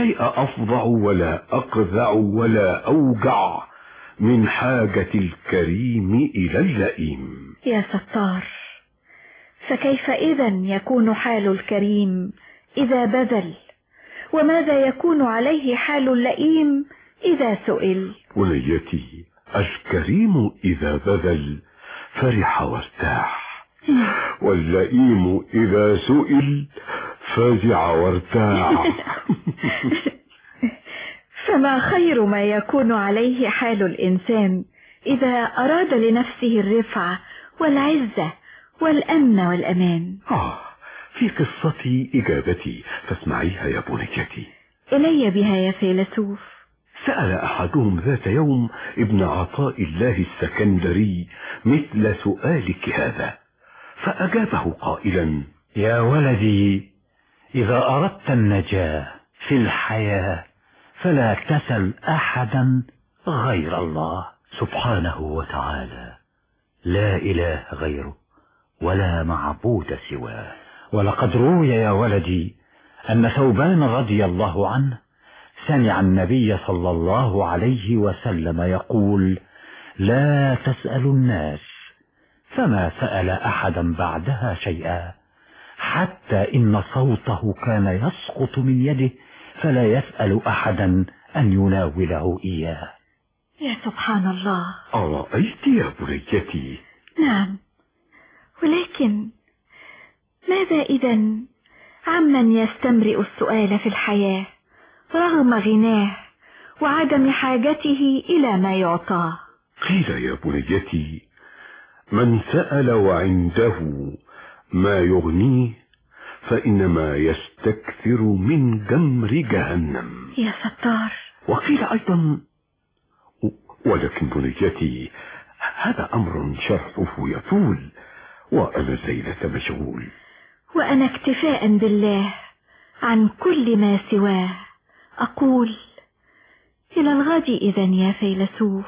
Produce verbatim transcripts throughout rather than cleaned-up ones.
شيء أفظع ولا أقذع ولا أوجع من حاجة الكريم إلى اللئيم. يا ستار، فكيف إذن يكون حال الكريم إذا بذل، وماذا يكون عليه حال اللئيم إذا سئل؟ بنيتي، الكريم إذا بذل فرح وارتاح، واللئيم إذا سئل فزع وارتاح. فما خير ما يكون عليه حال الإنسان إذا أراد لنفسه الرفعة والعزة والأمن والأمان؟ آه، في قصتي إجابتي فاسمعيها يا بنيتي. إلي بها يا فيلسوف. سأل أحدهم ذات يوم ابن عطاء الله السكندري مثل سؤالك هذا، فأجابه قائلا: يا ولدي، إذا أردت النجاة في الحياة فلا تسل أحدا غير الله سبحانه وتعالى، لا إله غيره ولا معبود سواه. ولقد روي يا ولدي أن ثوبان رضي الله عنه سمع النبي صلى الله عليه وسلم يقول: لا تسألوا الناس، فما سأل أحدا بعدها شيئا، حتى إن صوته كان يسقط من يده فلا يسأل أحدا أن يناوله إياه. يا سبحان الله. أرأيت يا بنيتي؟ نعم، ولكن ماذا إذن عمن يستمرئ السؤال في الحياة رغم غناه وعدم حاجته إلى ما يعطاه؟ قيل يا بنيتي: من سأل وعنده ما يغنيه فإنما يستكثر من جمر جهنم. يا ستار. وقيل أيضا، ولكن بنيتي هذا أمر شرحه يطول، وأنا الليلة مشغول. وأنا اكتفاء بالله عن كل ما سواه أقول: إلى الغد إذن يا فيلسوف.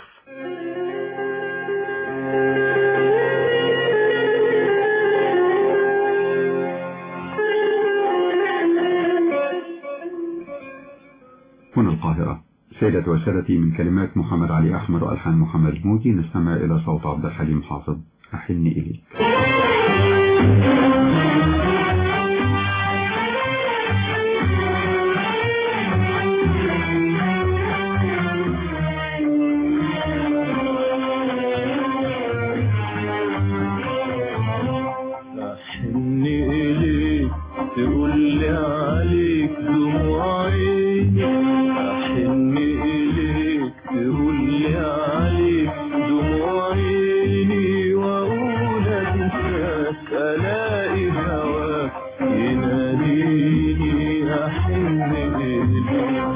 هنا القاهرة. سيدة وسادتي، من كلمات محمد علي أحمد وألحان محمد الموجي نستمع إلى صوت عبد الحليم حافظ، أحن إليك. أحن إليك تقول لي عليك دموع عيني، أحن إليك تقول لي عليك دموع عيني، وأقول أنساك ألاقي هواك يناديني. أحن إليك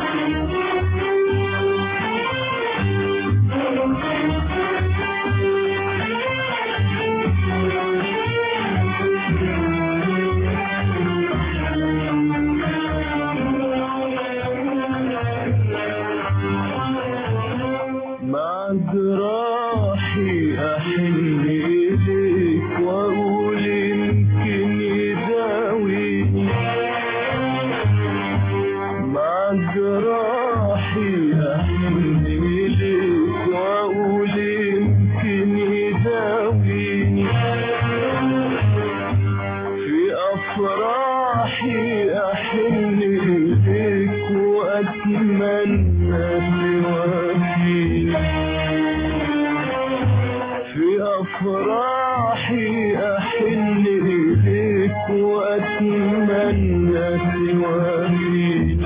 مع جراحي، أحن إليك وأقول يمكن يداويني. مع جراحي أحن إليك وأقول يمكن يداويني. في أفراحي أحن إليك وأتمنى توافيني. في أفراحي أحن إليك وأتمنى توافيني.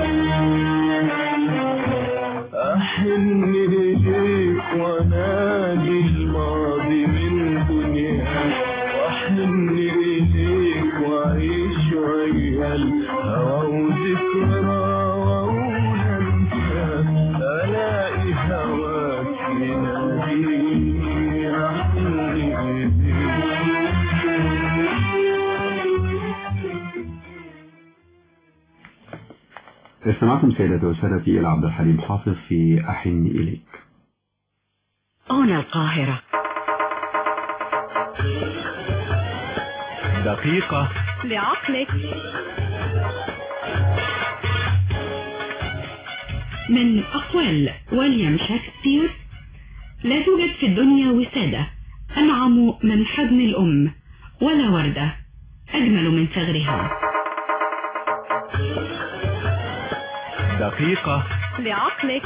أحن إليك ونادي الماضي من دنياك، وأحن إليك وأعيش ويا الهوى وذكرى، وأقول أنساك ألاقي هواك يناديني. أحن إليك. استمعتم سيدة وسادتي إلى عبد الحليم حافظ في أحن إليك. هنا القاهرة. دقيقة لعقلك. من أقوال ويليام شكسبير: لا توجد في الدنيا وسادة أنعم من حضن الأم، ولا وردة أجمل من ثغرها. دقيقة لعقلك.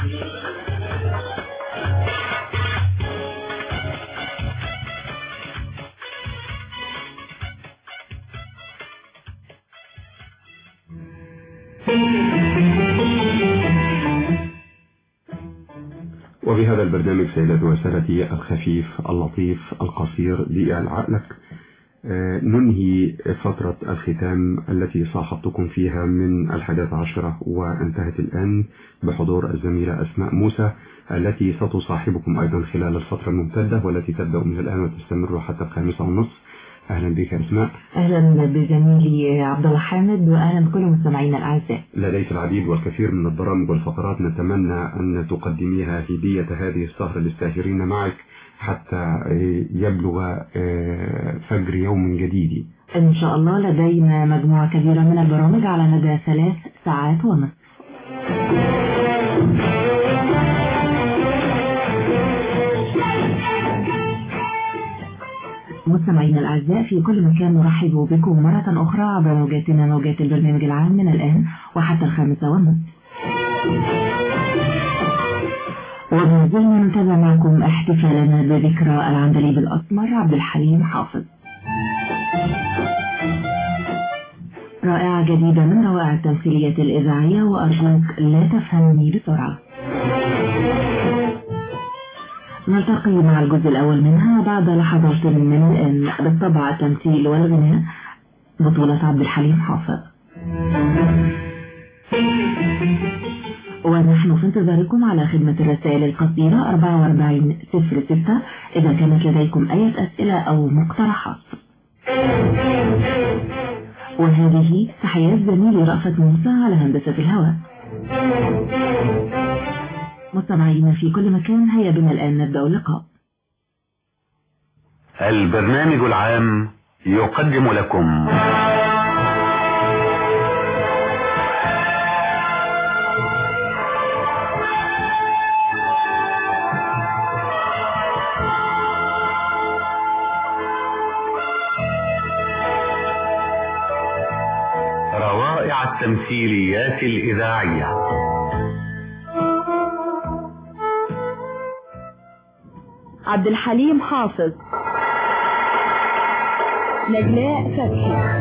وبهذا البرنامج سيداتي وسادتي الخفيف اللطيف القصير دقيقة لعقلك ننهي فترة الختام التي صاحبتكم فيها من الحادية عشرة، وانتهت الآن بحضور الزميلة أسماء موسى التي ستصاحبكم أيضا خلال الفترة الممتدة والتي تبدأ من الآن وتستمر حتى الخامسة والنصف. أهلا بك أسماء. أهلا بزميلي عبد الله حامد، وأهلا بكل مستمعينا الأعزاء. لديك العديد والكثير من البرامج والفقرات نتمنى أن تقدميها هدية هذه السهرة للساهرين معك حتى يبلغ فجر يوم جديد إن شاء الله. لدينا مجموعة كبيرة من البرامج على مدى ثلاث ساعات ونصف. مستمعينا الأعزاء في كل مكان نرحب بكم مرة أخرى عبر موجاتنا، موجات البرنامج العام من الآن وحتى الخامسة والنصف. وما زلنا نتابع معكم احتفالنا بذكرى العندليب الأسمر عبد الحليم حافظ. رائعة جديدة من روائع التمثيلية الإذاعية، وأرجوك لا تفهمني بسرعة. نلتقي مع الجزء الأول منها بعد لحظات من الآن. بالطبع التمثيل والغناء بطولة عبد الحليم حافظ. ونحن في انتظاركم على خدمة الرسائل القصيرة أربعة وأربعين صفر ستة إذا كانت لديكم أي أسئلة أو مقترحات. وهذه تحيات زميلي رأفت موسى على هندسة الهواء. مستمعينا في كل مكان، هيا بنا الآن نبدأ اللقاء. البرنامج العام يقدم لكم روائع التمثيليات الإذاعية. عبد الحليم حافظ، نجلاء فتحي.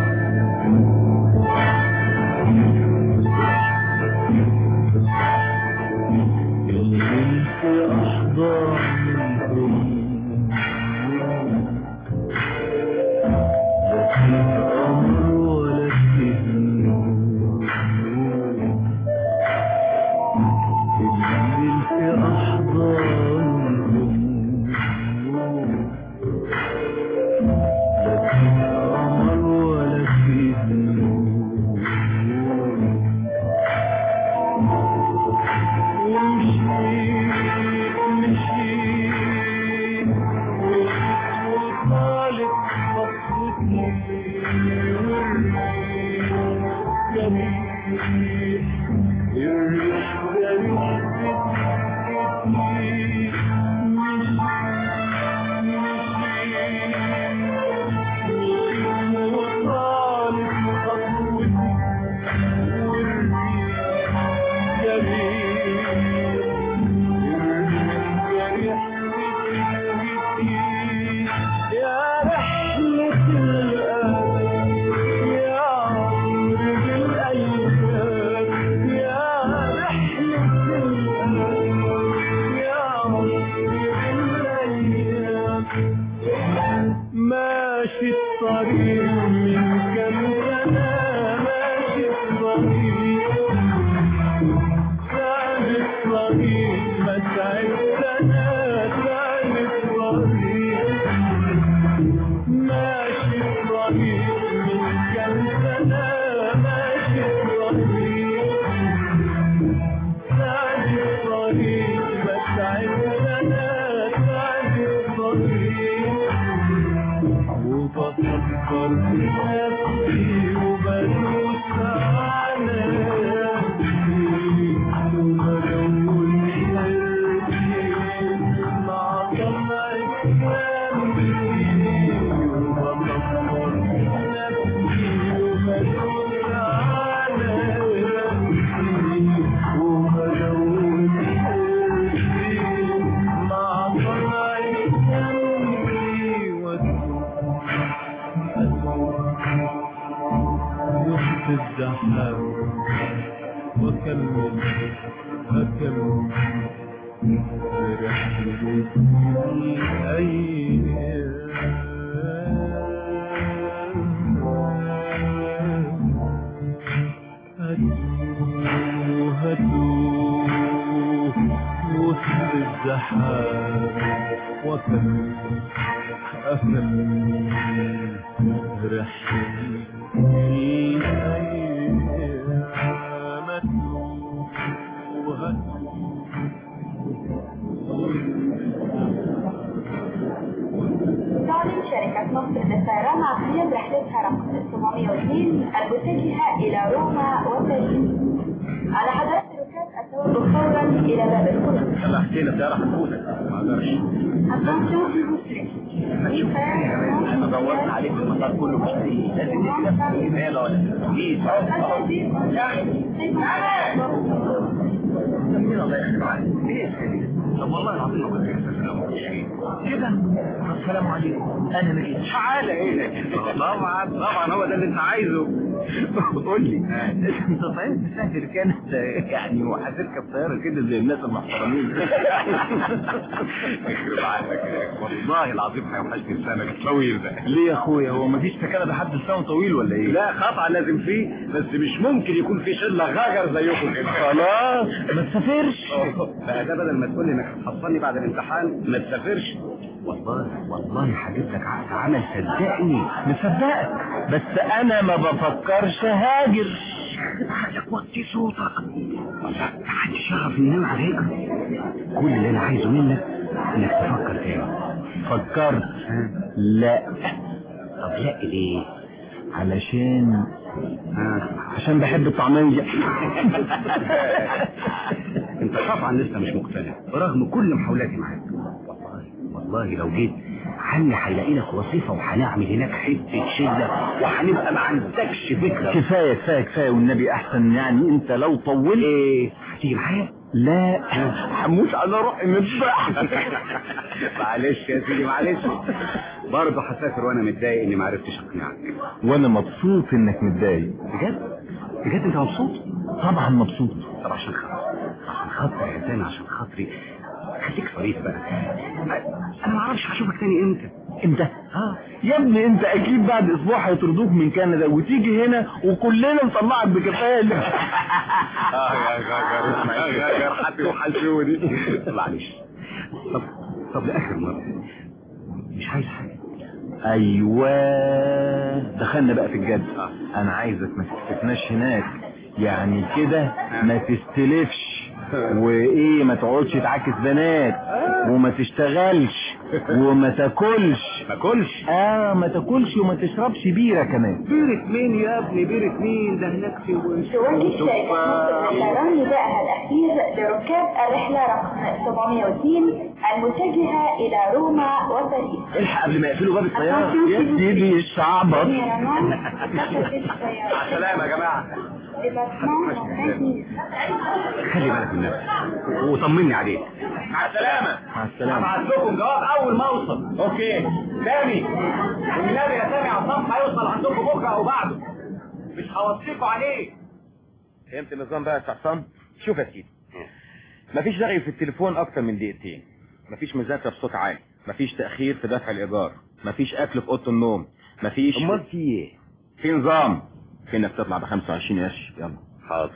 وبدوس على نفسي ولو السحاب وكم أفل رحل تعلن شركة مصر للطيران عن رحلتها رقم سبعمائة واثنين المتجهة إلى روما وباريس. على حضرات الركاب التوجه فورا إلى باب الخروج. يلا حسين الطيارة هتفوتك ما اقدرش. هتشوف انا دورت عليك في المطار كله مش لاقيه، لازم نكتب ايه لا ولا ايه الله يخليك معايا. ايه طب والله العظيم ما كنت احساس كده. السلام عليكم انا ما جيتش. تعالى ايه طبعا طبعا هو ده اللي انت عايزه. قول لي انت طيب مسافر كانت يعني وهتركب طياره كده زي الناس المحترمين. اخرب عنك والله العظيم هيوحشني لسانك الطويل ده. ليه يا اخويا هو مفيش تكلم بحد لسانه طويل ولا ايه؟ لا قطعا لازم فيه، بس مش ممكن يكون في شله غجر زيكم كده. خلاص ما تسافرش بقى. ده بدل ما تقول لي انك هتحصلني بعد الامتحان ما تسافرش. والله والله هجيب لك عقد عمل صدقني. مصدقك بس انا ما بفكرش هاجر. عقلك وطي صوتك. لا محدش يعرف ان انا هاجر. كل اللي انا عايزه منك انك تفكر تاني. فكرت؟ لا. طب لا ليه؟ علشان آه. عشان بحب الطعمية. انت طبعا لسه مش مقتنع برغم كل محاولاتي معاك. والله والله لو جيت عني هيلاقي لك وظيفه وهنعمل هناك حته شده وهنبقى ما عندكش فكره. كفايه كفايه كفايه والنبي احسن. يعني انت لو طولت ايه هتيجي معايا؟ لا هموت على روحي من الضحك. معلش يا سيدي معلش. برضه هسافر وانا متضايق اني ما عرفتش اقنعك. وانا مبسوط انك متضايق. بجد بجد انت مبسوط؟ طبعا مبسوط. طب عشان خاطري عشان خاطري يا زين عشان خاطري خليك صريح بقى. انا ما اعرفش هشوفك تاني امتى. امتى؟ اه يا ابني انت اكيد بعد اسبوع هيطردوك من كندا وتيجي هنا وكلنا نطلعك بكفاله. اه يا جاجر اسمع يا جاجر حتى وحشوني. معلش. طب طب لاخر مره مش عايز حاجه. ايوه دخلنا بقى في الجد. انا عايزك ما تستفناش هناك يعني كده ما تستلفش وايه ما تقعدش تعاكس بنات وما تشتغلش وما تاكلش. ما تاكلش؟ اه ما تاكلش وما تشربش بيره كمان. بيره مين يا ابني؟ بيره مين ده هناك في وش؟ توجه شركة مصر للطيران نداءها الأخير لركاب الرحلة رقم سبعمائة واثنين المتجهة إلى روما وباريس. الحق قبل ما يقفلوا باب الطيارة يا سيدي الشعبط. مع السلامة يا جماعة. خلي بالك من نفسك وطمني عليك. مع السلامة. مع السلامة. هبعت لكم جواب أول ما أوصل. أوكي. سامي والنبي يا سامي عصام هيوصل عندكم بكرة أو بعده. مش هوصيكوا عليه. فهمت النظام بقى يا عصام؟ شوف يا سيدي مفيش رغي في التليفون أكتر من دقيقتين. مفيش مذاكرة بصوت عالي. مفيش تأخير في دفع الإيجار. مفيش أكل في أوضة النوم. مفيش. أمال في إيه؟ في نظام. في إنك تطلع ب خمسة وعشرين قرش. يلا. حاضر.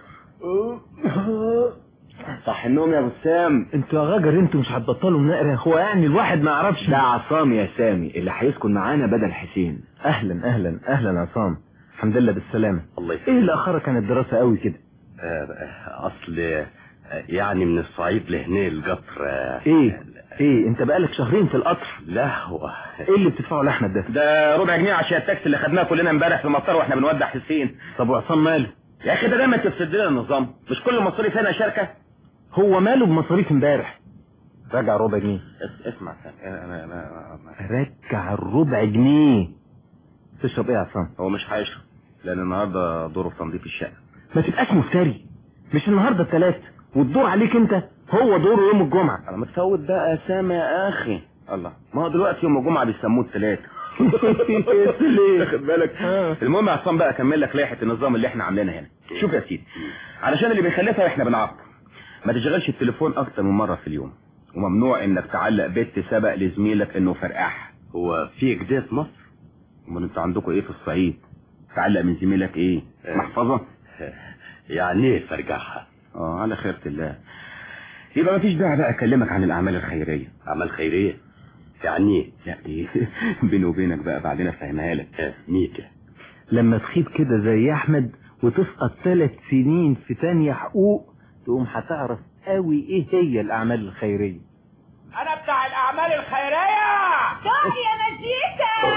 صح النوم يا ابو سام. انتوا يا غجر انتوا مش هتبطلوا نقرا. هو يعني الواحد ما يعرفش. ده عصام يا سامي اللي هيسكن معانا بدل حسين. اهلا اهلا اهلا عصام. الحمد لله بالسلامه. الله يسلمك. ايه اللي اخرك عن الدراسه قوي كده؟ اصل يعني من الصعيد لهنا القطر. ايه ايه انت بقالك شهرين في القطر؟ لا هو ايه اللي بتدفعه لاحمد ده؟ ده ربع جنيه عشان التاكسي اللي خدناه كلنا امبارح في المطار واحنا بنودع حسين. طب وعصام ماله؟ يا اخي ده دايما تفسد لنا النظام. مش كل المصاريف هنا شركه. هو ماله بمصاريف امبارح؟ رجع ربع جنيه. اسمع انا انا رجع الربع جنيه. تشرب ايه يا عصام؟ هو مش هيشرب لان النهارده دوره في تنظيف الشقه. ما تبقاش مفتري. مش النهارده الثلاث والدور عليك انت. هو دوره يوم الجمعه. انا متفوت بقى سامي يا اخي. الله ما هو دلوقتي يوم الجمعه بيسموه الثلاث. ليه خد بالك. المهم يا عصام بقى اكمل لك لائحه النظام اللي احنا عاملينها هنا. شوف يا سيدي علشان اللي بيخلفها واحنا بنعاقب ما تشغلش التليفون اكتر من مره في اليوم. وممنوع انك تعلق بيت سبق لزميلك انه فرقعها. هو في كده في مصر؟ امال انتوا عندكم ايه في الصعيد؟ تعلق من زميلك ايه؟ محفظه؟ يعني ايه فرقعها؟ اه على خيرة الله. يبقى مفيش داعي بقى اكلمك عن الاعمال الخيريه. اعمال خيريه يعني ايه؟ لا دي بيني وبينك بقى بعدين افهمها لك. ميكا لما تخيب كده زي احمد وتسقط ثلاث سنين في تانية حقوق تقوم هتعرف قوي ايه هي الاعمال الخيريه. انا بتاع الاعمال الخيريه. تعالي يا مزيكا.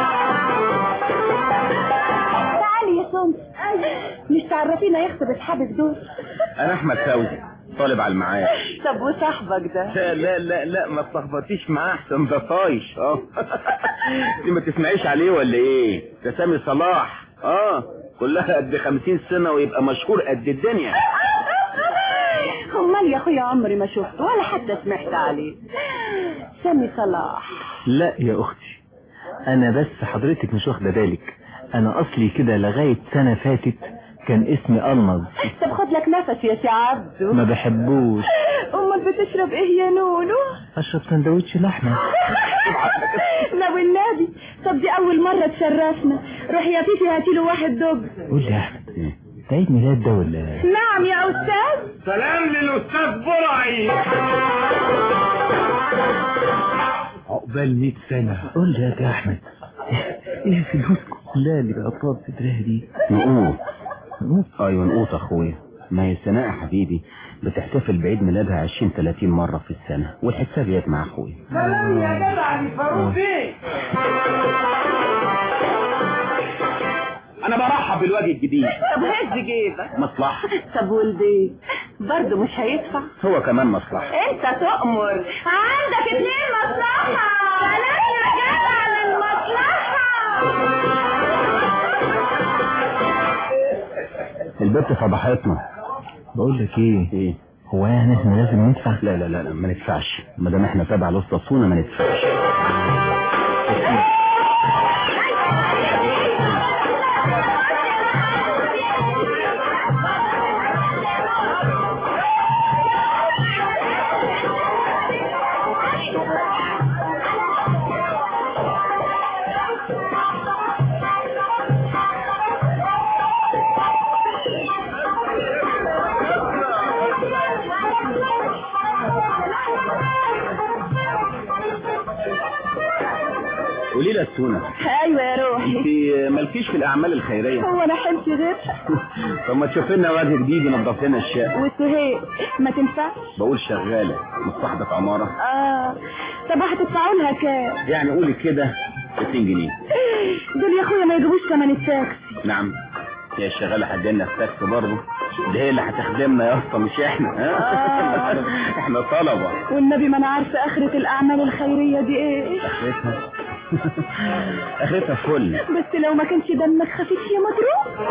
تعالي يا سمس. مش تعرفينا يا اختي باصحابك دول؟ انا احمد فوزي طالب على المعاش. طب وصاحبك ده؟ لا لا لا لا ما تلخبطيش معاه احسن ده طايش. اه دي ما تسمعيش عليه ولا ايه؟ ده سامي صلاح. اه كلها قد خمسين سنة ويبقى مشهور قد الدنيا. امال يا اخويا عمري ما شفته ولا حتى سمعت عليه. سامي صلاح. لا يا اختي انا بس حضرتك مش واخده بالك، انا اصلي كده لغايه سنه فاتت كان اسمي المظ. طب خد لك نفس يا سي عبدو. ما بحبوش. امال بتشرب ايه يا نونو؟ اشرب سندوتش لحمه. لا والنبي. طب دي اول مره تشرفنا. روح يا تيتي هاتي له واحد دب. قول لي يا احمد ده عيد ميلاد ده ولا؟ نعم يا استاذ. سلام للاستاذ برعي. عقبال مئة سنه. قول لي يا احمد ايه الفلوس كلها اللي بقطاب صدرها دي؟ نقوط. ايوه نقوط اخويا. ما هي سناء حبيبي بتحتفل بعيد ميلادها عشرين تلاتين مرة في السنة والحساب يات مع اخويا. سلام يا جدع الفاروق بيه. انا برحب بالواد الجديد. طب هز جيبك. مصلحة. طب والبيت برضه مش هيدفع؟ هو كمان مصلحة. انت تؤمر. عندك اتنين مصلحة. سلام يا جدع للمصلحة. البت فضحتنا. بقول لك ايه ايه هو يعني احنا لازم ندفع؟ لا لا لا, لا ما ندفعش ما دام احنا تابع لوسط صونا ما ندفعش. قولي لي السونة. ايوه يا روحي. انت مالكيش في الاعمال الخيريه؟ هو انا حلتي غير؟ طب ما تشوف لنا وجه جديد ينظف لنا الشقه. والسهيل ما تنفعش؟ بقول شغاله مش صاحبه عماره. اه طب هتدفعوا لها كام؟ يعني قولي كده ستين جنيه. دول يا اخويا ما يجيبوش ثمن التاكسي. نعم هي الشغاله هتجينا في تاكسي برضه. ده هي اللي هتخدمنا يا اسطى مش احنا. ها آه. احنا طلبه. والنبي ما انا عارفه اخره الاعمال الخيريه دي ايه. اخرتها اخرتها فل. بس لو ما كانش دمك خفيف يا مضروب.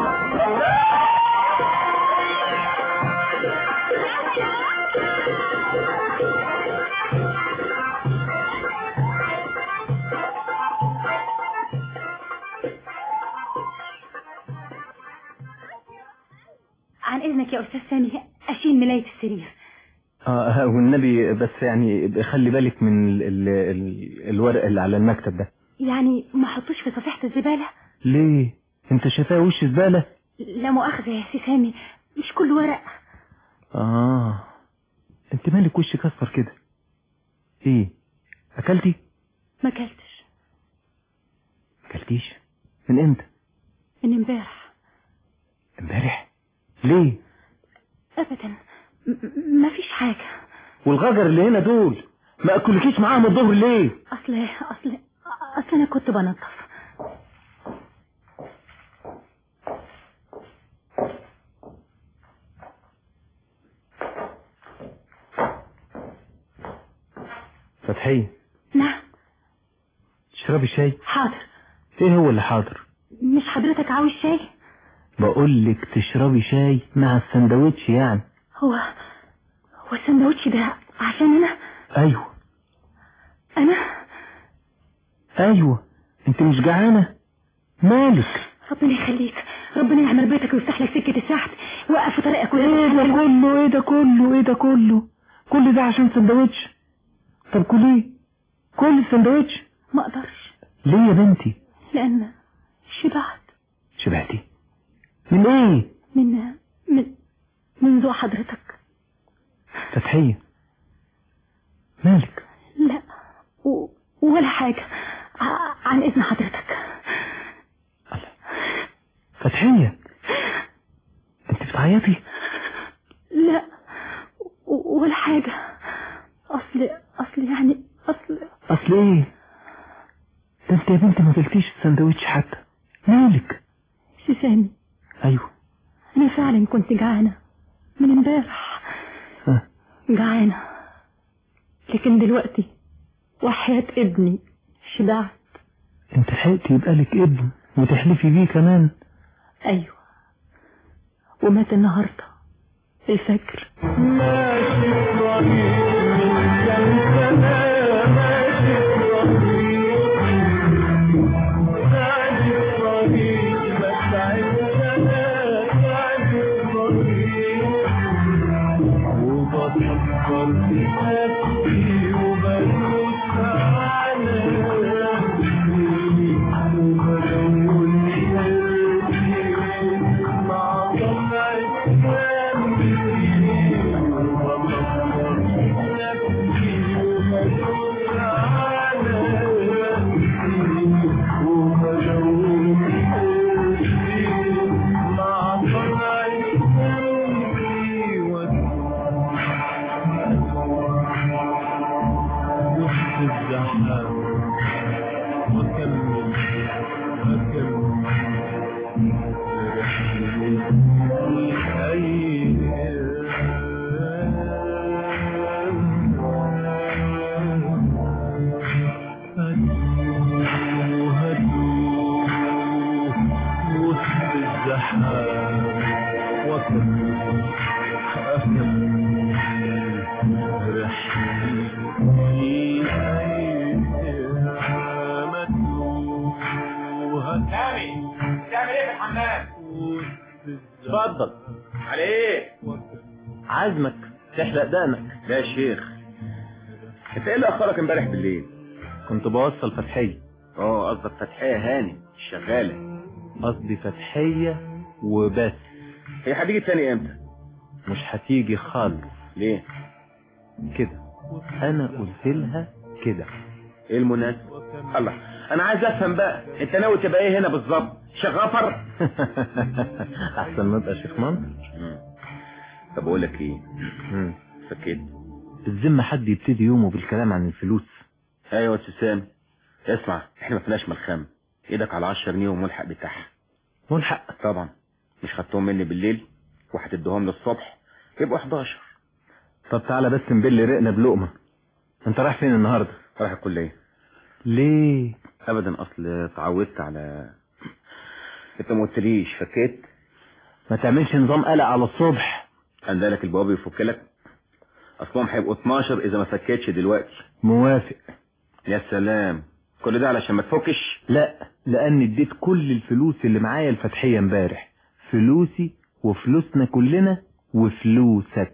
عن اذنك يا استاذ سامي اشيل ملاية السرير. اه والنبي بس يعني خلي بالك من ال ال ال الورق اللي على المكتب ده. يعني ما حطوش في صفيحة الزبالة؟ ليه انت شايفاه وش زبالة؟ لا مؤاخذة يا سي سامي مش كل ورق. اه انت مالك وشك اصفر كده؟ ايه اكلتي؟ ما اكلتش. اكلتيش؟ من امتى؟ من امبارح. امبارح؟ ليه؟ ابدا ما فيش حاجة. والغجر اللي هنا دول ما اكلكيش معاهم الظهر ليه؟ اصل اصل اصل انا كنت بنظف. فتحية. نعم. تشربي شاي؟ حاضر. ايه هو اللي حاضر؟ مش حضرتك عاوز شاي؟ بقول لك تشربي شاي مع السندوتش يعني. هو هو السندوتش ده عشان انا؟ ايوه. انا؟ ايوه انت مش جعانة؟ مالك؟ ربنا يخليك ربنا يعمر بيتك ويفتح لك سكة السحت وقف في طريقك. ايه ده كله ايه ده كله ايه ده كله كل ده عشان سندوتش؟ طب كليه كل السندوتش. ما اقدرش. ليه يا بنتي؟ لان شبعت. شبعتي من ايه؟ من من من ذوق حضرتك. فتحية مالك؟ لا و... ولا حاجة. ع... عن إذن حضرتك. فتحية، انت بتعيطي؟ لا و... ولا حاجة. أصل أصل يعني أصل أصل إيه؟ ده انت يا بنت ما قلتيش السندوتش حتى. مالك؟ سامي. أيوه، أنا فعلا كنت جعانة من امبارح. أه. جعانة، لكن دلوقتي وحياة ابني شبعت. انت لحقت يبقى لك ابن وتحلفي بيه كمان؟ أيوه، ومات النهاردة الفجر. ماشي الطريق من كم سنة، ماشي الطريق ماشي الطريق بس عندنا ماشي الطريق، وبفكر في نفسي وبدوس على نفسي وبدور نفسي مع طلع الشمس، وبفكر في نفسي وبدوس على نفسي وبدور نفسي مع طلع الشمس، وسط الزحام وكمل أكمل رحلتي أيام هدوء وسط الزحام وكمل أكمل رحلتي سامي، بتعمل ايه في الحمام؟ اتفضل. على ايه؟ عزمك تحلق دقنك. لا يا شيخ، انت ايه اللي اخرك امبارح بالليل؟ كنت بوصل فتحية. اه، قصدك فتحية هاني الشغالة. قصدي فتحية وبس. هي هتيجي تاني امتى؟ مش هتيجي خالص. ليه؟ كده، انا قلت لها كده. ايه المناسب؟ الله، انا عايز افهم بقى، انت ناوي تبقى ايه هنا بالظبط؟ شغافر؟ احسن ما ابقى شيخ منصر. طب اقول لك ايه؟ فكيت بالذمة حد يبتدي يومه بالكلام عن الفلوس؟ ايوه يا سامي، اسمع، احنا ما فيناش ملخام. ايدك على عشرة جنيه وملحق بتاعها. ملحق؟ طبعا، مش خدتهم مني بالليل وهتديهم لي الصبح يبقوا حداشر. طب تعالى بس نبل رقنا بلقمة. انت رايح فين النهاردة؟ رايح الكلية. ليه؟ ابدا، اصل اتعودت على انت ما قلتليش. فكيت؟ ما تعملش نظام قلق على الصبح. عندك البواب يفك لك، اصلهم هيبقوا اتناشر اذا ما فكيتش دلوقتي. موافق. يا سلام، كل ده علشان ما تفكش؟ لا، لان اديت كل الفلوس اللي معايا الفتحية امبارح. فلوسي وفلوسنا كلنا وفلوسك.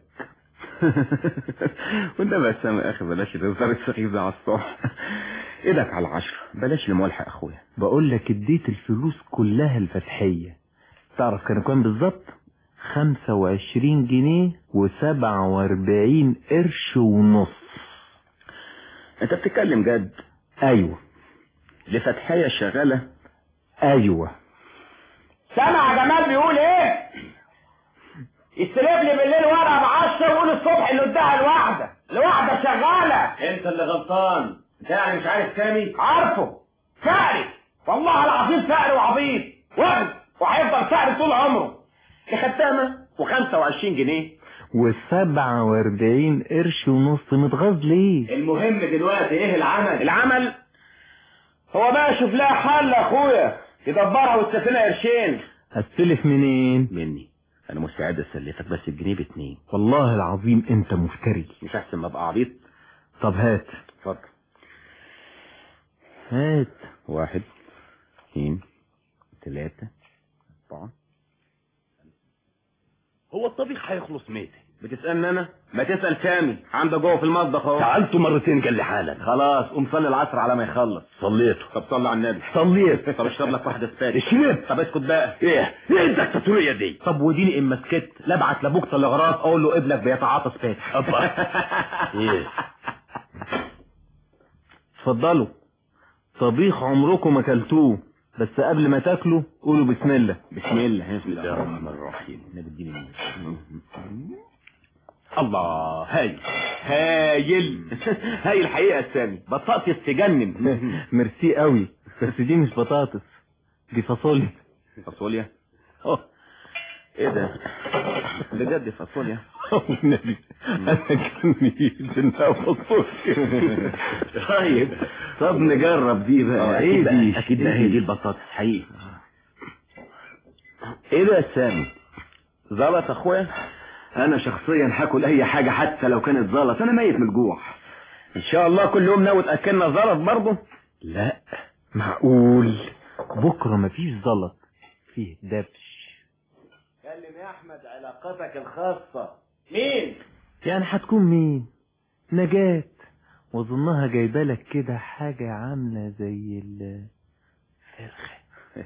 وانت بس يا اخي بلاش الهزار السخيف ده على الصبح. ايدك على عشرة، بلاش الملحق اخويا. بقول لك اديت الفلوس كلها الفتحية. تعرف كانوا كام بالظبط؟ خمسة وعشرين جنيه وسبعة واربعين قرش ونص. انت بتتكلم جد؟ ايوه. لفتحية شغالة؟ ايوه. سامع يا جمال بيقول ايه؟ يستلف لي بالليل ورقه بعشرة ويقول الصبح اللي اداها لواحده لواحده شغاله. انت اللي غلطان. انت يعني مش عارف سامي؟ عارفه، فقري والله العظيم، فقري وعبيط وغد، وهيفضل فقري طول عمره. خدامه وخمسة وعشرين جنيه وسبعة واربعين قرش ونص. متغاظ ليه؟ المهم دلوقتي ايه العمل؟ العمل هو بقى شوف لها حل يا اخويا يدبرها وتسفلها قرشين. استلف منين؟ مني انا مستعد اسلفك، بس الجنيه باتنين. والله العظيم انت مفتري. مش احسن ما ابقى عبيط؟ طب هات. اتفضل. هات. واحد اثنين ثلاثة اربعة. هو الطبيخ هيخلص ميتة؟ بتسألني انا؟ ما تسأل سامي، عنده جوه في المطبخ اهو. سألته مرتين قال لي حالا. خلاص قوم صلي العصر على ما يخلص. صليته. طب صلي على النبي. صليت. طب اشرب لك واحدة سباتي. شربت. طب اسكت بقى. ايه ايه الدكتاتورية دي؟ طب وديني اما سكت لابعت لابوك تلغراف اقول له ابنك بيتعاطى سباتي. الله. ايه اتفضلوا. طبيخ عمركم ما اكلتوه، بس قبل ما تاكلوا قولوا بسم الله. بسم الله. بسم الله الرحمن الرحيم. الله، هايل هايل هايل الحقيقة السامي، بطاطس تجنن. ميرسي قوي، بس دي مش بطاطس، دي فاصوليا. فاصوليا؟ اه ايه ده بجد فاصوليا؟ النبي انا كان نيجي انها فاصوليا. طيب طب نجرب دي بقى. ايه دي؟ اكيد بقى هي دي البطاطس حقيقي. ايه ده يا سامي؟ زلط اخويا؟ انا شخصيا هاكل اي حاجة حتى لو كانت زلط، انا ميت من الجوع. ان شاء الله كل يوم ناوي تاكلنا زلط برضه؟ لا معقول بكره مفيش زلط، فيه دبش. كلم يا احمد علاقتك الخاصة. مين؟ يعني هتكون مين؟ نجاة، واظنها جايبه لك كده حاجه عامله زي الفرخه.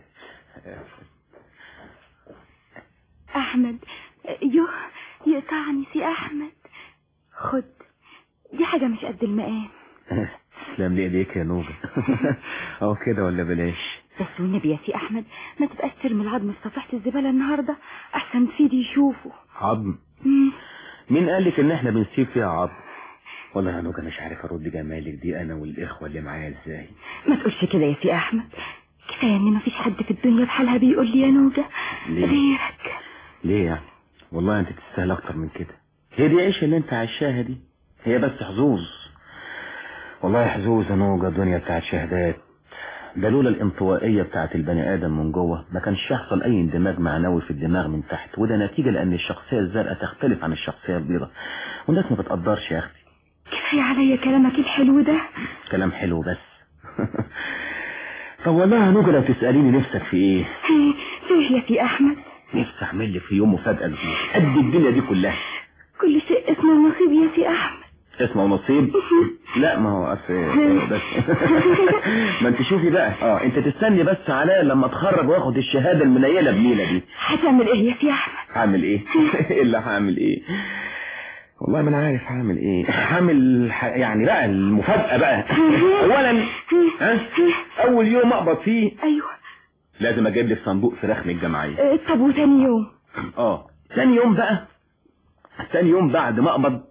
احمد، يوه يقطعني سي احمد، خد دي حاجه مش قد المقام. تسلم لي ايديك يا نوبة. اهو كده ولا بلاش؟ بس والنبي يا سي احمد ما تبقاش ترمي العظم في صفيحه الزباله النهارده، احسن سيدي يشوفه. عظم؟ مين قالك ان احنا بنسيب فيها عظم؟ والله يا نوجة مش عارف ارد جمالك دي انا والاخوة اللي معايا ازاي. ما تقولش كده يا سي احمد، كفايه ان ما فيش حد في الدنيا بحالها بيقول لي يا نوجة غيرك. ليه يعني؟ والله انت تستاهل اكتر من كده. هي دي عيش اللي انت عايشاها دي، هي بس حظوظ. والله حظوظ يا نوجة، الدنيا بتاعت شهادات. ده لولا الانطوائية بتاعت البني ادم من جوه ما كانش يحصل اي اندماج معنوي في الدماغ من تحت، وده نتيجة لان الشخصية الزرقاء تختلف عن الشخصية البيضاء، والناس ما بتقدرش يا اختي. كفايه عليا كلامك الحلو ده. كلام حلو بس. طب والله يا نوجة لو تسأليني نفسك في ايه؟ فيه يا سي احمد؟ نفسي اعمل لي في يوم مفاجأة جديدة قد الدنيا دي كلها. كل شيء اسمه نصيب يا سي احمد. اسمه نصيب؟ لا ما هو اصل بس. ما انت شوفي بقى، اه انت تستني بس عليا لما اتخرج واخد الشهادة المنيلة بنيلة دي. هتعمل ايه يا سي احمد؟ هعمل ايه؟ الا هعمل ايه؟ والله ما انا عارف هعمل ايه. هعمل ح... يعني بقى المفاجأة بقى. اولا ها اول يوم اقبض فيه ايوه لازم اجيب لي صندوق فراخ من الجمعية. اه طب وثاني يوم؟ اه ثاني يوم بقى، ثاني يوم بعد ما اقبض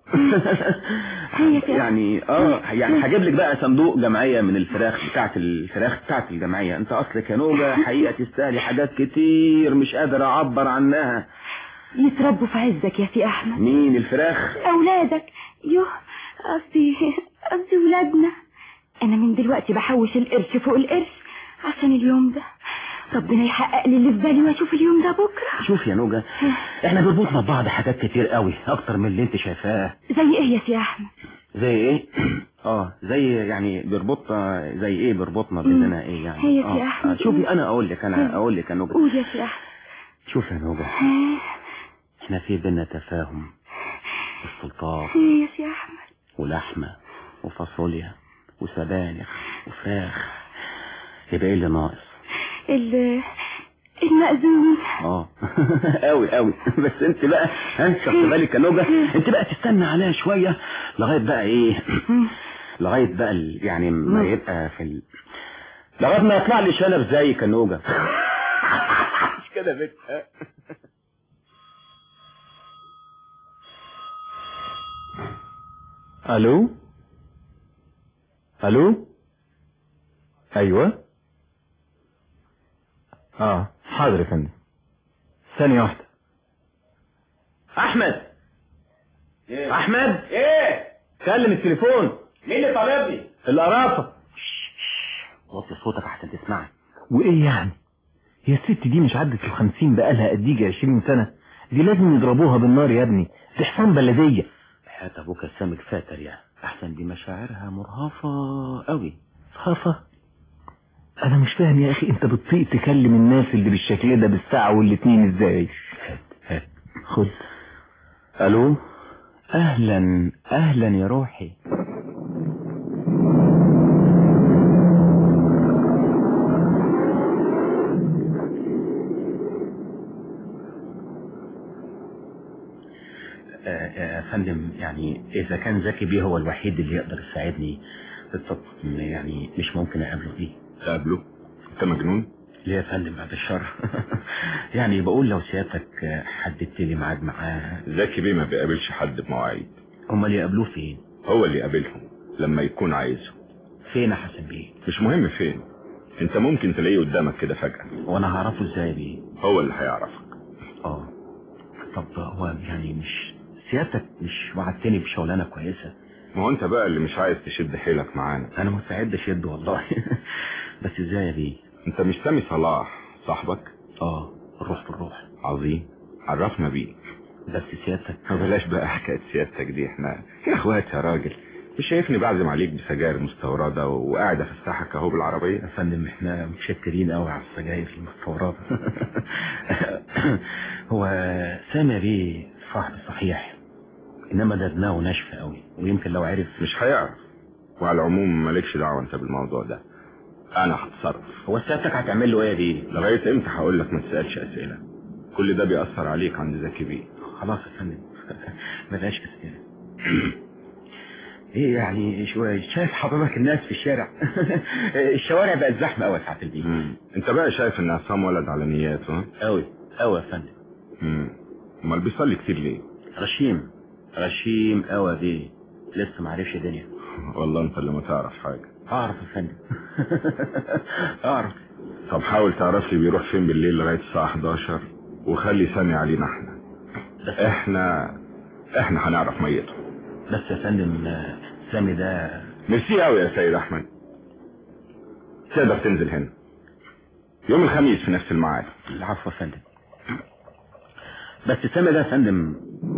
يعني اه يعني هجيب لك بقى صندوق جمعية من الفراخ بتاعت الفراخ بتاعت الجمعية. انت اصلك يا نوجة حقيقة تستاهلي حاجات كتير مش قادر اعبر عنها. يتربوا في عزك يا سي احمد. مين الفراخ؟ اولادك. يوه قصدي قصدي ولادنا. انا من دلوقتي بحوش القرش فوق القرش عشان اليوم ده، ربنا يحقق لي اللي في بالي واشوف اليوم ده بكره. شوف يا نوجة احنا بنربطنا ببعض حاجات كتير قوي اكتر من اللي انت شايفاه. زي ايه يا سي احمد؟ زي ايه؟ اه زي يعني بيربطنا زي ايه بيربطنا بيننا ايه يعني؟ هي يا سي احمد. شوفي انا اقول لك انا اقول لك يا نوجة. قول يا سي احمد. شوف يا نوجة احنا في بينا تفاهم. السلطان يا سي احمد ولحمة وفاصوليا وسبانخ وفراخ، يبقى ايه اللي ناقص؟ ال المأذون. اه قوي قوي. بس انت بقى ها خدت بالك يا نوجة، انت بقى تستنى عليها شوية لغاية بقى ايه لغاية بقى ال... يعني ما يبقى في ال... لغاية ما يطلع لي شنب زيك يا نوجة. مش كده بك؟ الو الو ايوه اه حاضر يا فندم، ثانية واحدة. احمد ايه احمد ايه؟ كلم التليفون. مين اللي طالبني؟ القرافة. وطي صوتك عشان تسمعني. وايه يعني؟ هي الست دي مش عدت الخمسين بقالها قديجة عشرين سنة؟ دي لازم يضربوها بالنار يا ابني، دي حصان بلدية. حياة ابوك السامك فاتر يا احسن، دي مشاعرها مرهفة قوي. مرهفة؟ انا مش فاهم يا اخي، انت بتطيق تكلم الناس اللي بالشكل ده بالساعة والاتنين ازاي؟ هات هات خد. الو اهلا اهلا يا روحي. يا فندم يعني اذا كان زكي بيه هو الوحيد اللي يقدر يساعدني طب يعني مش ممكن اقابله فيه؟ تقابله؟ انت مجنون؟ ليه يا فندم بعد الشر؟ يعني بقول لو سيادتك حددت لي ميعاد معاه. زكي بيه ما بيقابلش حد بمواعيد. امال يقابلوه فين؟ هو اللي يقابلهم لما يكون عايزه. فين يا حسن بيه؟ مش مهم فين، انت ممكن تلاقيه قدامك كده فجأة. وانا هعرفه ازاي بيه؟ هو اللي هيعرفك. اه طب هو يعني مش سيادتك مش وعدتني بشغلانه كويسه؟ ما هو انت بقى اللي مش عايز تشد حيلك معانا. انا مستعد اشد والله. بس ازاي يا بيه؟ انت مش سامي صلاح صاحبك؟ اه الروح بالروح. عظيم، عرفنا بيه. بس سيادتك بلاش بقى حكايه سيادتك دي، احنا يا اخوات يا راجل. مش شايفني بعزم عليك بسجاير مستورده وقاعد افسحك اهو بالعربيه؟ يا فندم احنا متشكرين قوي على السجاير المستورده. هو سامي بيه صاحب صحيح، انما ده دماغه ناشفه قوي، ويمكن لو عرف. مش هيعرف، وعلى العموم مالكش دعوه انت بالموضوع ده، انا هتصرف. هو سيادتك هتعمل له ايه بيه؟ لغايه امتى هقول لك ما تسالش اسئله؟ كل ده بيأثر عليك عند زكي بيه. خلاص يا فندم ما بقاش اسئله. ايه يعني شويه شايف حضرتك الناس في الشارع؟ الشوارع بقت زحمه قوي يا سعاده البيه. انت بقى شايف ان عصام ولد على نياته؟ ها قوي قوي يا فندم. امم امال بيصلي كتير ليه؟ غشيم غشيم قوي بيه، لسه ما عرفش الدنيا. والله انت اللي ما تعرف حاجه. اعرف يا فندم. اعرف. طب حاول تعرف لي بيروح فين بالليل لغايه الساعه حداشر، وخلي سامي علينا احنا. احنا احنا هنعرف ميته. بس يا فندم سامي ده ميرسي قوي يا سيد احمد. تقدر تنزل هنا يوم الخميس في نفس الميعاد. العفو يا فندم. بس سامي ده يا فندم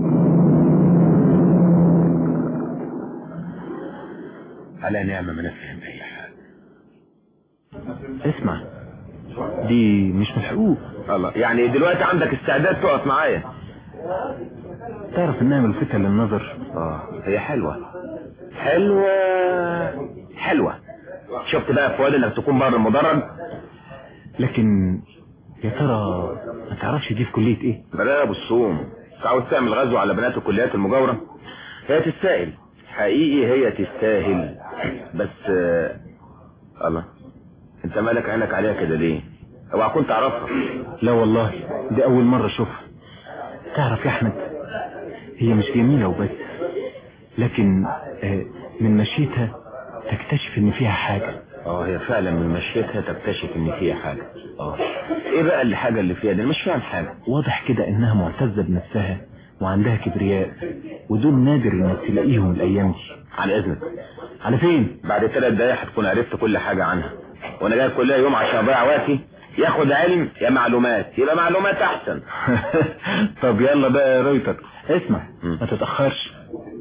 على نعمة ما نفهم اي حاجة. اسمع، دي مش محقوق. الله، يعني دلوقتي عندك استعداد تقف معايا؟ تعرف انها ملفتة للنظر. اه هي حلوة حلوة حلوة. شفت بقى فؤاد انك تكون بره المدرج؟ لكن يا ترى ما تعرفش دي في كلية ايه؟ بلا ابو الصوم، عاوز تعمل غزو على بنات الكليات المجاورة؟ هي تستاهل حقيقي، هي تستاهل. بس آه... الله، انت مالك عينك عليها كده ليه؟ اوعى كنت تعرفها. لا والله دي اول مرة اشوفها. تعرف يا احمد، هي مش جميلة وبس، لكن آه من مشيتها تكتشف ان فيها حاجة. اه هي فعلا من مشيتها تكتشف ان فيها حاجة. اه ايه بقى اللي حاجة اللي فيها دي؟ مش فاهم حاجة. واضح كده انها معتزة بنفسها وعندها كبرياء، ودول نادر انك تلاقيهم الايام دي. على اذنك. على فين؟ بعد ثلاث دقايق هتكون عرفت كل حاجة عنها، وانا جاي كلها يوم عشان اضيع وقتي. ياخد علم يا معلومات، يبقى معلومات احسن. طب يلا بقى يا ريتك، اسمع ما تتأخرش.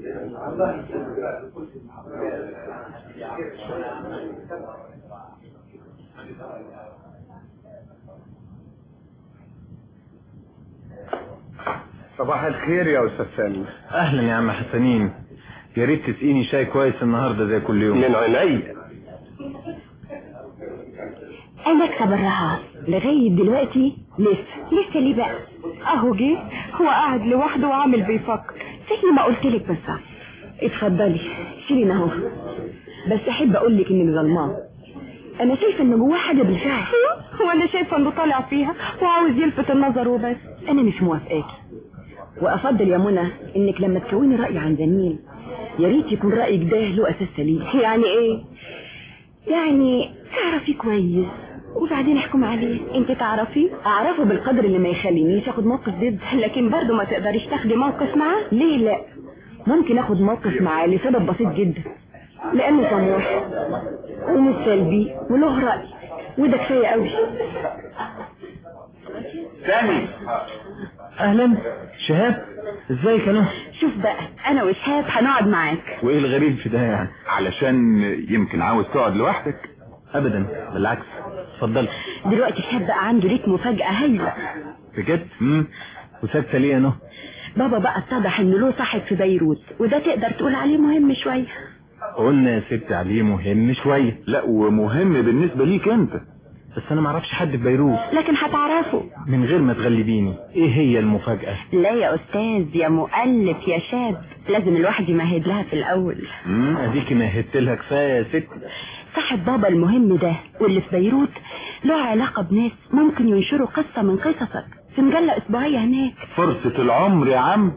صباح الخير يا استاذ سامي. اهلا يا عم حسنين، يا ريت تسقيني شاي كويس النهارده زي كل يوم. من عيني. انا اكسب الرهان لغايه دلوقتي لسه لسه ليه بقى؟ اهو جه هو قاعد لوحده وعامل بيفكر زي ما قلت لك بالظبط. اتفضلي شيلي اهو، بس احب اقول لك انك ظلماه. انا شايفه ان جواه حاجه بالفعل. وانا شايفه انه طالع فيها وعاوز يلفت النظر وبس. انا مش موافقاكي، وافضل يا منى انك لما تكوني راي عن زميل يا ريت يكون رايك ده له اساس سليم. يعني ايه؟ يعني تعرفي كويس وبعدين احكم عليه. انت تعرفي؟ اعرفه بالقدر اللي ما يخلينيش اخد موقف ضد. لكن برضه ما تقدريش تاخدي موقف معاه. ليه لا؟ ممكن اخد موقف معاه لسبب بسيط جدا، لانه طموح ومش سلبي وله راي، وده كفايه قوي. سامي. اهلا شهاب، ازيك يا نهى؟ شوف بقى انا وشهاب هنقعد معاك. وايه الغريب في ده يعني؟ علشان يمكن عاوز تقعد لوحدك؟ ابدا بالعكس، اتفضل. دلوقتي شهاب بقى عنده ليك مفاجاه هايله. بجد؟ امم وساكته ليه يا نهى؟ بابا بقى اتضح انه له صاحب في بيروت، وده تقدر تقول عليه مهم شويه. قلنا يا ست عليه مهم شويه. لا ومهم بالنسبه ليك انت. بس انا معرفش حد في بيروت. لكن هتعرفه من غير ما تغلبيني. ايه هي المفاجأة؟ لا يا استاذ يا مؤلف يا شاب، لازم الواحد يمهد لها في الاول. امم اديكي مهدت لها كفايه يا ست. صاحب بابا المهم ده واللي في بيروت له علاقة بناس ممكن ينشروا قصة من قصصك في مجلة اسبوعية هناك. فرصة العمر يا عم.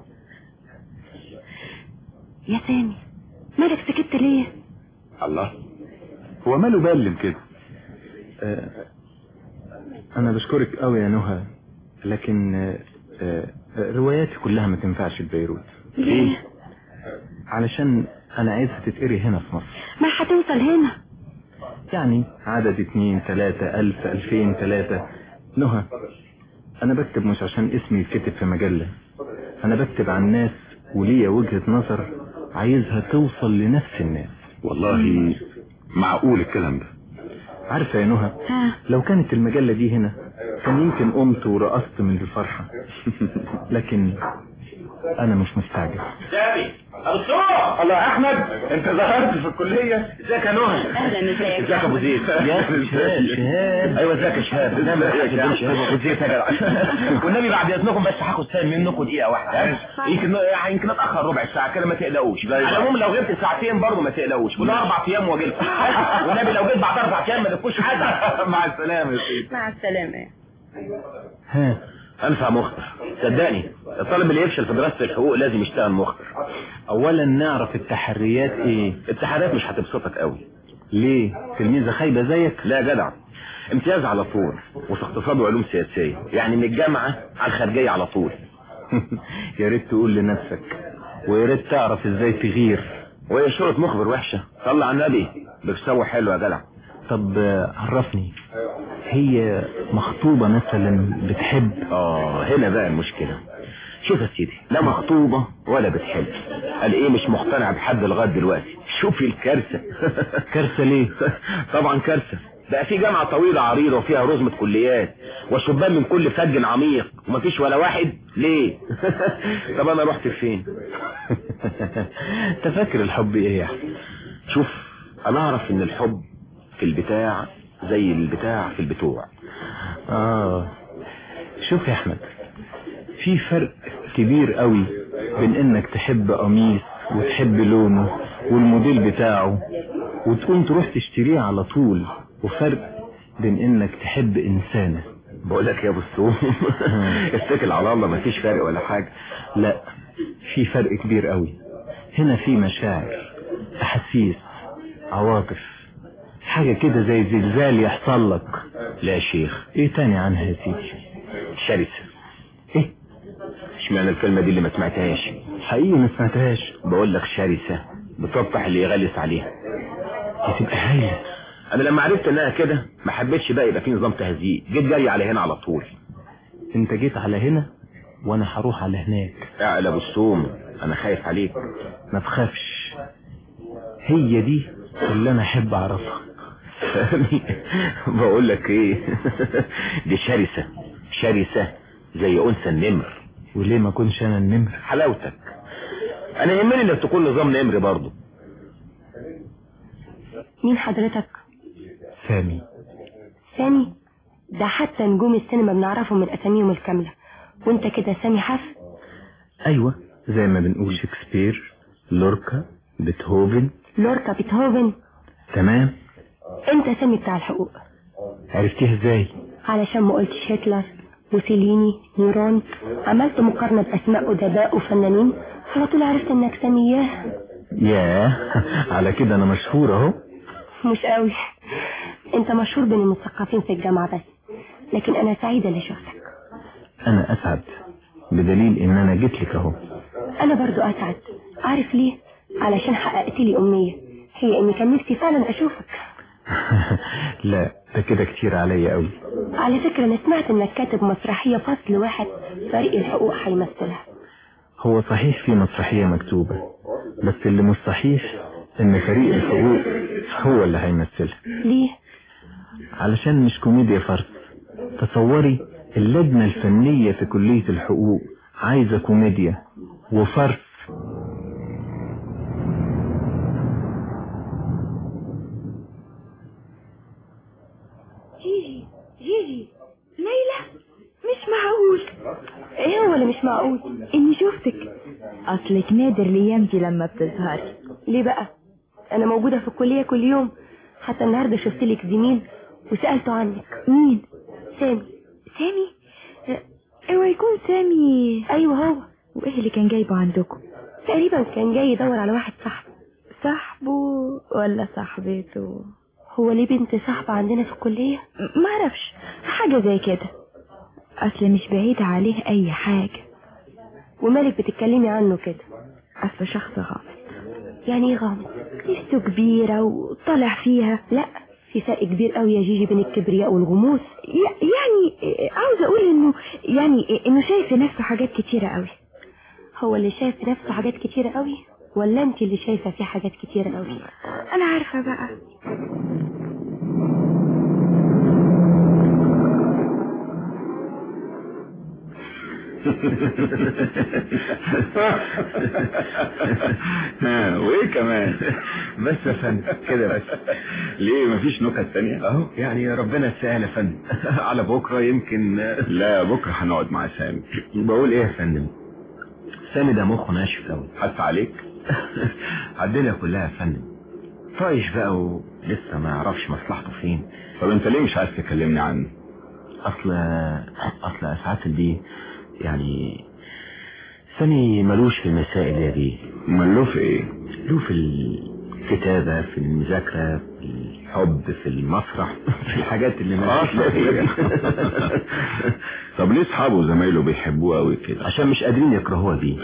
يا سامي مالك سكت ليه؟ الله، هو ماله بلم كده؟ آه انا بشكرك قوي يا نهى، لكن آه آه رواياتي كلها ما تنفعش في بيروت. ليه؟ علشان انا عايزها تتقري هنا في مصر. ما هتوصل هنا يعني عدد اتنين تلاتة الف الفين تلاتة. نهى انا بكتب مش عشان اسمي يتكتب في مجلة، انا بكتب عن ناس وليا وجهة نظر عايزها توصل لنفس الناس. والله معقول الكلام ده. عارفة يا نهى، لو كانت المجلة دي هنا كان يمكن قمت ورقصت من الفرحة. لكن انا مش مستعجل. سامي الصوت. الله يا احمد، انت ظهرت في الكليه. ازيك يا نهى؟ اهلا. ازيك؟ ازيك يا ابو زيد؟ يا شهاب. شهاب ايوه ازيك يا شهاب؟ نعم يا شهاب ابو زيد يا جدع. والنبي بعد اذنكم بس هاخد سامي منكم دقيقه واحده. يمكن يمكن اتاخر ربع ساعه كده، ما تقلقوش. على العموم لو غبت ساعتين برضه ما تقلقوش، كل اربع ايام واجي لكم. والنبي لو جيت بعد اربع ايام ما تفكوش حاجه. مع السلامه يا سيدي. مع السلامه. ها انفع مخبر، صدقني الطالب اللي يفشل في دراسة الحقوق لازم يشتغل مخبر. اولا نعرف التحريات ايه. التحريات مش هتبسطك قوي. ليه؟ تلميذة خايبة زيك؟ لا يا جدع، امتياز على طول، وفي اقتصاد وعلوم سياسية، يعني من الجامعة على الخارجية على طول. يا ريت تقول لنفسك، ويا ريت تعرف ازاي تغير. وهي شغلة مخبر وحشة؟ صلى على النبي، بتسوي حلو يا جدع. طب عرفني، هي مخطوبة مثلا بتحب؟ اه هنا بقى المشكلة. شوف يا سيدي، لا مخطوبة ولا بتحب. قال ايه مش مقتنع بحد لغاية دلوقتي. شوفي الكارثة. كارثة ليه؟ طبعا كارثة، بقى في جامعة طويلة عريضة وفيها رزمة كليات وشبان من كل فج عميق ومفيش ولا واحد. ليه؟ طب انا رحت فين؟ انت فاكر الحب ايه يا احمد؟ شوف انا اعرف ان الحب في البتاع زي البتاع في البتوع. اه شوف يا احمد، في فرق كبير قوي بين انك تحب قميص وتحب لونه والموديل بتاعه وتقوم تروح تشتريه على طول، وفرق بين انك تحب انسانة. بقولك يا ابو السوم اتكل على الله، مفيش فرق ولا حاجة. لا في فرق كبير قوي. هنا في مشاعر، احاسيس، عواطف، حاجة كده زي زلزال يحصل لك. لا يا شيخ. ايه تاني عنها يا سيدي؟ شرسة. ايه؟ اشمعنى الكلمة دي اللي ما سمعتهاش؟ حقيقي ما سمعتهاش. بقول لك شرسة، بتطفح اللي يغلس عليها. دي تبقى هايلة. انا لما عرفت انها كده ما حبيتش بقى يبقى في نظام تهزيق، جيت جاي على هنا على طول. انت جيت على هنا وانا هروح على هناك. اعلى ابو السوم، انا خايف عليك. ما تخافش، هي دي اللي انا احب اعرفها. بقول لك ايه، دي شرسة شرسة زي انثى النمر. وليه ما كنش انا النمر؟ حلاوتك. انا يهمني انك تكون نظام نمر برضو. مين حضرتك؟ سامي. سامي؟ ده حتى نجوم السينما بنعرفهم من اساميهم الكاملة، وانت كده سامي حف؟ ايوه زي ما بنقول شكسبير، لوركا، بيتهوفن. لوركا، بيتهوفن. تمام. انت سامي بتاع الحقوق. عرفتيه ازاي؟ علشان ما قلتش هتلر موسوليني نيرون، عملت مقارنة باسماء ادباء وفنانين، على طول عرفت انك سامياه. ياه على كده انا مشهور اهو. مش قوي، انت مشهور بين المثقفين في الجامعة بس، لكن انا سعيدة اللي شفتك. انا اسعد بدليل ان انا جيت لك اهو. انا برضو اسعد. عارف ليه؟ علشان حققت لي امنية، هي اني كان نفسي فعلا اشوفك. لا ده كده كتير عليا قوي. على فكرة انا سمعت انك كاتب مسرحية فصل واحد فريق الحقوق هيمثلها. هو صحيح في مسرحية مكتوبة، بس اللي مش صحيح ان فريق الحقوق هو اللي هيمثلها. ليه؟ علشان مش كوميديا فرس. تصوري اللجنة الفنية في كلية الحقوق عايزة كوميديا وفرس. جيجي معقول اني شفتك. اصلك نادر الايام دي لما بتظهري. ليه بقى؟ انا موجودة في الكلية كل يوم، حتى النهاردة شفت لك زميل وسألته عنك. مين؟ سامي. سامي؟ اوعى يكون سامي. ايوه هو. وايه اللي كان جايبه عندكم؟ تقريبا كان جاي يدور على واحد صاحبه. صاحبه ولا صاحبته؟ هو ليه بنت صاحبة عندنا في الكلية؟ ما اعرفش، حاجة زي كده. اصل مش بعيدة عليه اي حاجة. ومالك بتتكلمي عنه كده؟ اصل شخص غامض. يعني ايه غامض؟ نفسه كبيرة وطلع فيها. لا، في فرق كبير قوي يا جيجي بين الكبرياء والغموس. يعني عاوز اقول انه يعني انه شايف في نفسه حاجات كتيرة قوي. هو اللي شايف في نفسه حاجات كتيرة قوي ولا انت اللي شايفة فيه حاجات كتيرة قوي؟ انا عارفة بقى. وايه كمان؟ بس يا فندم كده بس. ليه مفيش نكت تانية؟ اهو يعني ربنا يسهل يا فندم. على بكره يمكن. لا بكره هنقعد مع سامي. بقول ايه يا فندم، سامي ده مخه ناشف قوي. حس عليك؟ الدنيا كلها يا فندم طايش بقى ولسه ما يعرفش مصلحته فين. طب انت ليه مش عايز تكلمني عنه؟ اصل اصل ساعات دي يعني سامي ملوش في المسائل دي. ملوه في ايه؟ له في الكتابة، في المذاكرة، في الحب، في المسرح، في الحاجات اللي ملوش فيها. طب ليه اصحابه وزمايله بيحبوه قوي كده؟ عشان مش قادرين يكرهوها دي.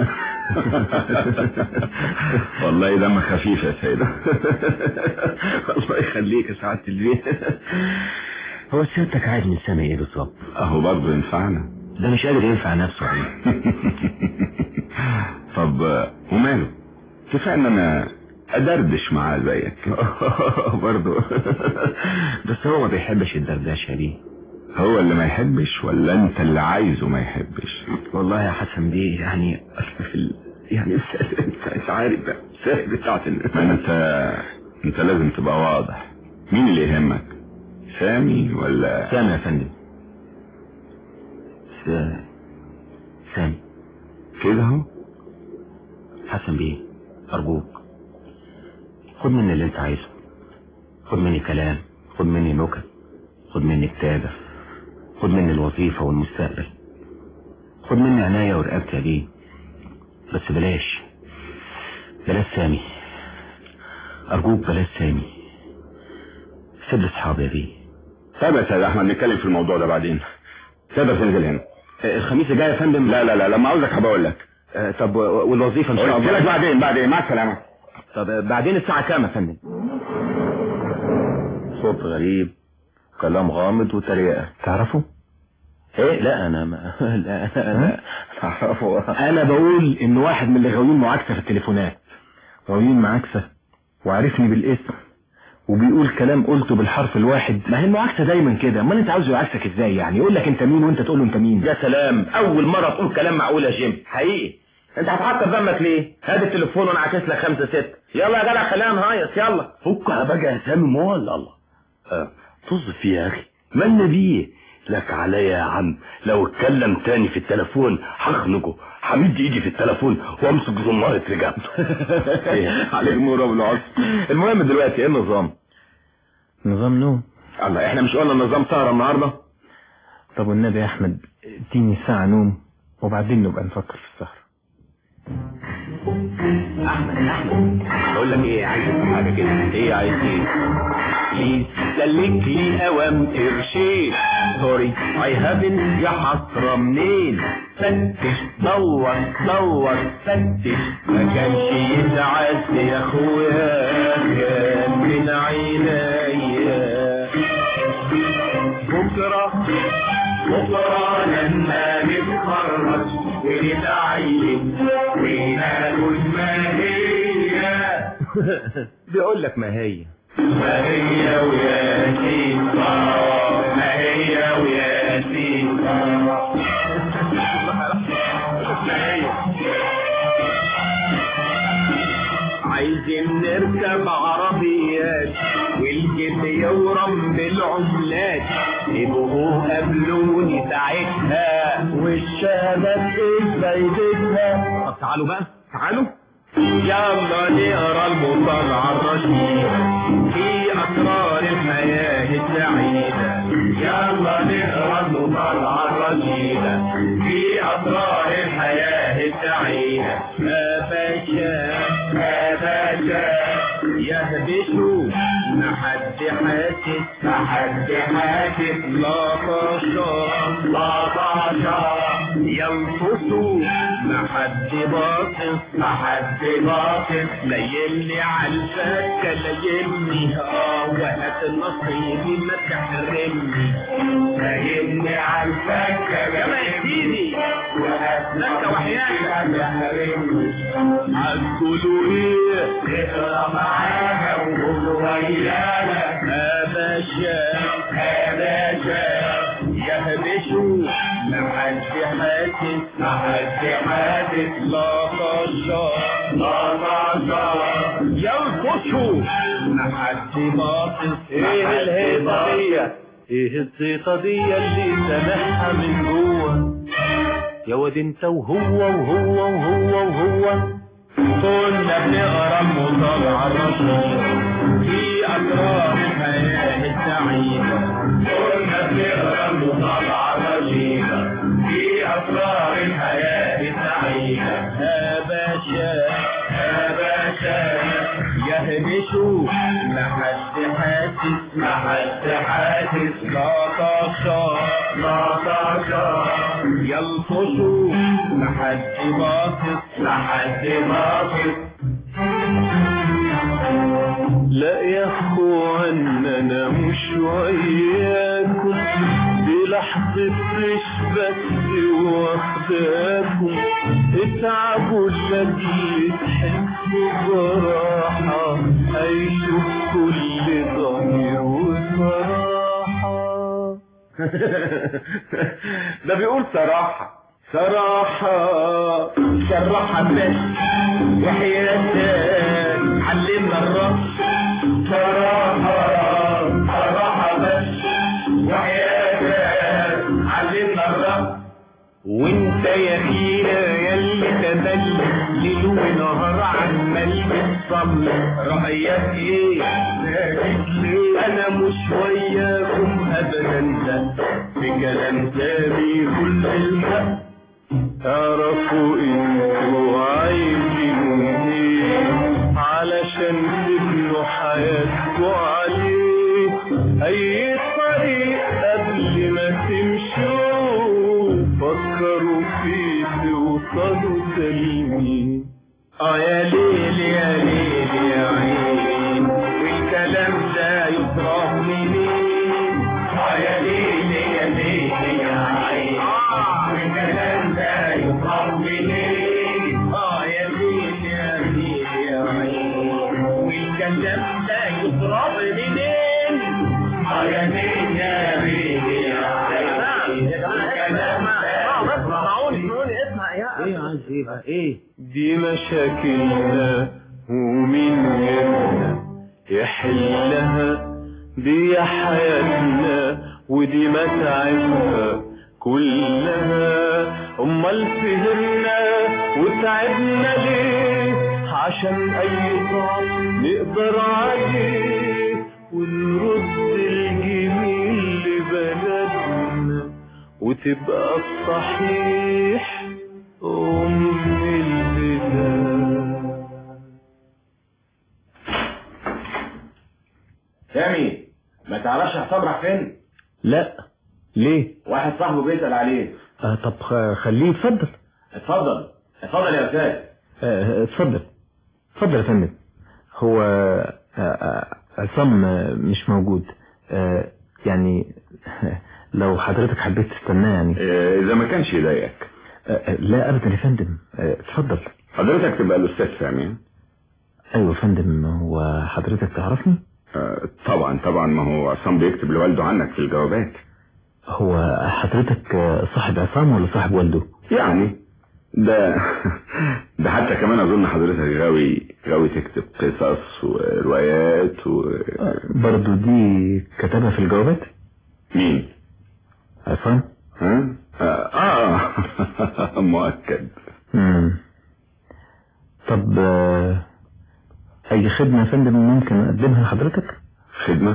والله دم خفيف يا سيدة. الله يخليك يا سعادة البيت. هو سيادتك عايز من سامي ايه بالظبط؟ اهو برضه ينفعنا. ده مش قادر ينفع نفسه عليه. طب وماله؟ كفاية ان انا ادردش معاه زيك. برضه. بس هو ما بيحبش الدردشة دي. هو اللي ما يحبش ولا انت اللي عايزه ما يحبش؟ والله يا حسن دي يعني اصل في ال... يعني انت مش عارف بقى السهل بتاعت الناس. ما انت انت لازم تبقى واضح. مين اللي يهمك؟ سامي ولا؟ سامي يا فندم. س... سامي كده اهو. حسن بيه ارجوك خد مني اللي انت عايزه. خد مني كلام، خد مني نكت، خد مني كتابة، خد مني الوظيفة والمستقبل، خد مني عناية ورقبتي يا بيه. بس بلاش بلاش سامي ارجوك، بلاش سامي. سيب لي اصحابي يا بيه. طيب يا سيد احمد نتكلم في الموضوع ده بعدين. تقدر تنزل هنا الخميس الجاي يا فندم؟ لا لا لا لما عاوزك هبقول لك. أه طب والوظيفة ان شاء الله؟ قلت لك بعدين بعدين. مع السلامة. طب بعدين الساعة كام يا فندم؟ صوت غريب، كلام غامض وتريقة. تعرفه؟ ايه؟ لا انا ما لا انا تعرفه. انا بقول ان واحد من اللي غاويين معاكسة في التليفونات. غاويين معاكسة وعارفني بالاسم وبيقول كلام قلته بالحرف الواحد. ما هي المعاكسة دايما كده. امال انت عاوزه يعاكسك ازاي يعني؟ يقول لك انت مين وانت تقول له انت مين؟ يا سلام، اول مرة تقول كلام معقول يا جيم. حقيقي انت هتحطر دمك ليه؟ هات التليفون وانا عاكس لك خمسة ستة. يلا يا جدع خلينا نهيص يلا. فكها بقى يا سامي مول. الله أه. طز فيه يا اخي، مالنا بيه؟ لك عليا يا عم، لو اتكلم تاني في التليفون هخنقه. همد ايدي في التليفون وامسك زمارة رجبته. عليك نور ابو العصر. المهم دلوقتي ايه النظام؟ نظام نوم. الله، احنا مش قلنا النظام سهرة النهاردة؟ طب والنبي يا احمد اديني ساعة نوم وبعدين نبقى نفكر في السهرة. احمد احمد بقول لك ايه، عايز حاجه كده. ايه عايز ايه؟ بليز سلك لي اوام قرشين. سوري اي هافن. يا حسره منين؟ فتش دور دور فتش. ما كانش يتعز يا اخويا، كان من عينيا. بكره بكره لما نتخرج ونتعين وناكل ما هي. بيقول لك ما هي ما هي وياسين ما هي وياسين ما هي. عايزين نركب عربيات والجد يورم بالعملات، يبقوا قابلوني ساعتها والشهادات ايه فايدتها. طب تعالوا بقى تعالوا يلا نقرا المطالعة الرشيدة في أسرار الحياة السعيدة. يلا نقرا المطالعة الرشيدة في أسرار الحياة السعيدة. ما باشا ما باشا يهبشوا ما حد حاسس ما حد حاسس. لا طاشا لا طاشا ينفسوا ما حد باصص ما حد باصص. ليلني عالفكة ليلني اه وهات نصيبي ما تحرمني. ليلني عالفكة ليلني وهات فكة وحياتك ما تحرمني. هتقولوا ايه اقرا معانا وقولوا ويانا. يا باشا يا باشا يهبشوا ما حد حاسس ما حد حاسس. لا طاشا لا طاشا ينفشوا ما حد باصص. ايه الهيصة دي ايه الزيطة دي اللي سامعها من جوه يا واد انت وهو وهو وهو وهو. كنا بنقرا المطالعة الرشيدة في أسرار الحياة السعيدة. كنا بنقرا المطالعة الرشيدة في أسرار الحياة السعيدة. يا باشا يا باشا يهبشوا ما حد حاسس ما حد حاسس. لا طاشا لا طاشا يلطشوا ما حد باصص ما حد باصص. لا يا اخوان انا مش وياكم دي لحظة عيش بس واخداكم. اتعبوا لاجل تحسوا براحة عيشوا بكل ضمير وصراحة. ده بيقول صراحة صراحة صراحة بس وحياتك علمنا الرقص. صراحة صراحة بس وحياتك علمنا الرقص. وانت يا خينا ياللي تبل ليل ونهار عمال بتصلي رأيك ايه ساكت ليه؟ انا مش وياكم ابدا ده في كلام سامي كل الحق. اعرفوا انتوا عايزين ايه علشان تبنوا حياتكوا عليه. اي طريق قبل ما تمشوا فكروا فيه توصلوا سليمين. اه يا ليل يا ليل يا عين والكلام ده يصرف منين. اه يا ليل يا ليل يا عين والكلام ده يصرف منين. اه يا ليل يا ليل يا عين والكلام ده يصرف منين. اه يا ليل يا ليل يا عين والكلام ده اسمعوني اسمع يا ايه عايز ايه بقى ايه دي مشاكلنا ومين غيرنا يحلها. دي حياتنا ودي متاعبها كلها. امال سهرنا وتعبنا ليه عشان اي ضعف نقدر عليه ونرد الجميل لبلدنا وتبقى الصحيح ام البلاد. سامي ما تعرفش حسام راح فين؟ لا ليه؟ واحد صاحبه بيسأل عليه. آه طب خليه يتفضل. اتفضل اتفضل يا استاذ. آه اتفضل اتفضل يا فندم. هو عصام مش موجود. آه يعني لو حضرتك حبيت تستناه يعني. اذا ما كانش يضايقك. آه لا ابدا يا فندم. آه اتفضل. حضرتك تبقى الاستاذ سامي. ايوه يا فندم. هو حضرتك تعرفني؟ آه طبعا طبعا ما هو عصام بيكتب لوالده عنك في الجوابات. هو حضرتك صاحب عصام ولا صاحب والده؟ يعني ده ده حتى كمان اظن حضرتك غاوي غاوي تكتب قصص وروايات و... برضو دي كتبها في الجوابات. مين؟ عفان. ها اه, آه. مؤكد. مم. طب اي خدمة يا فندم ممكن اقدمها لحضرتك؟ خدمة؟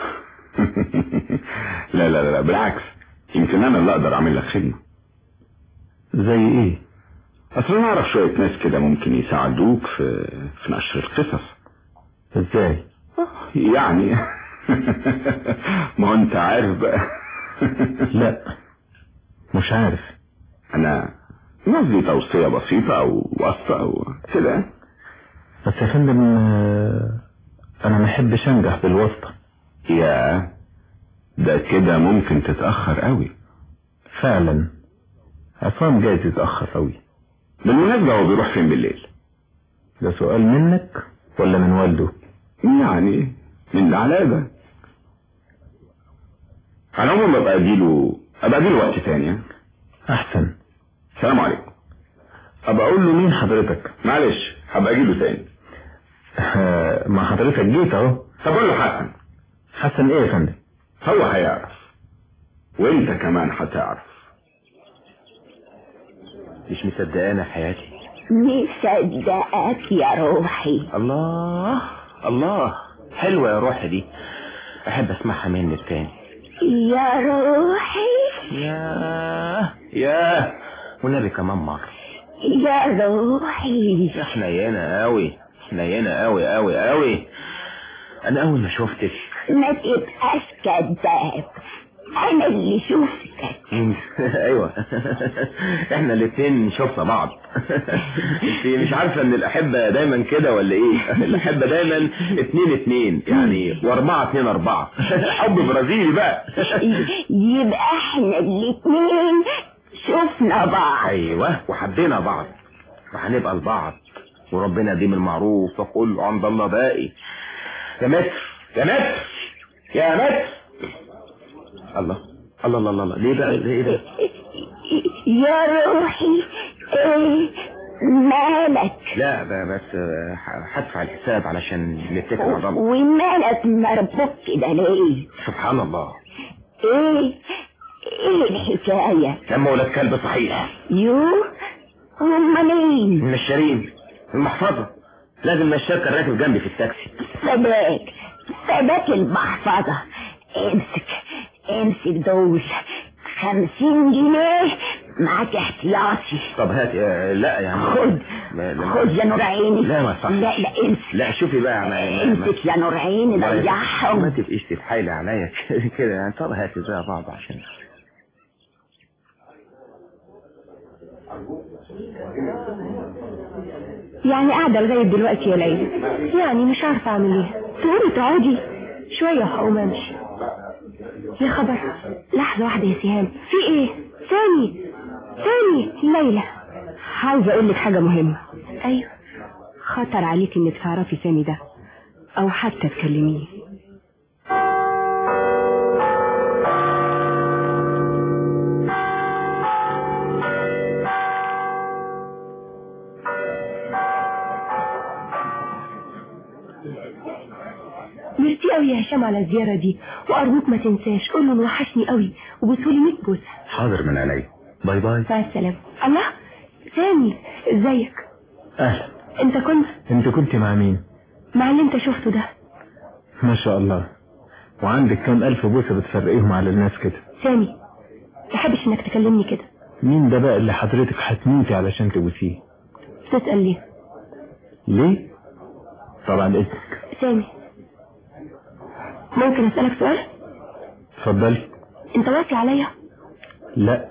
لا لا لا بالعكس، يمكن انا اللي اقدر اعمل لك خدمة. زي ايه؟ اصلا انا اعرف شوية ناس كده ممكن يساعدوك في في نشر القصص. ازاي؟ يعني ما هو انت عارف بقى. لا مش عارف. انا قصدي توصية بسيطة او واسطة او كده. بس يا فندم انا ما احبش انجح بالواسطة. يا ده كده ممكن تتأخر قوي. فعلا عصام جايز يتأخر قوي. بالمناسبة هو بيروح فين بالليل؟ ده سؤال منك ولا من والده؟ يعني من العلابة. على العموم ابقى اديله ابقى اديله وقت تاني. احسن. السلام عليكم. ابقى اقول له مين حضرتك؟ معلش هبقى اجيله تاني. ما حضرتك جيت اهو. طب اقول له حسن. حسن ايه يا فندم؟ هو هيعرف وانت كمان هتعرف. مش مصدقانا حياتي؟ مصدقك يا روحي. الله الله، حلوة يا روحي دي، احب اسمعها منك تاني. يا روحي يا يا والنبي كمان مرة. يا روحي حنينة قوي حنينة قوي قوي قوي. انا اول ما شفتك. ما تبقاش كذاب، انا اللي شفتك. ايوه احنا الاتنين شفنا بعض. انت مش عارفة ان الاحبة دايما كده ولا ايه؟ الاحبة دايما اتنين اتنين يعني، واربعة اتنين اربعة. حب برازيلي بقى. يبقى احنا الاتنين شفنا بعض. ايوه وحبينا بعض وهنبقى لبعض، وربنا يديم المعروف وكل عند الله باقي. يا متر يا متر يا متر. الله الله الله الله، ليه بقى ليه ده؟ يا روحي ايه مالك؟ لا بس هدفع الحساب علشان نتفق على بعض. ومالك مربوط كده ليه؟ سبحان الله. ايه ايه الحكاية؟ لما ولاد كلب صحيح. يو هما مين؟ من الشريم المحفظة، لازم مشاك كان راكب جنبي في التاكسي. فداك فداك المحفظة. امسك امسك دول خمسين جنيه معاك احتياطي. طب هات. لا يا عم خد خد يا نور عيني. لا ما صح. لا لا امسك. لا شوفي بقى ما امسك يا نور عيني ضيعهم. ما تبقيش تتحايلي عليا كده يعني. طب هاتي زي بعض عشان يعني قاعدة لغاية دلوقتي يا ليلى؟ يعني مش عارفة اعمل ايه. تقولي تقعدي شوية وهقوم امشي. يا خبر، لحظة واحدة يا سهام. في ايه؟ ثاني ثاني ليلى، عاوزة اقول لك حاجة مهمة. ايوه. خطر عليك انك تعرفي سامي ده او حتى تكلميه. ميرتي قوي يا هشام على الزيارة دي، وارجوك ما تنساش قول له وحشني قوي وبتقولي مية بوسة. حاضر من عينيا. باي باي. مع السلامة. الله سامي ازيك؟ اهلا. انت كنت انت كنت مع مين؟ مع اللي انت شفته ده. ما شاء الله. وعندك كام الف بوسة بتفرقيهم على الناس كده؟ سامي تحبش انك تكلمني كده. مين ده بقى اللي حضرتك هتموتي علشان تبوسيه؟ تسأل ليه؟ ليه؟ طبعا اذنك. سامي ممكن اسألك سؤال؟ اتفضلي. انت واسي عليا؟ لا.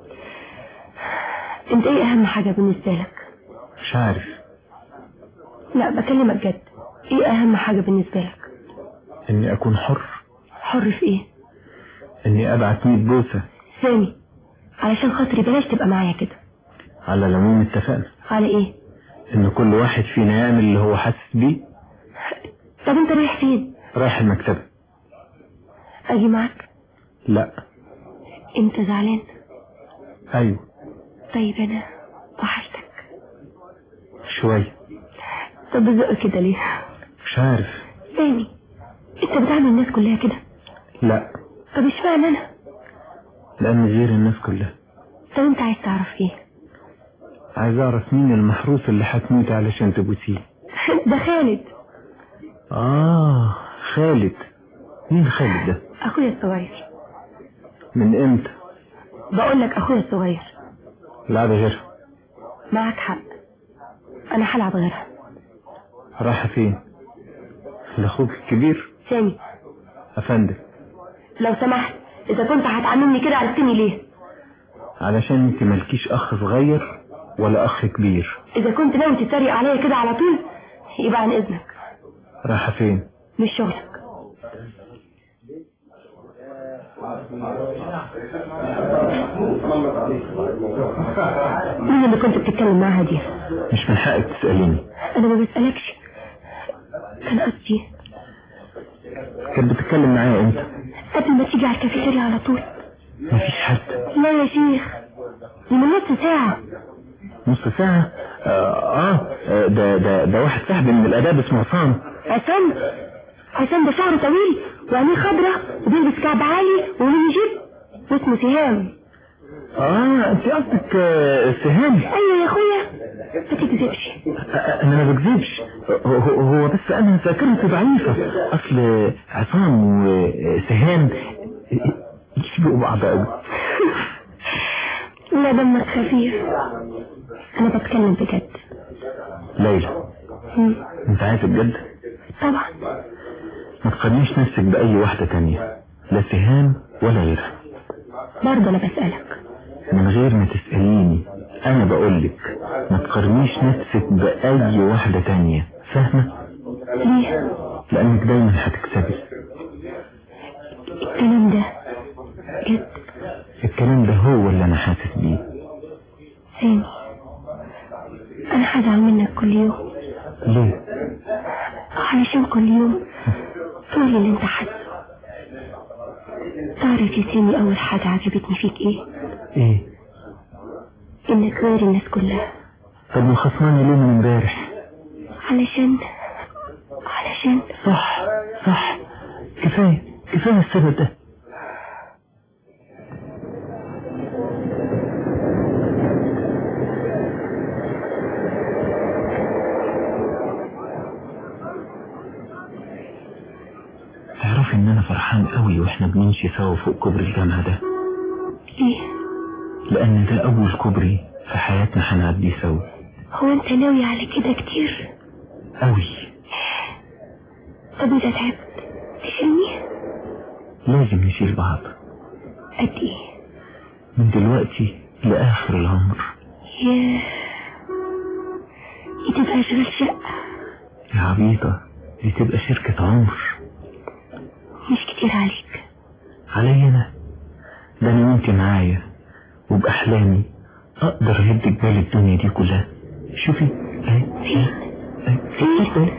انت ايه اهم حاجة بالنسبة لك؟ مش عارف. لا بكلمك جد، ايه اهم حاجة بالنسبة لك؟ اني اكون حر. حر في ايه؟ اني ابعت مية بوسة. سامي علشان خاطري بلاش تبقى معايا كده. على العموم اتفقنا. على ايه؟ ان كل واحد فينا يعمل اللي هو حاسس بيه. طب انت رايح فين؟ رايح المكتبة. اجي معك؟ لا. انت زعلان؟ ايوه. طيب انا وحشتك شوية. طب بزق كده ليه؟ مش عارف. سامي انت بتعمل الناس كلها كده؟ لا. طب اشمعنى انا؟ لأن غير الناس كلها. طب انت عايز تعرف ايه؟ عايز اعرف مين المحروس اللي هتموت علشان تبوسيه. ده خالد. اه خالد. مين خالد ده؟ اخويا الصغير. من امتى؟ بقول لك اخويا الصغير. لا ده غيرها. معك حق، انا هلعب غيرها. رايحة فين؟ لاخوك الكبير؟ سامي. افندم. لو سمحت اذا كنت هتعاملني كده عرفتني ليه؟ علشان انت مالكيش اخ صغير ولا اخ كبير. اذا كنت ناوي تتريق عليا كده على طول يبقى عن اذنك. رايحة فين؟ مش شغلك. مين اللي كنت بتتكلم معاها دي؟ مش من حقك تسأليني. انا ما بسألكش، كان قصدي. كانت بتتكلم معايا امتى؟ قبل ما تيجي على الكافيتيريا على طول. مفيش حد. لا يا شيخ، دي من نص ساعة. نص ساعة؟ اه, آه ده ده ده واحد صاحبي من الاداب اسمه عصام. عصام؟ عصام ده شعره طويل وعينيه خضرة وبيلبس كعب عالي وليه جيب واسمه سهام. اه انت قصدك آه سهام؟ ايوه يا اخويا ما تكذبش. انا ما بكذبش، هو, هو بس انا ذاكرتي ضعيفة. اصل عصام وسهام يشبهوا بعض قوي. لا دمك خفيف، انا بتكلم بجد. ليلى انت عايز بجد؟ طبعا. ما تقارنيش نفسك باي واحدة تانية، لا سهام ولا غيرها. برضه انا بسألك من غير ما تسأليني، انا بقولك ما تقارنيش نفسك باي واحدة تانية، فاهمة؟ ليه؟ لانك دايما هتكسبي. الكلام ده جد؟ الكلام ده هو اللي انا حاسس بيه. سامي انا هزعل منك كل يوم. ليه؟ علشان كل يوم طول اللي انت حاسه. تعرف يا سامي اول حاجة عجبتني فيك ايه؟ ايه؟ انك غير الناس كلها. طب مخصماني ليه من امبارح؟ علشان علشان صح صح كفاية كفاية السبب ده. تعرفي ان انا فرحان قوي واحنا بنمشي سوا فوق كوبري الجامعة ده. ليه؟ لان ده اول كوبري في حياتنا هنعديه سوا. هو انت ناوي على كده كتير؟ قوي. طب اذا تعبت تشيلني؟ لازم نشيل بعض. قد ايه؟ من دلوقتي لاخر العمر. ياه، دي تبقى اشغال شقة. يا عبيطة، دي تبقى شركة عمر. مش كتير عليك؟ علي انا؟ ده انا وانت معايا وبأحلامي اقدر اهد جبال الدنيا دي كلها. شوفي اهي اهي اتفضل.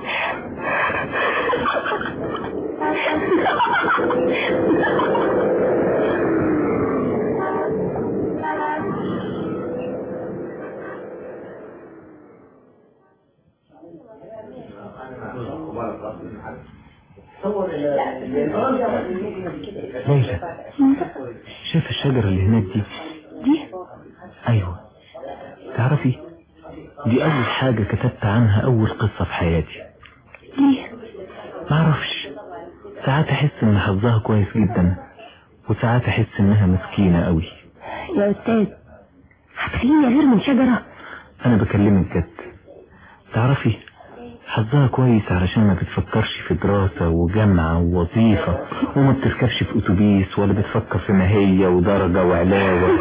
ليلى، شايف الشجرة اللي هناك دي؟ دي؟ ايوه. تعرفي دي اول حاجة كتبت عنها اول قصة في حياتي. ليه؟ معرفش، ساعات احس ان حظها كويس جدا وساعات احس انها مسكينة قوي. يا استاذ هتخليني اغير من شجرة؟ انا بكلمك جد. تعرفي حظها كويس علشان ما بتفكرش في دراسة وجامعة ووظيفة وما بتركبش في اتوبيس ولا بتفكر في ماهية ودرجة وعلاوة.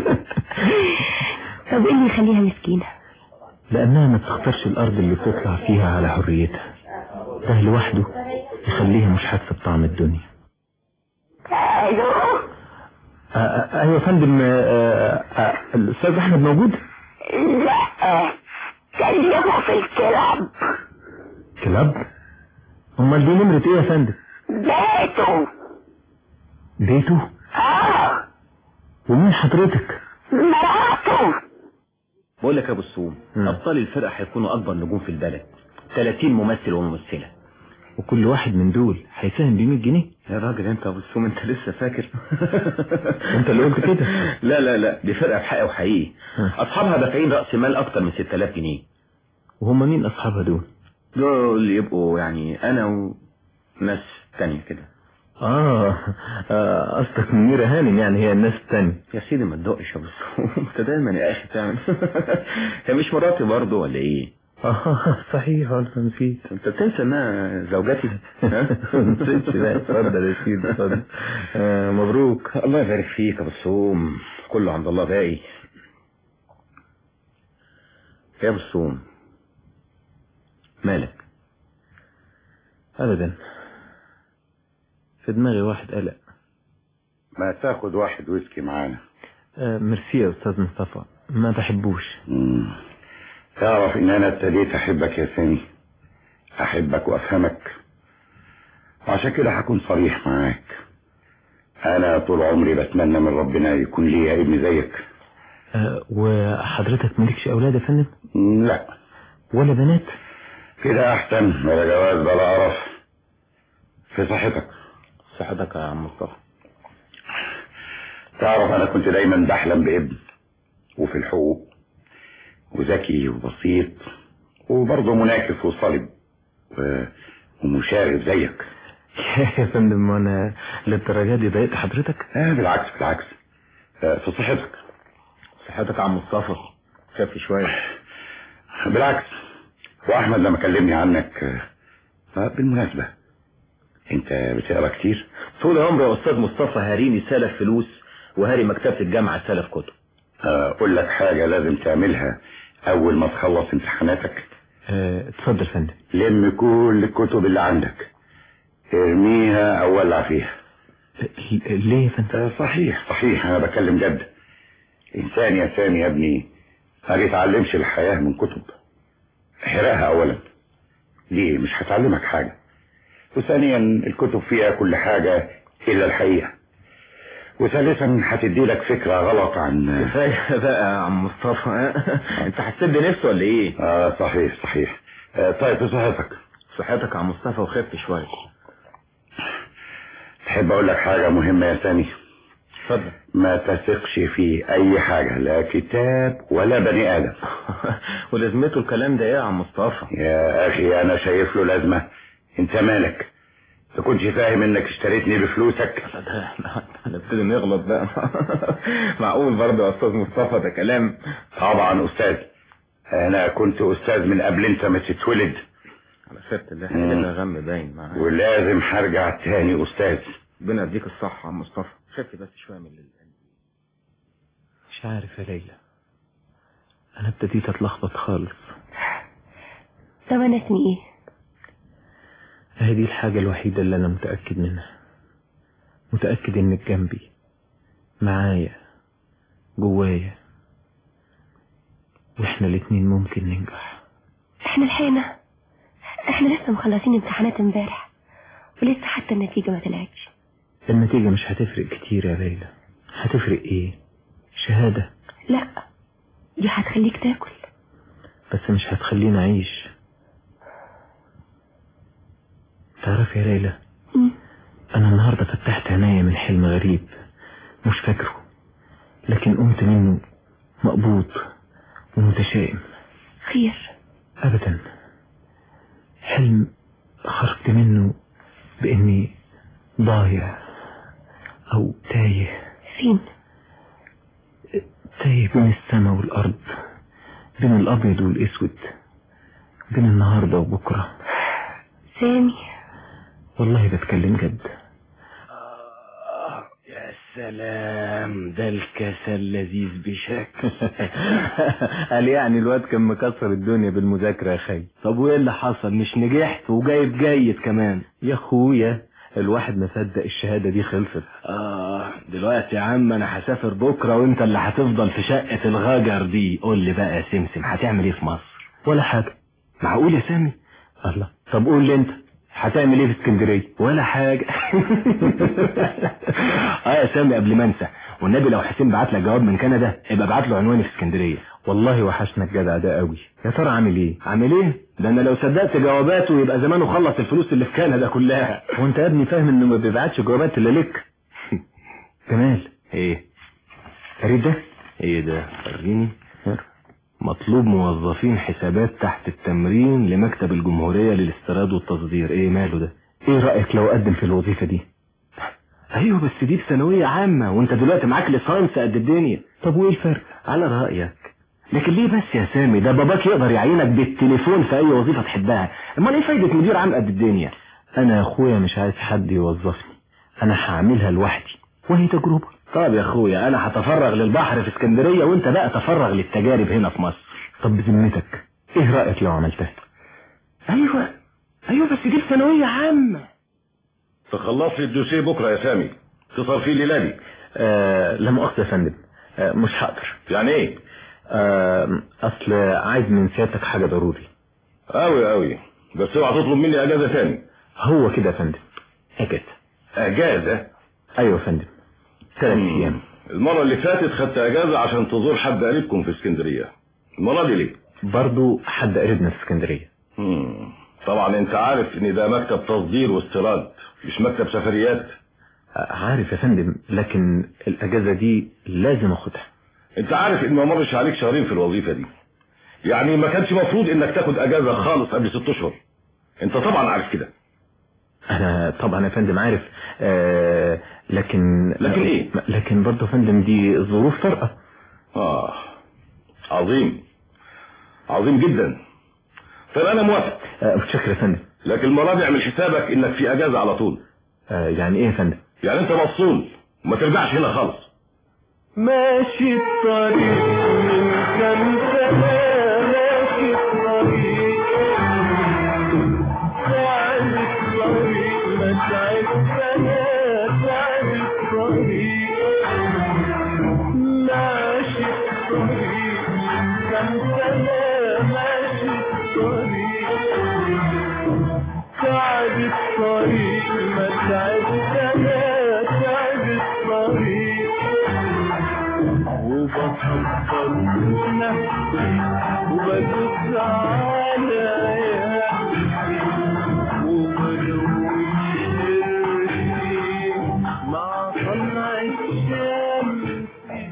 طب ايه اللي يخليها مسكينة؟ لانها ما بتختارش الارض اللي بتطلع فيها على حريتها. ده لوحده يخليها مش حاسة بطعم الدنيا. ايوه ايوه يا فندم. الاستاذ احمد موجود؟ لا كلمه في الكلاب. كلاب؟ امال دي نمرة ايه يا فندم؟ بيته. بيته؟ اه. ومين حضرتك؟ مراته. بقول لك يا ابو السوم، ابطال الفرقه هيكونوا اكبر نجوم في البلد، ثلاثين ممثل وممثله، وكل واحد من دول هيساهم ب مية جنيه. يا راجل انت يا ابو السوم انت لسه فاكر؟ انت اللي قلت كده. لا لا لا دي فرقه بحق وحقيقي، اصحابها دافعين راس مال اكتر من ستة آلاف جنيه. وهم مين اصحابها دول؟ دول يبقوا يعني انا وناس تانية كده. اه قصدك منيرة هانم يعني هي الناس التانية. يا سيدي ما تدقش يا ابو السوم، انت دايما يا اخي تعمل. هي مش مراتي برضه ولا ايه؟ اه صحيح انا نسيت. انت بتنسى انها زوجتي؟ نسيتش. لا اتفضل يا سيدي اتفضل. آه مبروك. الله يبارك فيك يا ابو السوم، كله عند الله باقي. يا ابو السوم مالك؟ ابدا في دماغي واحد قلق. ما تاخد واحد ويسكي معانا؟ آه ميرسي يا استاذ مصطفى، ما بحبوش. مم. تعرف ان انا ابتديت احبك يا سامي، احبك وافهمك، وعشان كده هكون صريح معاك. انا طول عمري بتمنى من ربنا يكون ليا ابن زيك. أه وحضرتك مالكش اولاد يا فندم؟ لا. ولا بنات؟ كده احسن، ولا جواز بلا قرف. في صحتك. صحتك يا عم مصطفى. تعرف انا كنت دايما بحلم بابن، وفي الحقوق، وذكي وبسيط، وبرضه مناكف وصلب ومشاغب زيك. يا فندم وانا للدرجه دي ضايقت حضرتك؟ اه بالعكس بالعكس. اه في صحتك. صحتك يا عم مصطفى، خف شويه. بالعكس، واحمد لما كلمني عنك. اه بالمناسبه انت بتقرا كتير؟ طول عمري يا استاذ مصطفى هاريني سالف فلوس، وهاري مكتبه الجامعه سالف كتب. اقول لك حاجه لازم تعملها اول ما تخلص امتحاناتك. اتفضل يا فندم. لم كل الكتب اللي عندك، ارميها او ولع فيها. ليه يا فندم؟ صحيح صحيح انا بكلم جد. انسان يا سامي يا ابني ما يتعلمش الحياه من كتب. احرقها اولا، ليه؟ مش هتعلمك حاجه. وثانيا الكتب فيها كل حاجه الا الحقيقه. وثالثا هتدي لك فكره غلط عن. كفايه بقى يا عم مصطفى. انت هتسد نفسه ولا ايه؟ اه صحيح صحيح. آه طيب في صحتك. صحتك يا عم مصطفى وخف شويه. تحب اقول لك حاجه مهمه يا سامي؟ اتفضل. ما تثقش في اي حاجه، لا كتاب ولا بني ادم. ولازمته الكلام ده ايه يا عم مصطفى؟ يا اخي انا شايف له لازمه. انت مالك؟ تكونش فاهم انك اشتريتني بفلوسك؟ ده احنا هنبتدي نغلط بقى. معقول برضه يا استاذ مصطفى ده كلام؟ طبعا استاذ، انا كنت استاذ من قبل انت ما تتولد. على سيرة الله حاجه غم باين معاك. ولازم هرجع تاني استاذ. ربنا يديك الصحه يا عم مصطفى. خف بس شويه من الليل. مش عارف يا ليلى، انا ابتديت اتلخبط خالص. طب انا اسمي ايه؟ هذه الحاجة الوحيدة اللي انا متأكد منها، متأكد انك جنبي معايا جوايا، واحنا الاتنين ممكن ننجح. احنا لحقنا، احنا لسه مخلصين امتحانات امبارح ولسه حتى النتيجة ما طلعتش. النتيجة مش هتفرق كتير يا ليلى. هتفرق ايه؟ شهادة. لا دي هتخليك تاكل بس مش هتخليني اعيش. تعرف يا ليلى، انا النهاردة فتحت عينيا من حلم غريب مش فاكره، لكن قمت منه مقبوض ومتشائم. خير؟ ابدا، حلم خرجت منه باني ضايع او تايه. فين؟ تايه بين السماء والارض، بين الابيض والاسود، بين النهارده وبكره. سامي والله بتكلم جد. آه يا سلام، ده الكسل لذيذ بشكل. قال يعني الواد كان مكسر الدنيا بالمذاكرة يا خي. طب وايه اللي حصل؟ مش نجحت وجايب جيد كمان؟ يا اخويا الواحد ما صدق الشهادة دي خلصت. اه دلوقتي يا عم انا هسافر بكرة وانت اللي هتفضل في شقة الغجر دي. قول لي بقى يا سمسم هتعمل ايه في مصر؟ ولا حاجة. معقول يا سامي؟ الله، طب قول لي انت هتعمل ايه في اسكندريه؟ ولا حاجه. اه يا سامي قبل ما انسى، والنبي لو حسين بعت لك جواب من كندا ابقى ابعت له عنواني في اسكندريه، والله وحشنا الجدع ده قوي. يا ترى عامل ايه؟ عامل ايه؟ ده انا لو صدقت جواباته يبقى زمانه خلص الفلوس اللي في كندا كلها. وانت يا ابني فاهم انه ما بيبعتش جوابات الا لك. جمال ايه؟ قريب ده؟ ايه ده؟ وريني. مطلوب موظفين حسابات تحت التمرين لمكتب الجمهورية للاستيراد والتصدير. ايه ماله ده؟ ايه رأيك لو اقدم في الوظيفة دي؟ ايوه بس دي بثانوية عامة وانت دلوقتي معاك ليسانس قد الدنيا. طب وايه الفرق؟ على رأيك. لكن ليه بس يا سامي؟ ده باباك يقدر يعينك بالتليفون في اي وظيفة تحبها. امال ايه فايدة مدير عام قد الدنيا؟ انا يا اخويا مش عايز حد يوظفني، انا هعملها لوحدي وهي تجربة. طب يا اخويا انا هتفرغ للبحر في اسكندرية وانت بقى تفرغ للتجارب هنا في مصر. طب بذمتك ايه رأيك لو عملتها؟ ايوه ايوه بس دي ثانوية عامة. تخلص لي الدوسيه بكرة يا سامي، اتصل فيه ليلادي. آه لا مؤاخذة يا فندم، آه مش هقدر. يعني ايه؟ آه اصل عايز من سيادتك حاجة ضروري. قوي قوي، بس اوعى تطلب مني اجازة تاني. هو كده يا فندم، اجازة. اجازة؟ ايوه يا فندم، ثلاث ايام. المرة اللي فاتت خدت اجازة عشان تزور حد قريبكم في اسكندرية، المرة دي ليه؟ برضو حد قريبنا في اسكندرية. مم. طبعا انت عارف ان ده مكتب تصدير واستيراد مش مكتب سفريات. عارف يا فندم، لكن الاجازة دي لازم اخدها. انت عارف ان ما مرش عليك شهرين في الوظيفة دي، يعني ما كانش مفروض انك تاخد اجازة خالص قبل ست اشهر. انت طبعا عارف كده. انا طبعا يا فندم عارف، آه لكن لكن ايه؟ لكن برضه يا فندم دي ظروف طارئة. اه عظيم عظيم جدا. طب انا موافق. آه متشكر يا فندم. لكن المرة دي اعمل حسابك انك في اجازة على طول. آه يعني ايه يا فندم؟ يعني انت مفصول وما ترجعش هنا خالص. ماشي الطريق من كام سنة، ماشي الطريق تعب الطريق ما تعب سنة، تعب الطريق ماشي الطريق من كام سنة، ماشي الطريق تعب الطريق ما تعب سنة، تعب الطريق وبفكر نفسي وبدوس عليا وبلوي قرشي مع طلع الشمس.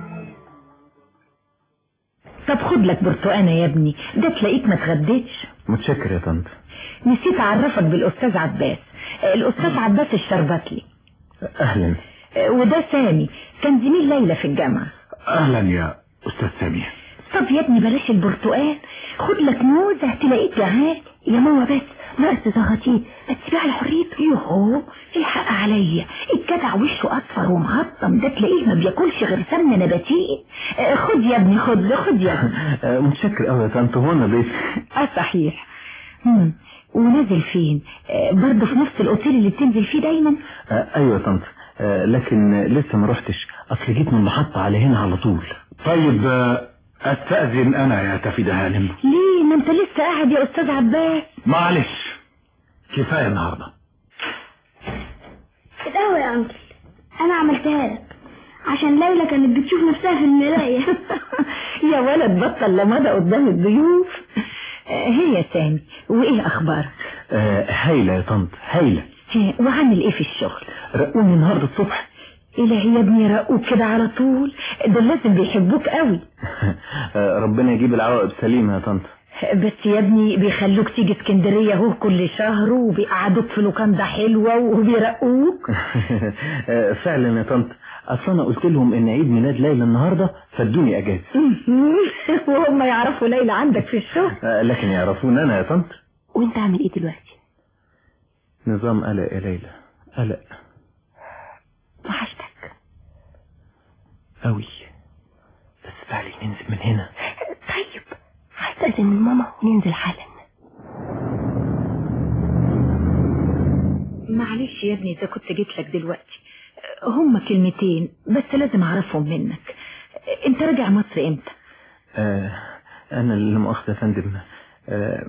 طب خد لك برتقانة يا ابني، ده تلاقيك ما اتغديتش. متشكر يا طنط. نسيت اعرفك بالاستاذ عباس، الاستاذ عباس الشربتلي. اهلا. وده سامي، كان زميل ليلى في الجامعة. اهلا يا استاذ سامي. طب يا ابني بلاش البرتقال، خد لك موزة تلاقيك جعان. يا ماما بس ناقص زغطيه، هتسيبها على حريته. يوهو الحق عليا، الجدع وشه اصفر ومهطم، ده تلاقيه ما بياكلش غير سمنه نباتيه. خد يا ابني، خد خد يا ابني. متشكر قوي يا طنط. هو انا بيت اه صحيح. امم ونازل فين؟ برضه في نفس الاوتيل اللي بتنزل فيه دايما؟ آه ايوه يا طنط، آه لكن لسه ما رحتش، اصل جيت من المحطة على هنا على طول. طيب استأذن انا يا تفيدة هانم. ليه؟ ما انت لسه قاعد يا استاذ عباس. معلش كفاية النهاردة. القهوة يا انكل انا عملتها لك عشان ليلى كانت بتشوف نفسها في المراية. يا ولد بطل لمضى قدام الضيوف. هي يا سامي، وايه اخبارك؟ آه هايلة يا طنط، هايلة. وعامل ايه في الشغل؟ رقوني النهاردة الصبح. إلهي يا ابني رقوك كده على طول، ده لازم بيحبوك قوي. ربنا يجيب العواقب سليمة يا طنط. بس يا ابني بيخلوك تيجي اسكندرية اهو كل شهر، وبيقعدوك في لوكاندا حلوة وبيرقوك. فعلا يا طنط، اصل انا قلت لهم ان عيد ميلاد ليلى النهاردة فادوني اجازة. وهم يعرفوا ليلى عندك في الشغل؟ لكن يعرفون انا يا طنط. وانت عامل ايه دلوقتي؟ نظام قلق يا ليلى، قلق. وحشتك قوي، بس تعالي ننزل من هنا. طيب هستأذن من ماما وننزل حالا. معلش يا ابني اذا كنت جيت لك دلوقتي، هما كلمتين بس لازم اعرفهم منك. انت راجع مصر امتى؟ آه انا اللي مؤاخذة يا فندم. آه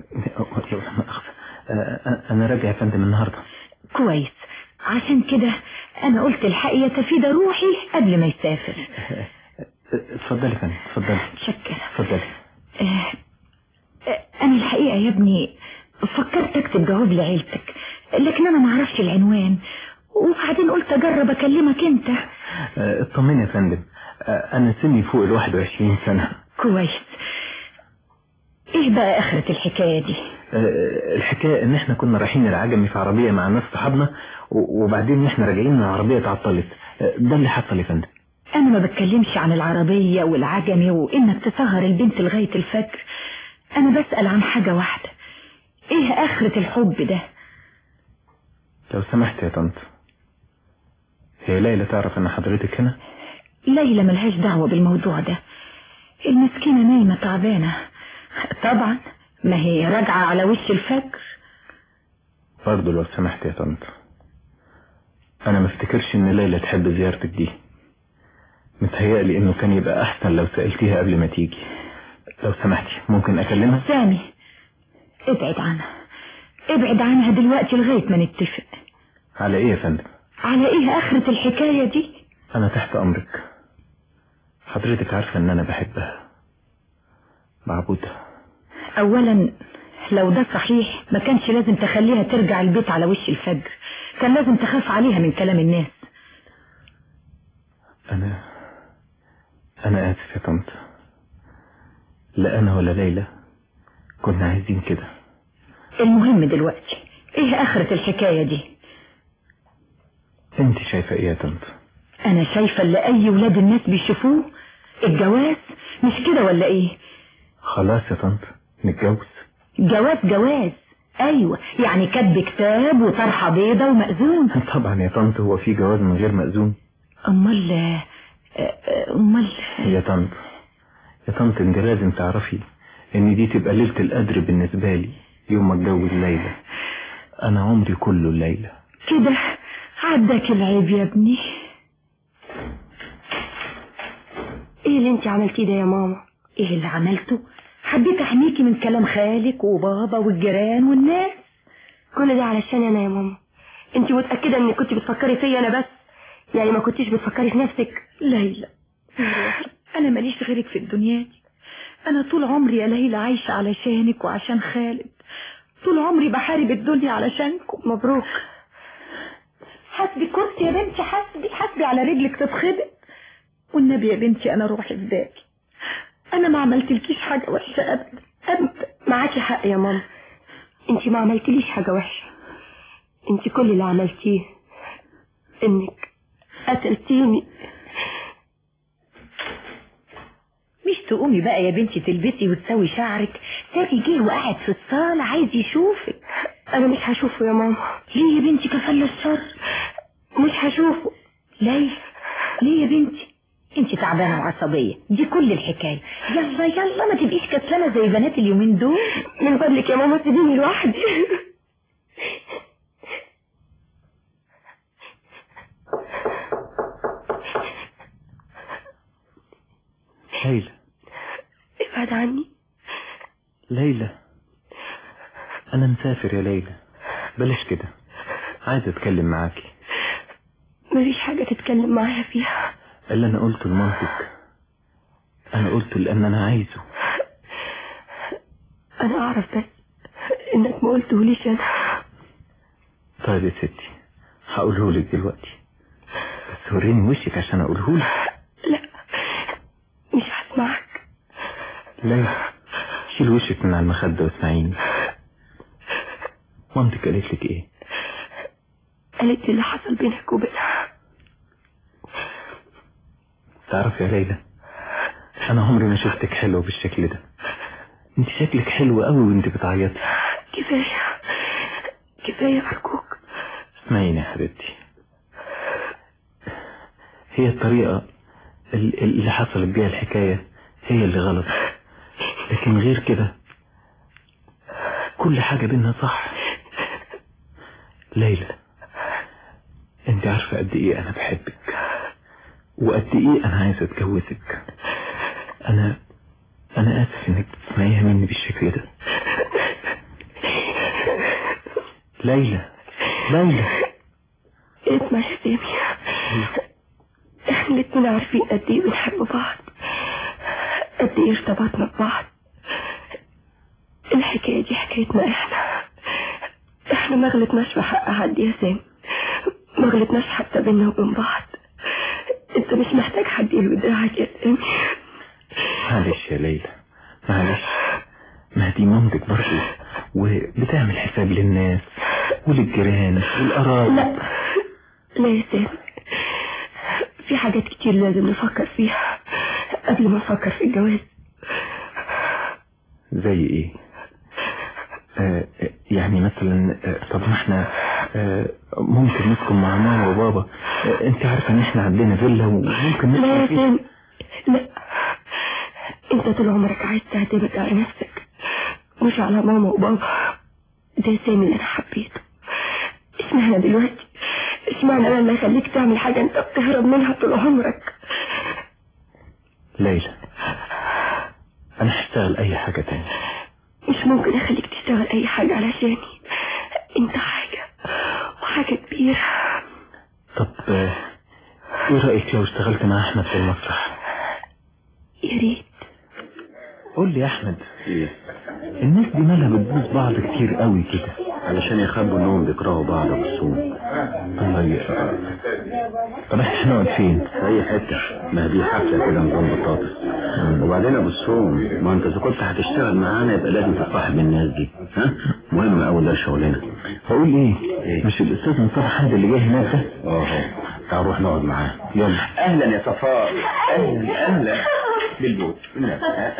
آه انا راجع يا فندم النهاردة. كويس، عشان كده انا قلت الحق يا تفيدة روحي قبل ما يسافر. اتفضلي فندم اتفضلي. شكرا. اتفضلي. آه انا الحقيقة يا ابني فكرت اكتب جواب لعيلتك، لكن انا ما اعرفش العنوان، وبعدين قلت اجرب اكلمك انت. اطمني يا فندم، انا سني فوق الواحد وعشرين سنة. كويس. ايه بقى اخرة الحكاية دي؟ الحكاية ان احنا كنا رايحين العجمي في عربية مع ناس صحابنا، وبعدين احنا راجعين من العربية اتعطلت. ده اللي حصل يا فندم. انا ما بتكلمش عن العربية والعجمي وانك تسهر البنت لغاية الفجر، انا بسأل عن حاجة واحدة، ايه اخرة الحب ده؟ لو سمحت يا طنط، هي ليلى تعرف ان حضرتك هنا؟ ليلى ملهاش دعوة بالموضوع ده، المسكينة نايمة تعبانة. طبعا ما هي راجعة على وش الفجر. برضه لو سمحت يا طنط، انا ما افتكرش ان ليلى تحب زيارتك دي، متهيألي انه كان يبقى احسن لو سألتيها قبل ما تيجي. لو سمحتي ممكن اكلمها؟ سامي ابعد عنها، ابعد عنها دلوقتي لغاية ما نتفق. على ايه يا فندم؟ على ايه اخرة الحكاية دي؟ انا تحت امرك، حضرتك عارفة ان انا بحبها معبودة. اولا لو ده صحيح ما كانش لازم تخليها ترجع البيت على وش الفجر، كان لازم تخاف عليها من كلام الناس. انا انا اسف يا طنط، لا انا ولا ليلى كنا عايزين كده. المهم دلوقتي ايه اخرة الحكاية دي؟ انت شايفة ايه يا طنط؟ انا شايفة اللي اي ولاد الناس بيشوفوه، الجواز، مش كده ولا ايه؟ خلاص يا طنط نتجوز. جواز جواز ايوه، يعني كتب كتاب وطرحة بيضة ومأذون. طبعا يا طنط، هو في جواز من غير مأذون؟ امال امال يا طنط يا طنط انت لازم تعرفي ان دي تبقى ليلة القدر بالنسبة لي، يوم ما اتجوز ليلى. انا عمري كله ليلى. كده عداك العيب يا ابني. ايه اللي انت عملتيه ده يا ماما؟ ايه اللي عملته؟ حبيت احميكي من كلام خالك وبابا والجيران والناس. كل ده علشان انا يا ماما. انت متأكدة انك كنت بتفكري فيا انا بس؟ يعني ما كنتيش بتفكري في نفسك؟ ليلى انا ماليش غيرك في الدنيا دي، انا طول عمري يا ليلى عايشة علشانك وعشان خالد، طول عمري بحارب الدنيا علشانكم. مبروك. حسبي كرسي يا بنتي، حسبي حسبي على رجلك تتخبط. والنبي يا بنتي انا روحي فداكي، انا ما عملتلكيش حاجة وحشة ابدا ابدا. معاكي حق يا ماما، انت ما عملتليش حاجة وحشة، انت كل اللي عملتيه انك قتلتيني. مش تقومي بقى يا بنتي تلبسي وتسوي شعرك؟ ساكي جه وقاعد في الصالة عايز يشوفك. انا مش هشوفه يا ماما. ليه يا بنتي كفل الشر؟ مش هشوفه. ليه ليه يا بنتي؟ انت تعبانة وعصبية، دي كل الحكاية. يلا يلا ما تبقيش كسلانة زي بنات اليومين دول. من فضلك يا ماما سيبيني لوحدي. ليلى ابعد عني. ليلى انا مسافر يا ليلى، بلاش كده، عايز اتكلم معاكي. مفيش حاجة تتكلم معايا فيها. اللي انا قلته لمامتك انا قلته لان انا عايزه. انا اعرف بس انك ما قلتهوليش انا. طيب يا ستي هقولهولك دلوقتي، بس وريني وشك عشان اقولهولك. لا مش هسمعك. ليلى شيل وشك من على المخدة واسمعيني. مامتك قالت لك ايه؟ قالت لي اللي حصل بينك وبينها. تعرف يا ليلى انا عمري ما شفتك حلوة بالشكل ده، انت شكلك حلو قوي وانت بتعيطي. كفاية كفاية ارجوك. اسمعيني يا حبيبتي، هي الطريقة اللي حصلت بيها الحكاية هي اللي غلط، لكن غير كده كل حاجة بينها صح. ليلى انت عارفة قد ايه انا بحبك وقد ايه انا عايز اتجوزك. انا انا اسف انك تسمعيها مني بالشكل ده. ليلى ليلى اسمع يا سامي، احنا الاتنين عارفين قد ايه بنحب بعض، قد ايه ارتبطنا ببعض. الحكاية دي حكايتنا احنا احنا ما غلطناش في حق حد يا سامي، ما غلطناش حتى بينا وبين بعض. انت مش محتاج حد يودعك يا سامي. معلش يا ليلى معلش، ما دي مامتك برضه وبتعمل حساب للناس وللجيران والقرايب. لا لا يا سامي، في حاجات كتير لازم نفكر فيها قبل ما نفكر في الجواز. زي ايه؟ آه يعني مثلا آه طب ما احنا آه ممكن نسكن مع ماما وبابا. آه انت عارفه ان احنا عندنا فيلا وممكن لا يا نسكن سامي لا، انت طول عمرك عايز تعتمد على نفسك مش على ماما وبابا. ده سامي اللي انا حبيته. اشمعنى دلوقتي؟ اشمعنى انا اللي اخليك تعمل حاجه انت بتهرب منها طول عمرك؟ ليلى انا هشتغل اي حاجه تاني. مش ممكن اخليك تشتغل اي حاجه علشاني. انت حاجه وحاجه كبيره. طب آه ايه رايك لو اشتغلت مع احمد في المسرح؟ يا ريت. قول لي يا احمد، ايه الناس دي مالها بتبوظ بعض كتير قوي كده؟ علشان يخبوا انهم بيكرهوا بعض بالصوم. الله يقرأ. طب احنا هنقعد فين؟ في اي حته، ما دي حفله كده نظام بطاطس. وبعدين ابو الصوم، ما انت اذا كنت هتشتغل معانا يبقى لازم تصاحب الناس دي. ها مهم قوي ده شغلنا. هقول ايه؟ إيه؟ مش الاستاذ مصطفى حد اللي جاي هناك ده؟ اه تعال نروح نقعد معاه. يلا. اهلا يا صفاء. اهلا اهلا بالبوت. اهلا.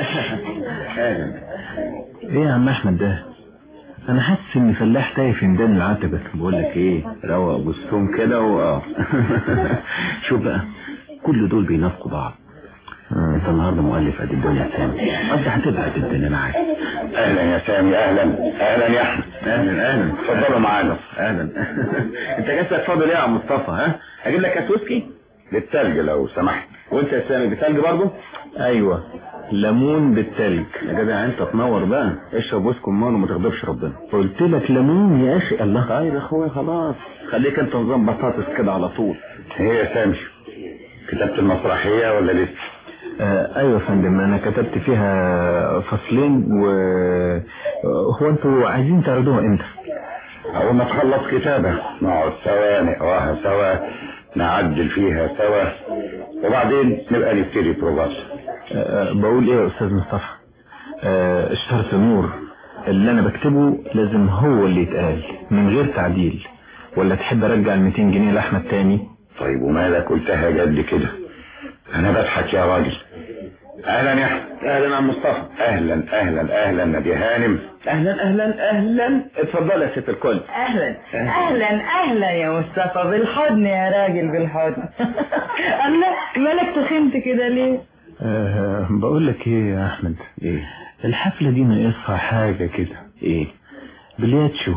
ايه يا عم احمد ده؟ انا حاسس اني فلاح تايه في ميدان العتبه. بقول لك ايه، روق بصهم كده واه شوف بقى، كل دول بينافقوا بعض. انت النهارده مؤلف قد الدنيا يا سامي، انت هتبقى قد الدنيا معاك. اهلا يا سامي. اهلا اهلا يا احمد. اهلا اهلا اتفضلوا معانا. اهلا. انت جسدك فاضل ايه يا عم مصطفى؟ ها اجيب لك كاس ويسكي بالتلج لو سمحت. وانت يا سامي بتلج برضه؟ ايوه ليمون بالتلج. يا جدع انت تنور بقى، اشرب ويسكي مان وما تغضبش ربنا. قلت لك ليمون يا اخي. الله. طيب يا اخويا خلاص، خليك انت نظام بطاطس كده على طول. هي يا سامي كتبت المسرحيه ولا لسه؟ آه ايوه يا فندم، انا كتبت فيها فصلين. و هو انتوا عايزين تعرضوها امتى؟ اول ما تخلص كتابه نقعد سوا نقراها سوا نعدل فيها سوا وبعدين نبقى نبتدي بروفات. أه بقول ايه يا استاذ مصطفى؟ أه اشترط نور اللي انا بكتبه لازم هو اللي يتقال من غير تعديل، ولا تحب ارجع ال مئتين جنيه لاحمد تاني؟ طيب ومالك قلتها جد كده؟ انا بضحك يا راجل. اهلا يا احمد. اهلا يا عم مصطفى. اهلا اهلا اهلا نبي هانم. اهلا اهلا اهلا. اتفضل يا ست الكل. اهلا اهلا اهلا يا مصطفى. بالحضن يا راجل بالحضن. الله مالك تخنت كده ليه؟ أه بقول لك ايه يا احمد، ايه الحفله دي ناقصها حاجه كده. ايه؟ بلياتشو.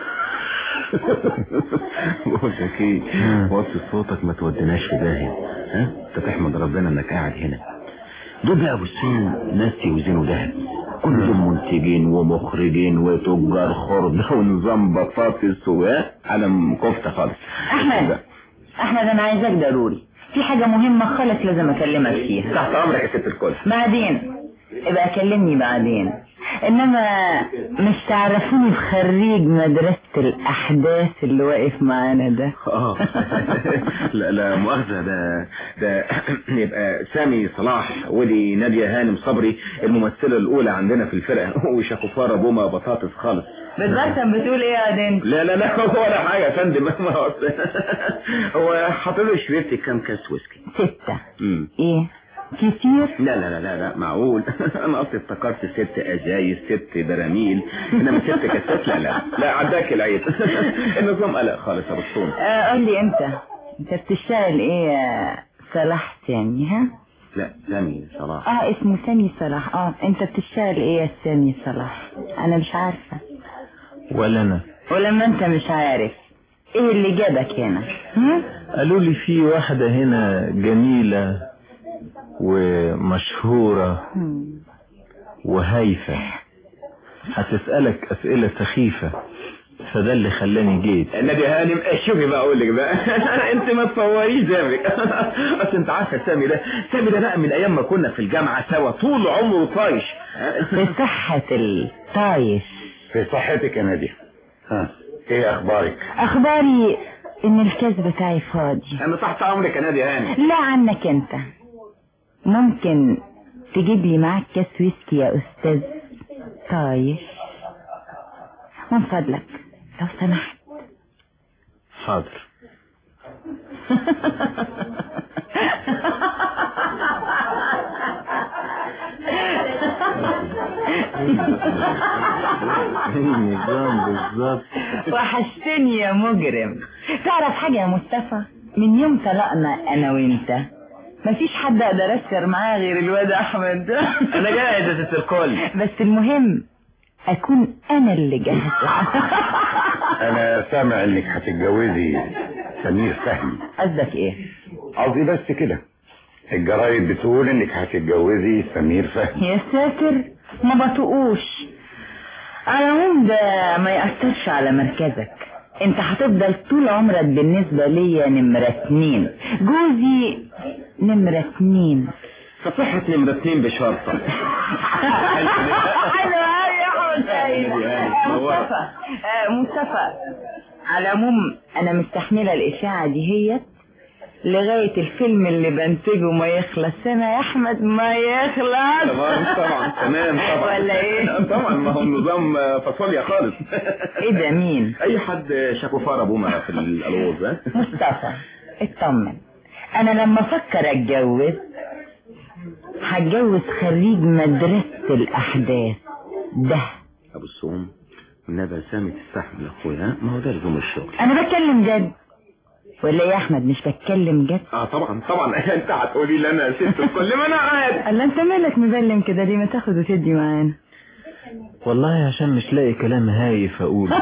بقول لك ايه، وطي صوتك ما توديناش في داهيه. ها انت تحمد ربنا انك قاعد هنا. دول بقى بصين ناس يوزنوا دهب، كلهم منتجين ومخرجين وتجار خرده ونظام بطاطس وعلم كفته خالص. احمد احمد انا عايزك ضروري في حاجه مهمه خالص لازم اكلمك فيها. تحت امرك يا ست الكل. بعدين ابقى كلمني بعدين، انما مش تعرفوني بخريج مدرسة الاحداث اللي واقف معانا ده؟ اه لا لا مؤاخذة، ده ده يبقى سامي صلاح ودي نادية هانم صبري الممثلة الاولى عندنا في الفرقة وشاكوفارة بوما بطاطس خالص. بالظبط بتقول ايه يا دين؟ لا لا لا ولا حاجة يا فندم. هو حاطط لي شريطة كام كاس ويسكي؟ ستة. امم ايه كتير؟ لا لا لا لا معقول. انا اصلي افتكرت ست ازايز ست براميل، انما ست كاسات لا لا لا عداك العيد. النظام قلق خالص يا بسطون. آه قول لي امتى انت بتشتغل ايه يا صلاح سامي؟ ها لا سامي صلاح. اه اسمه سامي صلاح. اه انت بتشتغل ايه يا سامي صلاح؟ انا مش عارفة. ولا انا. ولما انت مش عارف ايه اللي جابك هنا؟ ها قالوا لي في واحدة هنا جميلة ومشهورة وهايفة هتسألك أسئلة سخيفة فده اللي خلاني جيت. النبي هانم شوفي بقى اقول لك بقى انت ما تصوريش دمك. اصل انت عارفه سامي ده سامي ده بقى من ايام ما كنا في الجامعه سوا طول عمره طايش. في صحة الطايش. في صحتك يا نادية. ها ايه اخبارك؟ اخباري ان الكاس بتاعي فاضي. انا تحت امرك يا نادية هانم. لا عنك انت، ممكن تجيب لي معاك كاس ويسكي يا استاذ طايش من فضلك لو سمحت. حاضر. النظام بالظبط. وحشتني يا مجرم. تعرف حاجة يا مصطفى؟ من يوم طلقنا انا وانت مفيش حد اقدر اسكر معاه غير الواد احمد. انا جاهز يا ست الكل، بس المهم اكون انا اللي جاهزة. انا سامع انك هتتجوزي سمير فهمي. قصدك ايه؟ قصدي بس كده، الجرايد بتقول انك هتتجوزي سمير فهمي. يا ساتر ما بطقوش. على العموم ده ما يأثرش على مركزك، انت هتفضل طول عمرك بالنسبة ليا نمرة اتنين، جوزي نمرة اتنين. فصحة نمرة اتنين بشرطة. حلو قوي يا احمد. مصطفى مصطفى على العموم انا مستحملة الاشاعة دي هي لغاية الفيلم اللي بنتجه ما يخلص. سنة يا احمد ما يخلص. طبعا طبعا تمام طبعا. ولا ايه؟ طبعا ما هو النظام فاصوليا خالص. ايه ده مين؟ اي حد شاكوفار ابوما في الالوز. ها مصطفى اطمن، انا لما افكر اتجوز هتجوز خريج مدرسة الاحداث ده. ابو السوم والنبي سامي تستحمل يا اخويا، ما هو ده لزوم الشغل. انا بتكلم جد ولا يا احمد مش بتكلم جد؟ اه طبعا طبعا. انت هتقولي لي انا ست الكل ما انا عارف. الا انت مالك مبلم كده ليه؟ ما تاخد وتدي معانا. والله عشان مش لاقي كلام هايف اقوله.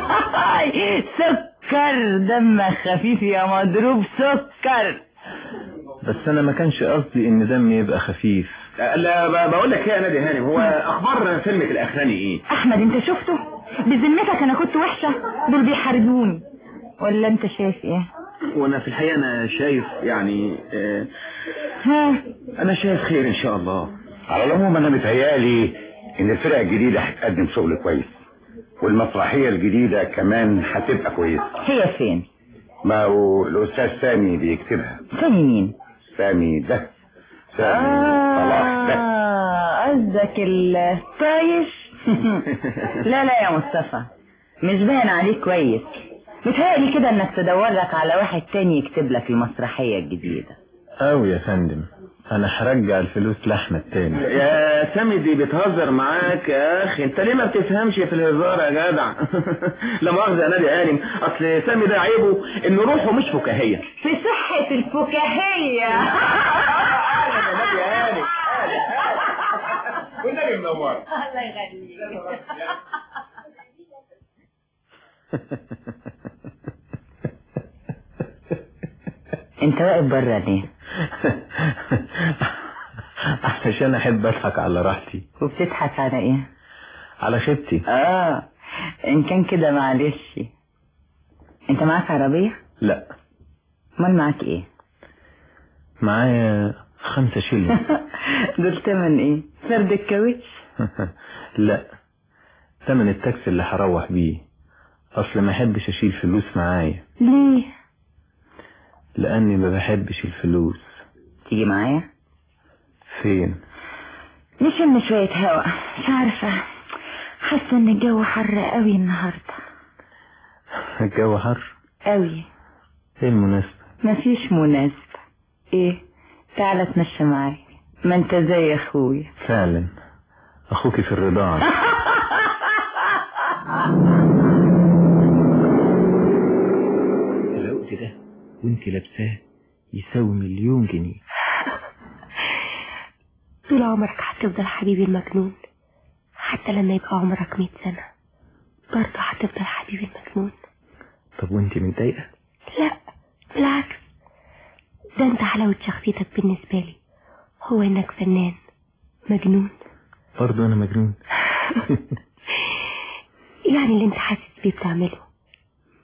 سكر دمك خفيف يا مضروب سكر. بس انا ما كانش قصدي ان دمي يبقى خفيف. لا بقول لك ايه يا نادي هانم، هو اخبار فيلمك الاخراني ايه؟ احمد انت شفته؟ بذمتك انا كنت وحشة؟ دول بيحاربوني ولا انت شايف ايه؟ وانا في الحقيقة انا شايف يعني اه ها انا شايف خير ان شاء الله. على العموم انا متهيألي ان الفرقة الجديدة هتقدم شغل كويس، والمسرحية الجديدة كمان هتبقى كويسة. هي فين؟ ما هو الاستاذ سامي بيكتبها. سامي مين؟ سامي ده سامي آه صلاح ده. قصدك الطايش. لا لا يا مصطفى مش باين عليك كويس. متهيألي كده انك تدور لك على واحد تاني يكتب لك المسرحية الجديدة. اوي يا فندم، انا هرجع الفلوس لاحمد تاني. يا سامي دي بتهزر معاك يا اخي، انت ليه ما بتفهمش في الهزار يا جدع؟ لا مؤاخذة يا نادي هانم، اصل سامي ده عيبه ان روحه مش فكاهية. في صحة الفكاهية. اهلا يا نادي هانم. والنبي منور. الله يغنيك. انت واقف بره ليه؟ عشان احب اضحك على راحتي. وبتضحك على ايه؟ على خيبتي. اه ان كان كده معلش. انت معاك عربية؟ لا. امال معاك ايه؟ معايا خمسة شيلين. دول تمن ايه؟ فرد الكاوتش؟ لا، تمن التاكسي اللي هروح بيه. اصل ما احبش اشيل فلوس معايا. ليه؟ لاني ما بحبش الفلوس. تيجي معايا؟ فين؟ نشم شوية هوا. مش عارفة، حاسة ان الجو حر قوي النهاردة. الجو حر قوي. ايه المناسبة؟ مفيش مناسبة. ايه؟ تعالى اتمشى معايا، ما انت زي اخويا. فعلا اخوكي في الرضاعة. العقد ده وانت لابساه يساوي مليون جنيه. طول عمرك هتفضل حبيبي المجنون، حتى لما يبقى عمرك مئة سنة برضه هتفضل حبيبي المجنون. طب وانت متضايقة؟ لا بالعكس، ده انت حلاوة شخصيتك بالنسبة لي هو انك فنان مجنون. برضه انا مجنون. يعني اللي انت حاسس بيه بتعمله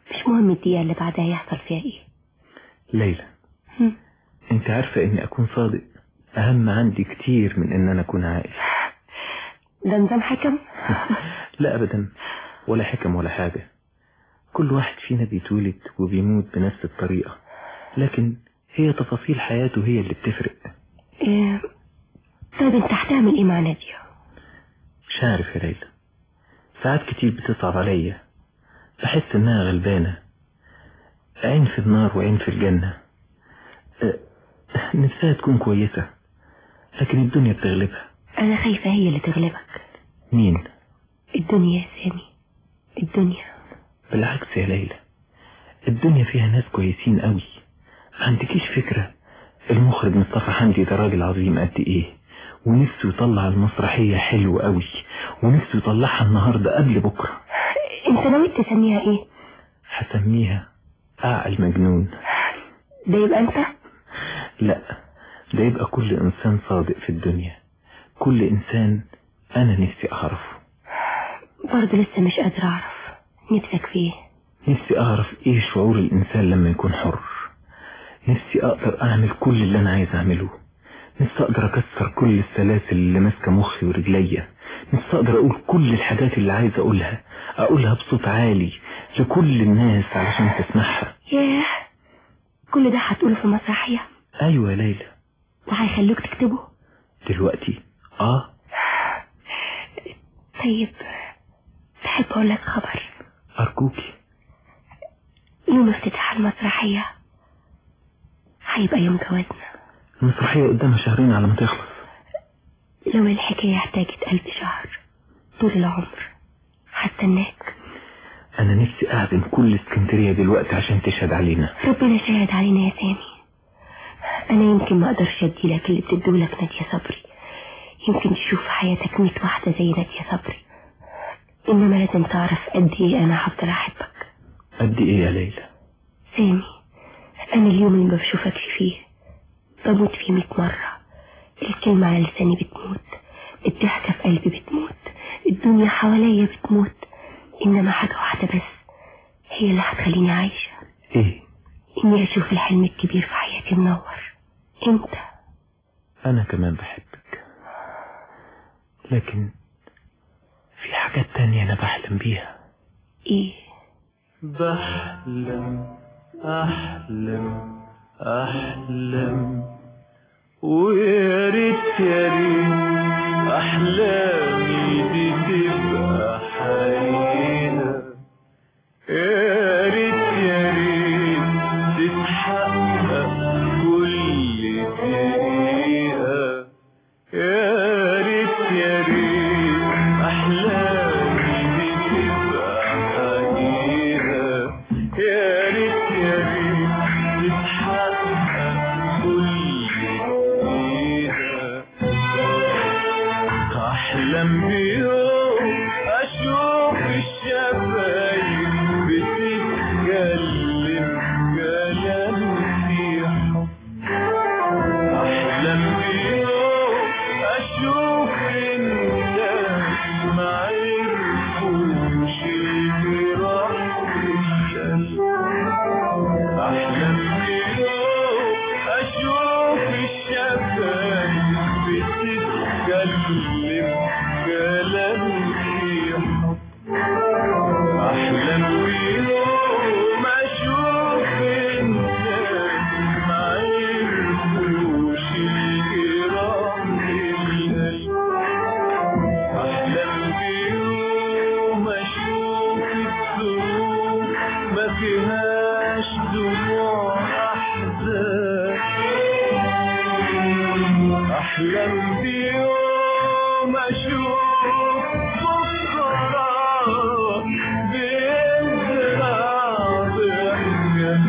مش مهم الدقيقة اللي بعدها يحصل فيها ايه. ليلى، هم. انت عارفة اني اكون صادق اهم عندي كتير من ان انا اكون عاقل. ده نظام حكم؟ لا ابدا، ولا حكم ولا حاجة. كل واحد فينا بيتولد وبيموت بنفس الطريقة، لكن هي تفاصيل حياته هي اللي بتفرق. إيه. طيب انت هتعمل ايه مع نادية؟ مش عارف يا ليلى، ساعات كتير بتصعب عليا، بحس انها غلبانة، عين في النار وعين في الجنة. أه نفسها تكون كويسة لكن الدنيا بتغلبها. انا خايفة هي اللي تغلبك. مين؟ الدنيا يا سامي، الدنيا. بالعكس يا ليلى، الدنيا فيها ناس كويسين قوي. ما عندكيش فكرة المخرج مصطفى حمدي ده راجل عظيم قد ايه، ونفسه يطلع المسرحية حلو قوي، ونفسه يطلعها النهاردة قبل بكرة. انت ناوي تسميها ايه؟ هسميها اعقل مجنون. ده يبقى انت؟ لا، ده يبقى كل انسان صادق في الدنيا، كل انسان انا نفسي اعرفه. برضه لسه مش قادر اعرف نفسك فيه. نفسي اعرف ايه شعور الانسان لما يكون حر. نفسي اقدر اعمل كل اللي انا عايز اعمله. نفسي اقدر اكسر كل السلاسل اللي ماسكه مخي ورجليا. نفسي اقدر اقول كل الحاجات اللي عايز اقولها، اقولها بصوت عالي لكل الناس علشان تسمعها. ياه، كل ده هتقوله في مسرحية؟ ايوه يا ليلى. وهيخلوك تكتبه دلوقتي؟ اه. طيب تحب اقول لك خبر؟ ارجوكي. يوم افتتاح المسرحية هيبقى يوم جوازنا. المسرحية قدامها شهرين على ما تخلص. لو الحكاية احتاجت ألف شهر طول العمر هستناك. انا نفسي اعزم كل اسكندرية دلوقتي عشان تشهد علينا. ربنا شاهد علينا يا سامي. انا يمكن ما اقدرش اديلك اللي بتدولك نادية صبري، يمكن تشوف في حياتك ميت واحدة زي نادية صبري، انما لازم تعرف قد ايه انا هفضل احبك. قد ايه يا ليلى؟ سامي، انا اليوم اللي ما بشوفكش فيه بموت فيه ميت مرة. الكلمة على لساني بتموت، الضحكة في قلبي بتموت، الدنيا حواليا بتموت، انما حاجة واحدة بس هي اللي هتخليني عايشة. ايه؟ اني اشوف الحلم الكبير في حياتي منور. انت. انا كمان بحبك، لكن في حاجات تانية انا بحلم بيها. ايه؟ بحلم احلم احلم ويا ريت يا ريت احلامي دي تبقى حقيقة. يا ريت يا ريت تتحقق كل دقيقة. يا ريت يا ريت احلامي دي تبقى حقيقة. يا ريت يا ريت تتحقق كل دقيقة. احلم بيوم اشوف الشفايف بتتكلم كلام في حب. احلم بيوم اشوف الناس ما عرفوش الجراح القلب. احلم بيوم اشوف الشفايف بتتكلم كلام في حب. احلم بيوم اشوف الناس ما عرفوش الجراح القلب. احلم بيوم اشوف الدروب ما فيهاش دموع احزان. احلم بيوم اشوف بكره بيزرع ضحكه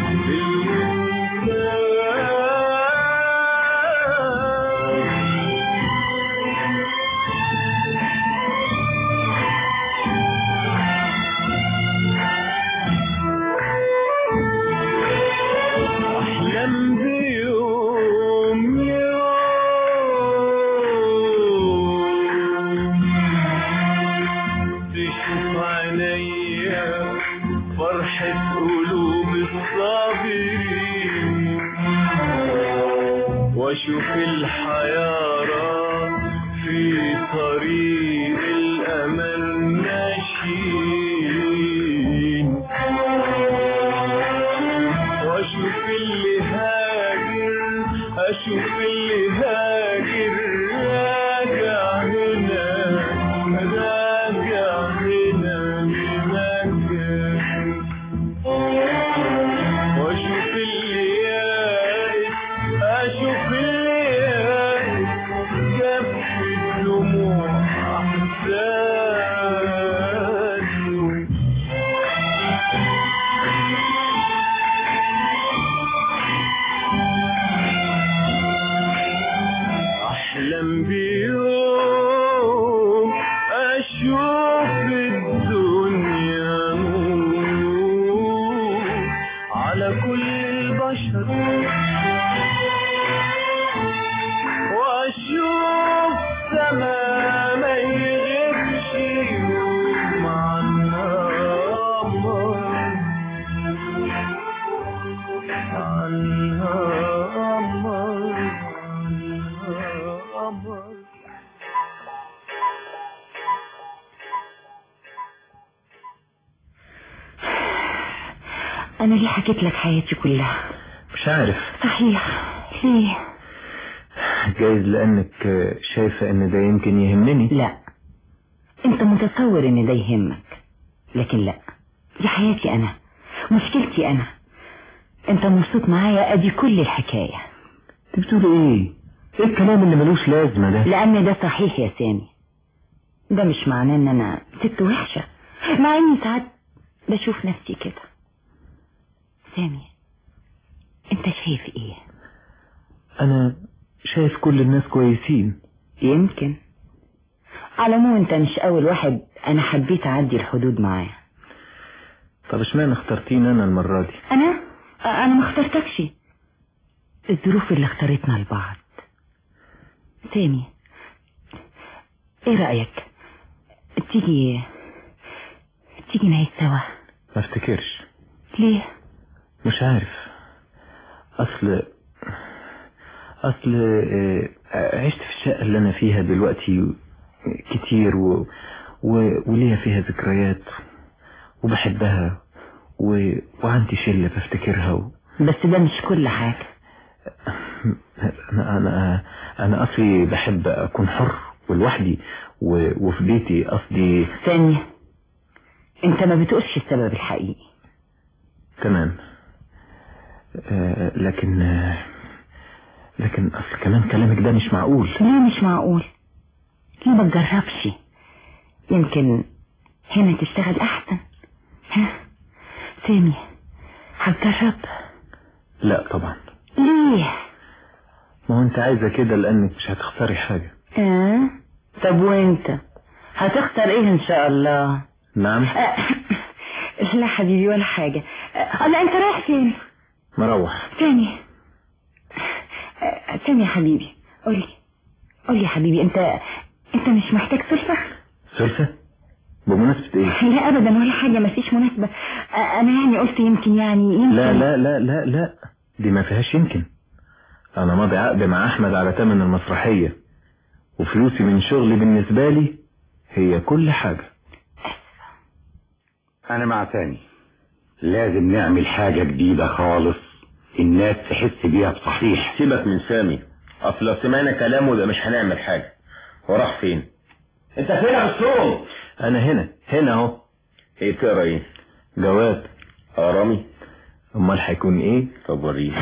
احلم بيوم يوم واشوف الحيارى في طريق الامل ماشيين، واشوف اللي هاجر اشوف اللي هاجر راجع هنا راجع هنا بمكان، واشوف اللي يائس اشوف اللي يائس جاب في الدموع احزانه. احلم بيوم اشوف الدنيا نور على كل البشر، واشوف سما ما يغيبش يوم عنها قمر عنها قمر عنها قمر. انا ليه حكيت لك حياتي كلها؟ مش عارف. صحيح ليه؟ جايز لانك شايفة ان ده يمكن يهمني. لا، انت متصور ان ده يهمك، لكن لا، دي حياتي انا، مشكلتي انا. انت مبسوط معايا، ادي كل الحكاية. انت بتقول ايه؟ ايه الكلام اللي ملوش لازمة ده؟ لان ده صحيح يا سامي، ده مش معناه ان انا ست وحشة، مع اني ساعات بشوف نفسي كده. سامي، انت شايف ايه؟ انا شايف كل الناس كويسين. يمكن. على العموم انت مش اول واحد انا حبيت اعدي الحدود معاه. طب اشمعنى اخترتيني انا المرة دي؟ انا انا ما اخترتكش، الظروف اللي اختارتنا لبعض. سامي، ايه رأيك تيجي تيجي نعيش سوا؟ ما افتكرش. ليه؟ مش عارف. اصل اصل عشت في الشقة اللي انا فيها دلوقتي كتير و... و... وليها فيها ذكريات وبحبها و... وعندي شلة بفتكرها و... بس ده مش كل حاجة. انا انا انا اصلي بحب اكون حر ولوحدي و... وفي بيتي. قصدي ثانية، انت ما بتقولش السبب الحقيقي. تمام. آه لكن آه لكن اصل كمان كلامك ده مش معقول. ليه مش معقول؟ ليه ما تجربش؟ يمكن هنا تشتغل احسن. ها سامي، هتجرب؟ لا طبعا. ليه؟ ما هو انت عايزة كده لانك مش هتخسري حاجة. اه طب وانت هتخسر ايه ان شاء الله؟ نعم. آه. لا حبيبي ولا حاجة. آه. لا انت رايح فين؟ مروح. تاني آه. تاني يا حبيبي، قولي قولي يا حبيبي، انت انت مش محتاج سلفة؟ سلفة؟ بمناسبة ايه؟ لا ابدا ولا حاجة، ما فيش مناسبة. آه. انا يعني قلت يمكن يعني يمكن. لا لا لا لا لا، دي ما فيهاش يمكن. انا ماضي عقد مع احمد على ثمن المسرحية، وفلوسي من شغلي بالنسبة لي هي كل حاجة. انا مع تاني، لازم نعمل حاجة جديدة خالص الناس تحس بيها بصحيح. سيبك من سامي، اصل لو سمعنا كلامه ده مش هنعمل حاجة. هو راح فين؟ انت فين يا مصروم؟ انا هنا هنا اهو. ايه بتقرا ايه؟ جواب. ارامي؟ امال هيكون ايه؟ طب وريني.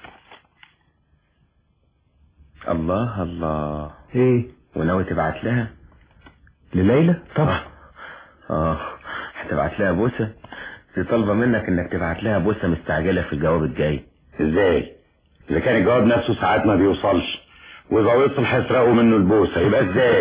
الله الله. ايه؟ وناوي تبعت لها؟ لليلى؟ طبعا. اه هتبعت لها بوسة؟ دي طالبة منك انك تبعت لها بوسة مستعجلة في الجواب الجاي. ازاي؟ اذا كان الجواب نفسه ساعات ما بيوصلش، واذا وصل هيسرقوا منه البوسة، يبقى ازاي؟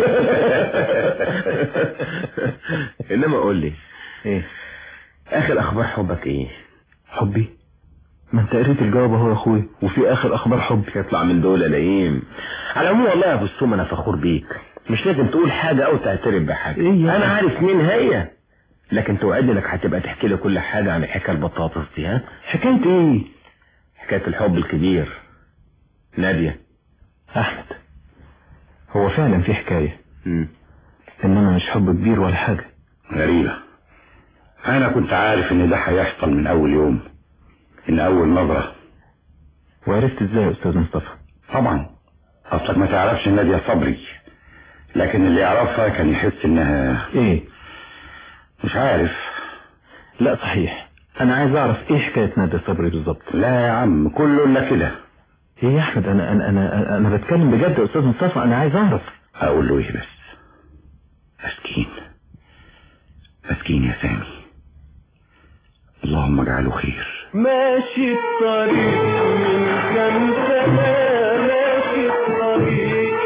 انما قول لي ايه اخر اخبار حبك ايه؟ حبي؟ ما انت قريت الجواب اهو يا اخوي، وفي اخر اخبار حب يطلع من دول لئيم. على العموم والله يا ابو السوم انا فخور بيك، مش لازم تقول حاجة او تعترف بحاجة. إيه انا عارف مين هي، لكن توعدني انك هتبقى تحكي لي كل حاجة عن الحكاية البطاطس دي. ها حكاية ايه؟ حكاية الحب الكبير. نادية احمد، هو فعلا في حكاية مم. انما مش حب كبير ولا حاجة. غريبة، انا كنت عارف ان ده هيحصل من اول يوم، من اول نظرة. وعرفت ازاي يا استاذ مصطفى؟ طبعا اصلك ما تعرفش نادية صبري، لكن اللي يعرفها كان يحس انها ايه؟ مش عارف. لا صحيح، انا عايز اعرف ايه حكاية نادية صبري بالظبط. لا يا عم، كله الا كده. ايه يا احمد، انا انا انا انا بتكلم بجد يا استاذ مصطفى، انا عايز اعرف. اقول له ايه بس؟ مسكين مسكين يا سامي، اللهم اجعله خير. ماشي الطريق من كم سنة، ماشي الطريق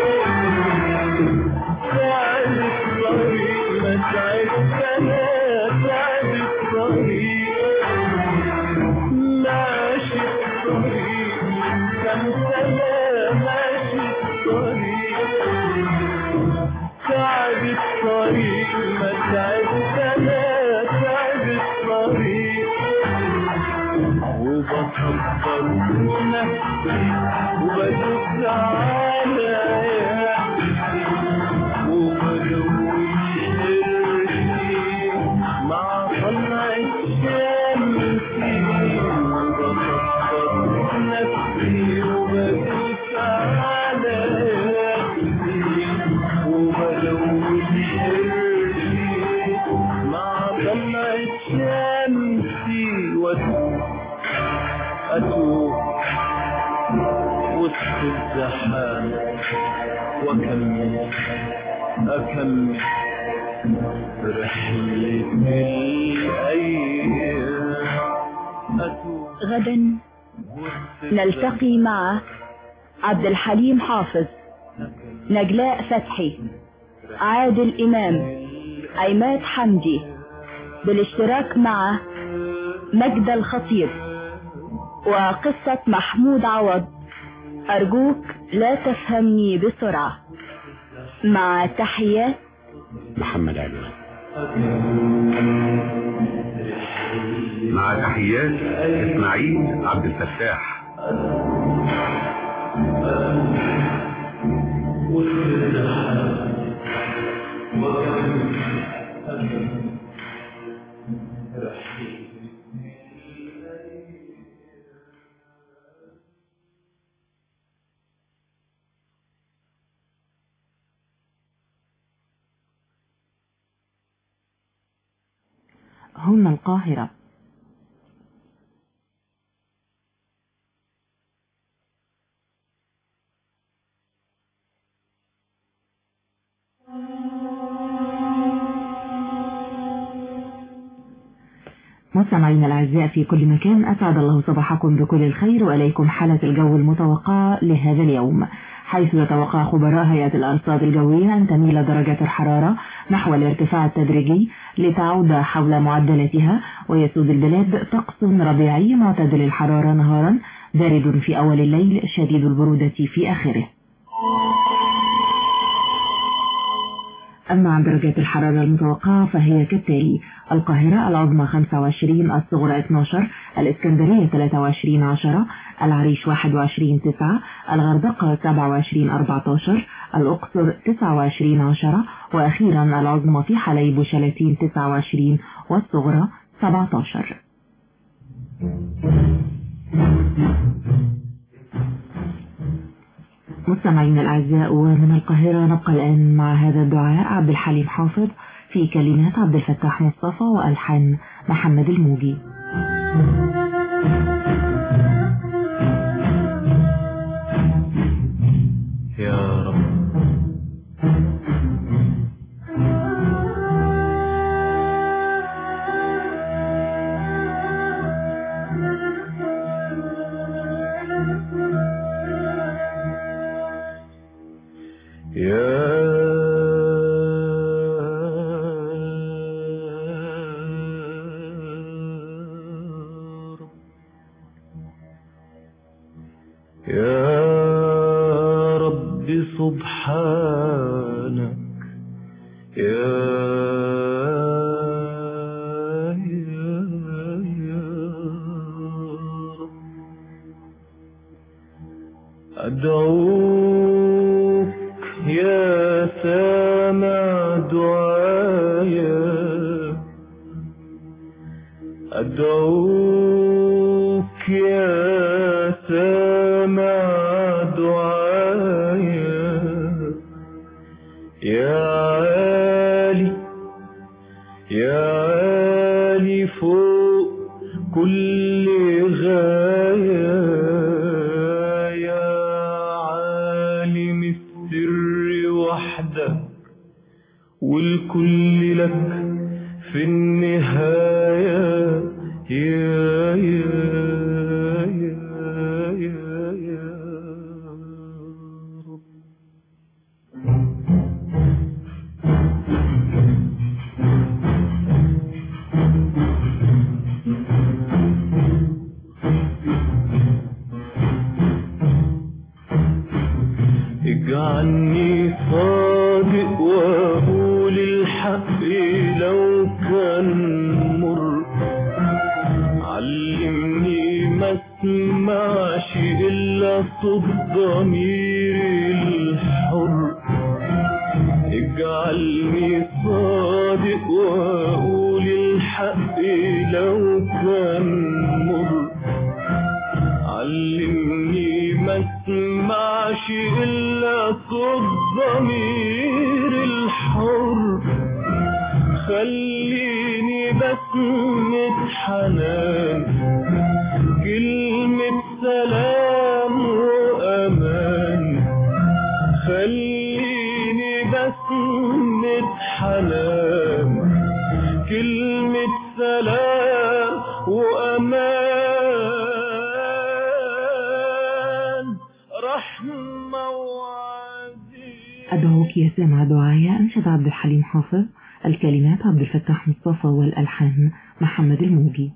تعب الطريق ما تعبتنا، تعب الطريق ماشي الطريق من كم سنة، ماشي الطريق تعب الطريق ما تعبتنا، تعب الطريق وبصبر نفسي وبدوس على وبلوش قرشي مع طلع الشمس، وبصبر نفسي وبدوس على وبلوش قرشي مع طلع الشمس، وادوس أتوب وسط الزحام وأكمل أكمل رحلة الأيام. غدا نلتقي مع عبد الحليم حافظ، نجلاء فتحي، عادل إمام، عماد حمدي، بالاشتراك مع مجد الخطيب، وقصة محمود عوض أرجوك لا تفهمني بسرعة. مع تحيات محمد علوان. مع تحيات إسماعيل عبد الفتاح. هنا القاهرة. مستمعينا الأعزاء في كل مكان، أسعد الله صباحكم بكل الخير، وإليكم حالة الجو المتوقعة لهذا اليوم، حيث يتوقع خبراء هيئة الأرصاد الجوية أن تميل درجة الحرارة نحو الارتفاع التدريجي لتعود حول معدلاتها، ويسود البلاد طقس ربيعي معتدل الحرارة نهارا، بارد في أول الليل، شديد البرودة في آخره. أما عن درجات الحرارة المتوقعة فهي كالتالي: القاهرة العظمى خمسة وعشرين، الصغرى اثني عشر، الإسكندرية ثلاثة وعشرين عشرة، العريش واحد وعشرين تسعة، الغردقة سبعة وعشرين أربعة عشر، الأقصر تسعة وعشرين عشرة، وأخيرا العظمى في حليب وشلاتين تسعة وعشرين والصغرى سبعة عشر. مستمعينا الأعزاء، ومن القاهرة نبقى الآن مع هذا الدعاء عبد الحليم حافظ في كلمات عبد الفتاح مصطفى وألحان محمد الموجي. يا رب يا يا رب سبحانك، يا يا يا رب أدعو يا سامع دعايا أدعوك يا سامع دعايا يا عالي يا عالي فوق كل غاية يا عالم السر وحدك والكل لك في النهاية يا يا يا يا يا رب. اجعلني صادق واقول الحق لو كان مر، علمني ما اسمعش الا صوت ضميري الحر. اجعلني صادق واقول الحق لو كان مر، علمني ما اسمعش الا صوت ضمير الحر. خليني بسمة حنان كلمة سلام وأمان، خليني بسمة حنان كلمة سلام وأمان. أدعوك يا سامع دعايا، أنشد عبد الحليم حافظ، الكلمات عبد الفتاح مصطفى والألحان محمد الموجي.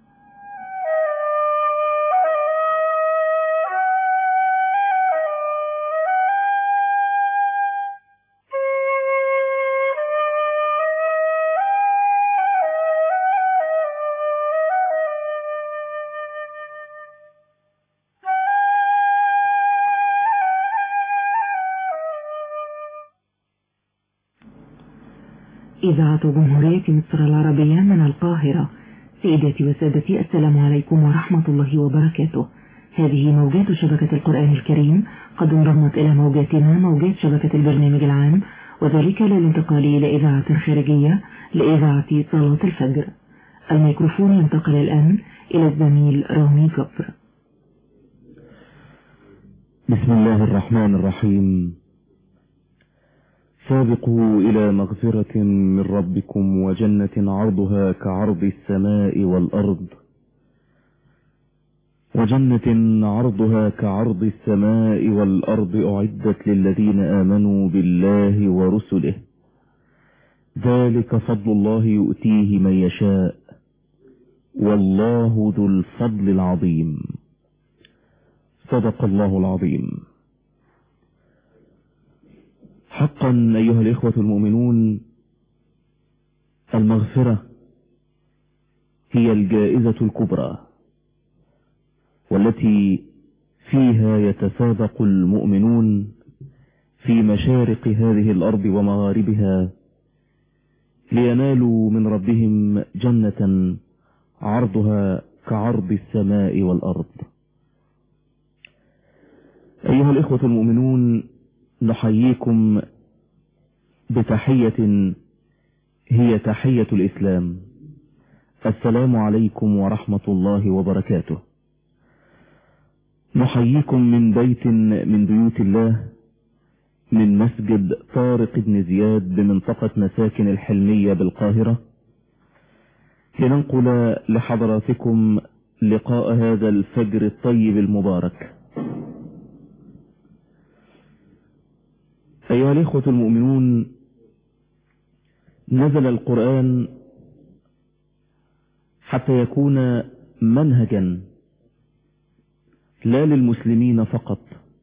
إذاعة جمهورية مصر العربية من القاهرة. سيداتي وسادتي، السلام عليكم ورحمة الله وبركاته. هذه موجات شبكة القرآن الكريم، قد انضمت إلى موجاتنا موجات شبكة البرنامج العام، وذلك للانتقال إلى إذاعة خارجية لإذاعة صلاة الفجر. الميكروفون ينتقل الآن إلى الزميل رامي جبر. بسم الله الرحمن الرحيم. سابقوا إلى مغفرة من ربكم وجنة عرضها كعرض السماء والأرض وجنة عرضها كعرض السماء والأرض أعدت للذين آمنوا بالله ورسله، ذلك فضل الله يؤتيه من يشاء والله ذو الفضل العظيم. صدق الله العظيم. حقا أيها الإخوة المؤمنون، المغفرة هي الجائزة الكبرى والتي فيها يتسابق المؤمنون في مشارق هذه الأرض ومغاربها لينالوا من ربهم جنة عرضها كعرض السماء والأرض. أيها الإخوة المؤمنون، نحييكم بتحية هي تحية الإسلام. السلام عليكم ورحمة الله وبركاته. نحييكم من بيت من بيوت الله، من مسجد طارق بن زياد بمنطقة مساكن الحلمية بالقاهرة، لننقل لحضراتكم لقاء هذا الفجر الطيب المبارك. أيها الإخوة المؤمنون، نزل القرآن حتى يكون منهجا لا للمسلمين فقط،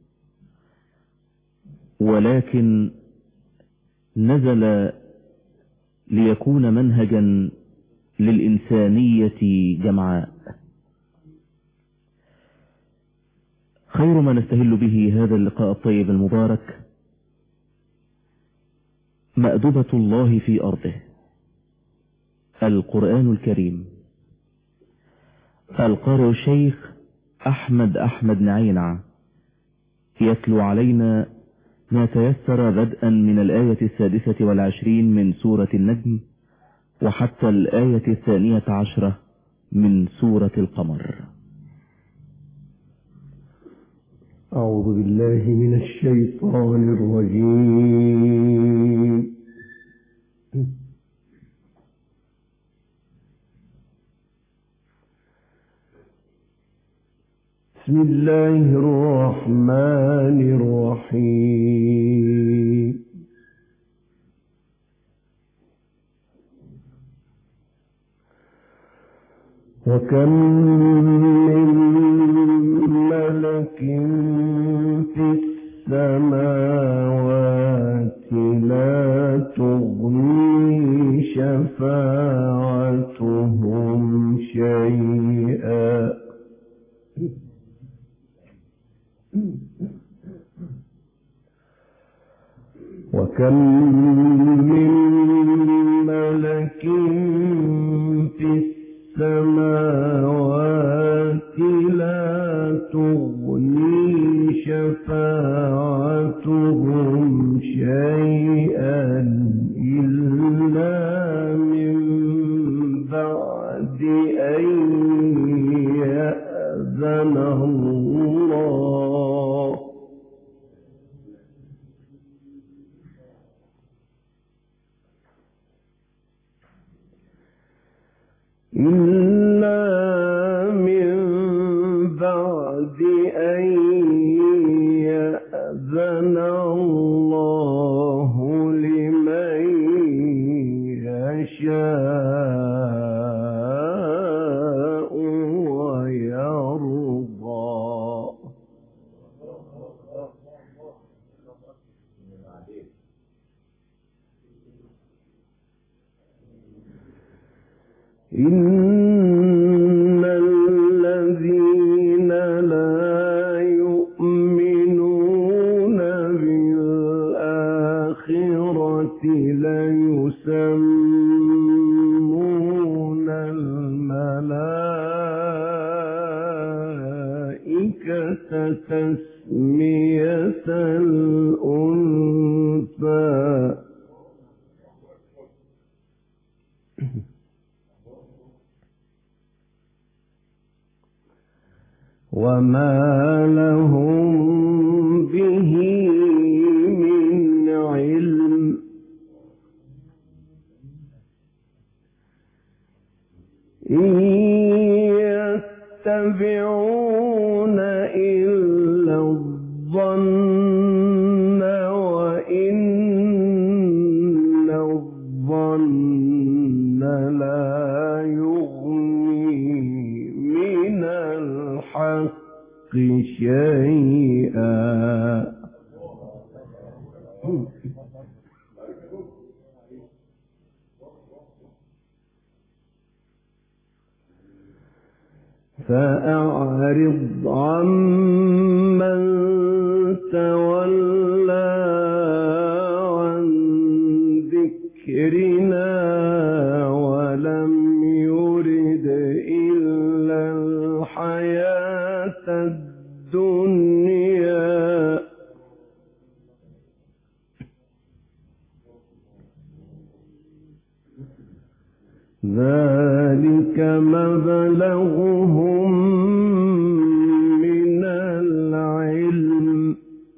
ولكن نزل ليكون منهجا للإنسانية جمعاء. خير ما نستهل به هذا اللقاء الطيب المبارك مأدبة الله في أرضه. القرآن الكريم. القارئ الشيخ أحمد أحمد نعينع يتلو علينا ما تيسر بدءا من الآية السادسة والعشرين من سورة النجم وحتى الآية الثانية عشرة من سورة القمر. أعوذ بالله من الشيطان الرجيم. بسم الله الرحمن الرحيم. وكم من ملك في السماوات لا تغني شفاعتهم شيئا وكم من ملك في السماوات لا تغني شفاعتهم شيئا إلا من بعد أن يأذن الله إلا من بعد أن يأذن الله لمن يشاء ويرضى. إن الذين لا يؤمنون بالآخرة ليسمون الملائكة تسمية الأنثى وما لهم به من علم إن يتبعون إلا الظن وإن الظن لا يغني من الحق شيئا. فأعرض عمن تولى عن ذكرنا ولم يرد إلا الحياة الدنيا ذلك مبلغهم من العلم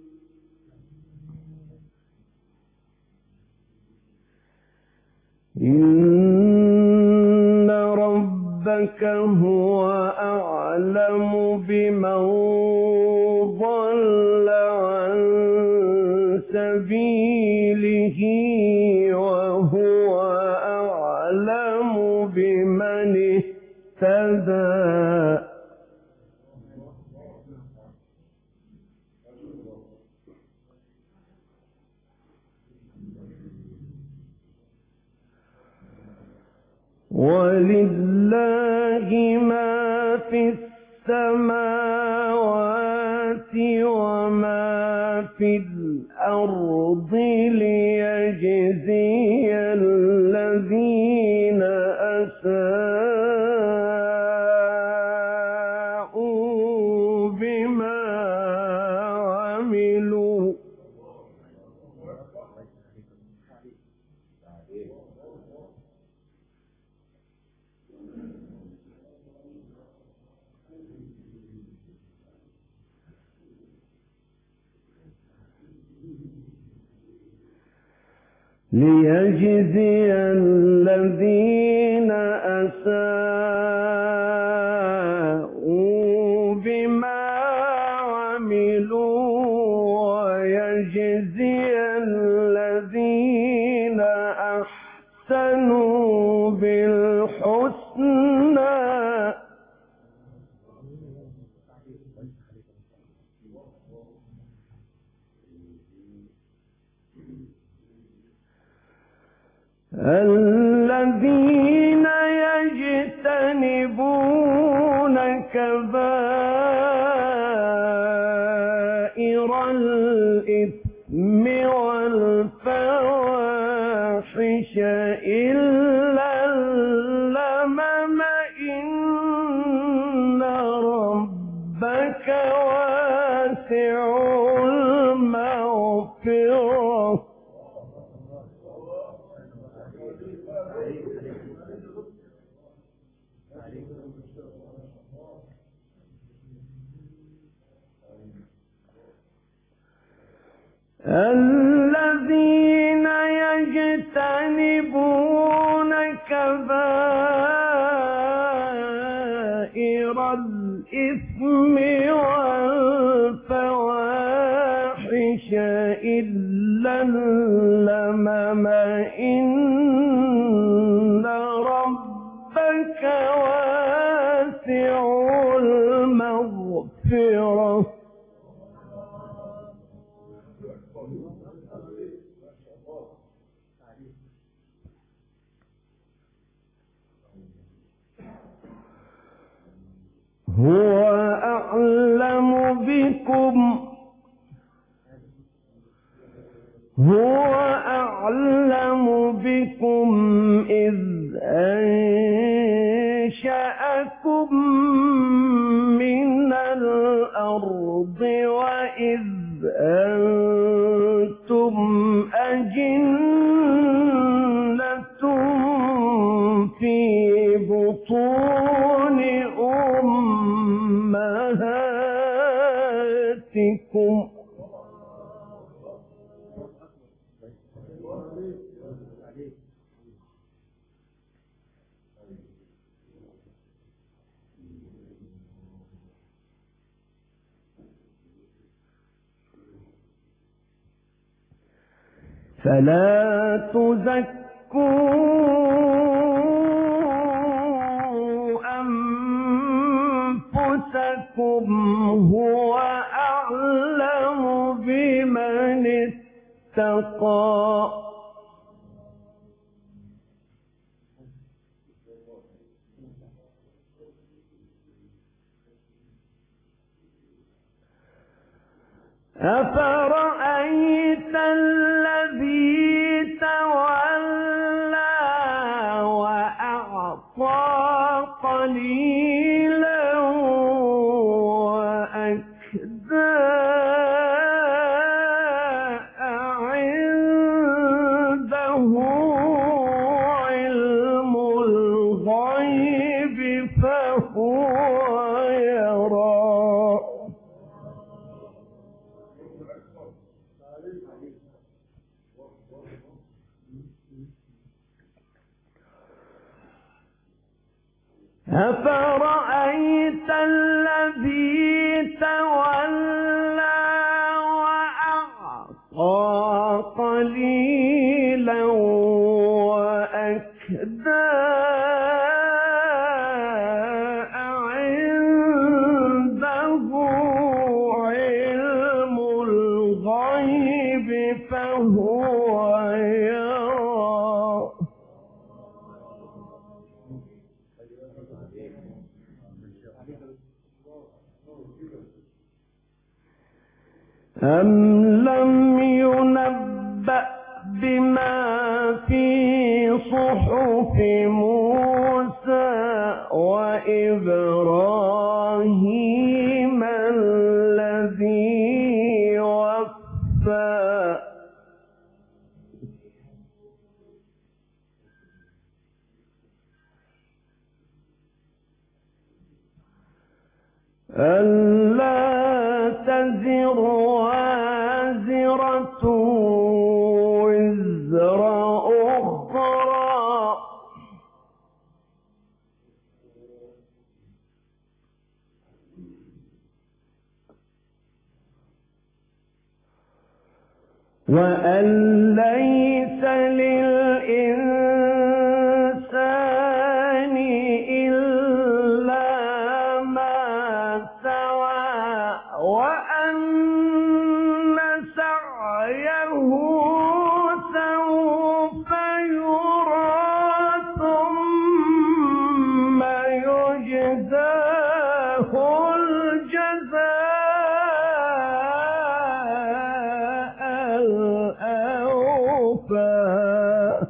إن ربك هو أعلم بمن ضل عن سبيله وهو أعلم بمن اهتدى. ولله ما في السماوات وما في الأرض ليجزي الذين أساءوا بما عملوا ليجزي الذين أساءوا بما عملوا ويجزي الذين أحسنوا بالحسنى الذين يجتنبون كبائر الإثم والفواحش إلا اللمم إن ربك واسع المغفرة الذين يجتنبون كبائر الإثم والفواحش إلا اللمم إن ربك واسع المغفرة هو أعلم بكم هو أعلم بكم إذ أنشأكم من الأرض وإذ أنتم أجنة في بطون أمهاتكم فلا تزكوا أنفسكم هو أعلم بمن اتقى أفرأيت الذي تولى وأعطى قليلا وأكدى عنده علم الغيب فهو يرى أم لم ينبأ بما في صحف موسى وإبراهيم الذي وفى ألا تزر وازرة وزر أخرى وأن ليس للإنسان إلا ما سعى وأن سعيه سوف يرى ثم يجزاه الجزاء الأوفى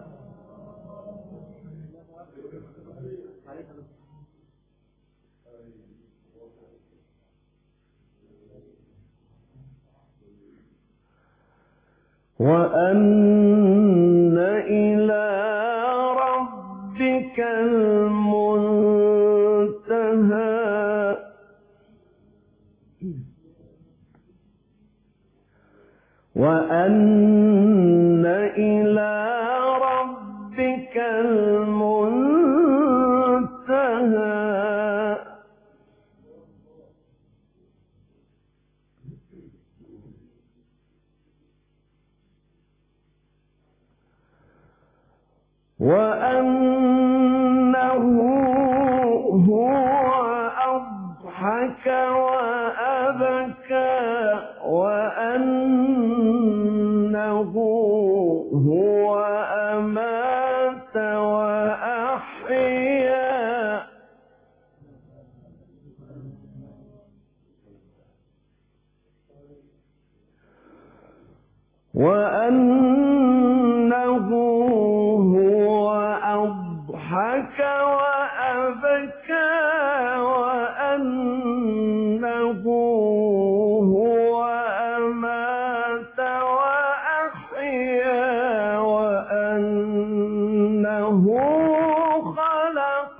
وأن إلى ربك المنتهى وأن إلى ربك المنتهى وأنه هو أضحك وأبكى وأنه هو أمات وأحيا وأنه هو أضحك وأبكى وأنه هو أمات وأحيا وأنه خلق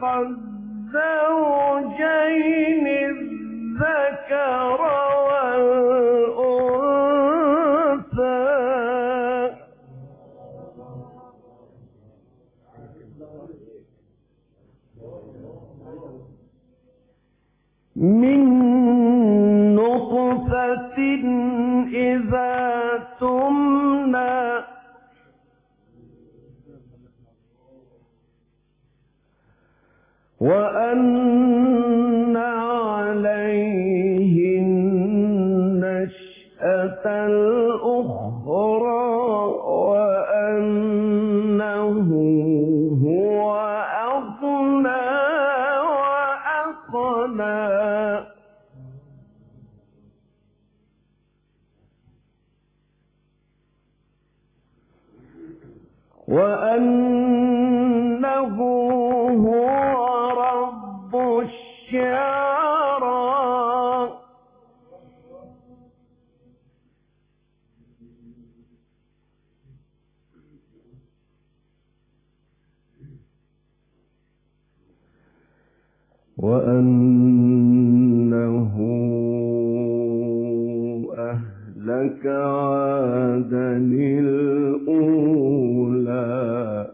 الزوجين الذكر والأنثى من نطفة إذا تمنى وأن عليه النشأة الأخرى وأنه هو أغنى وأقنى وأنه هو رب الشعرى وأنه أهلك عادا الأولى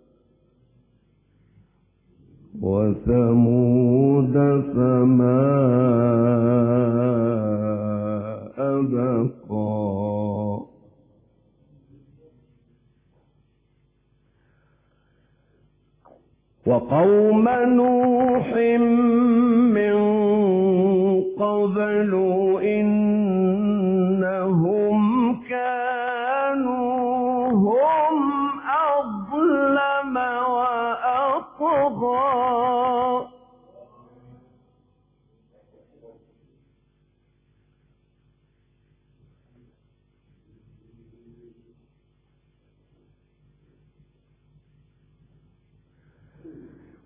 وثمود فما أبقى وقوم نوح من قبل إنهم كانوا هم أظلم وأطغى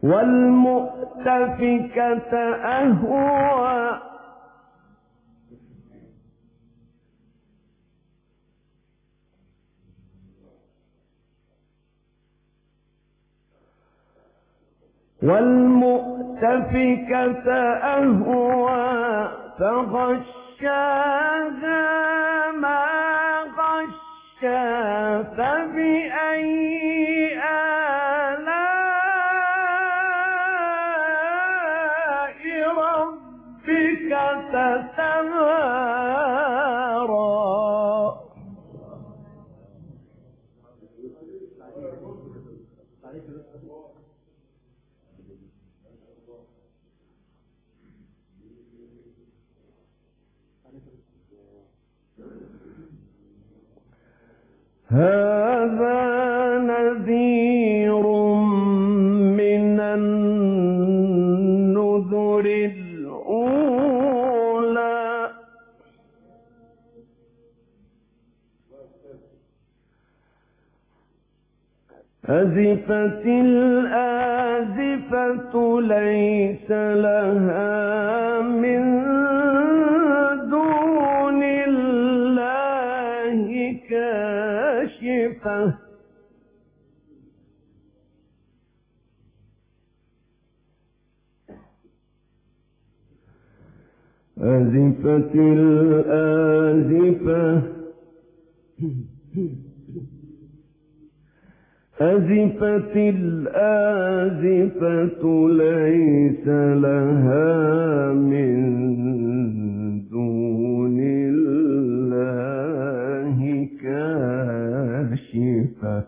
والمؤتفكة أهوى والمؤتفكة أهوى فغشاها ما غشا فبأي آلاء ربك تتمارى هذا نذير من النذر الأولى أزفت الآزفة ليس لها من دون الله كاشفة أزفت الآزفة أزفت الآزفة ليس لها من دون الله كاشفة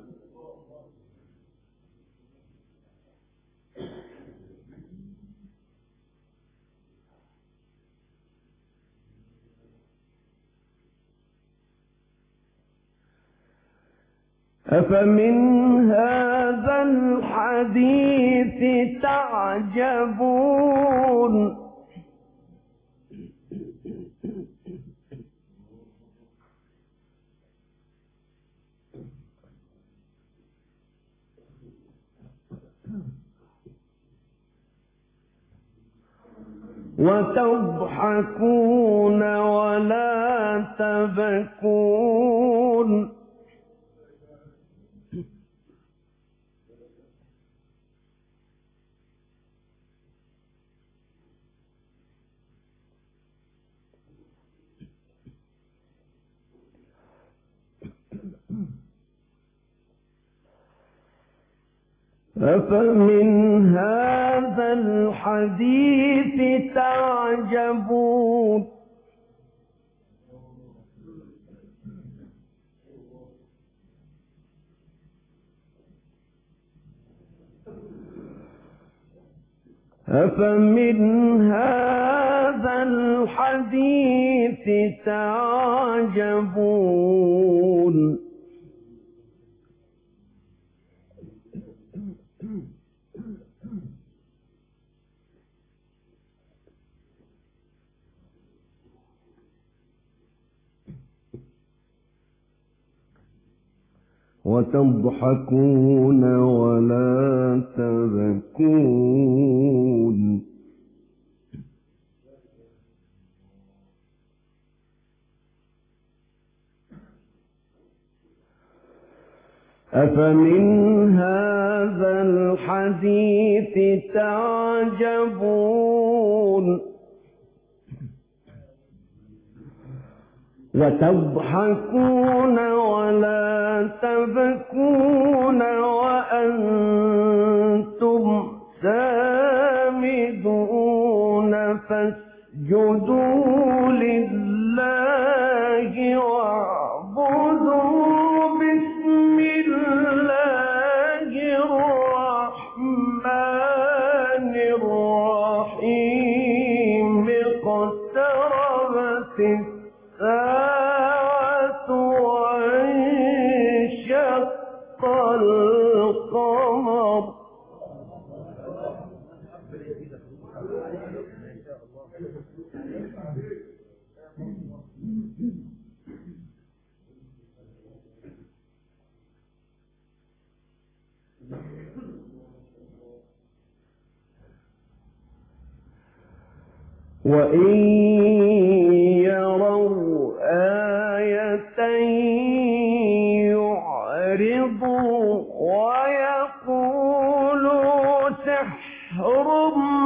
أفمن هذا الحديث تعجبون وتضحكون ولا تبكون أفمن هذا الحديث تعجبون أفمن هذا الحديث تعجبون وتضحكون ولا تبكون أفمن هذا الحديث تعجبون وتضحكون ولا تبكون وأنتم سامدون فاسجدوا لله واعبدوا بسم الله الرحمن الرحيم اقتربت الساعة وانشق القمر وإن يروا آية يعرضوا ويقولوا سحر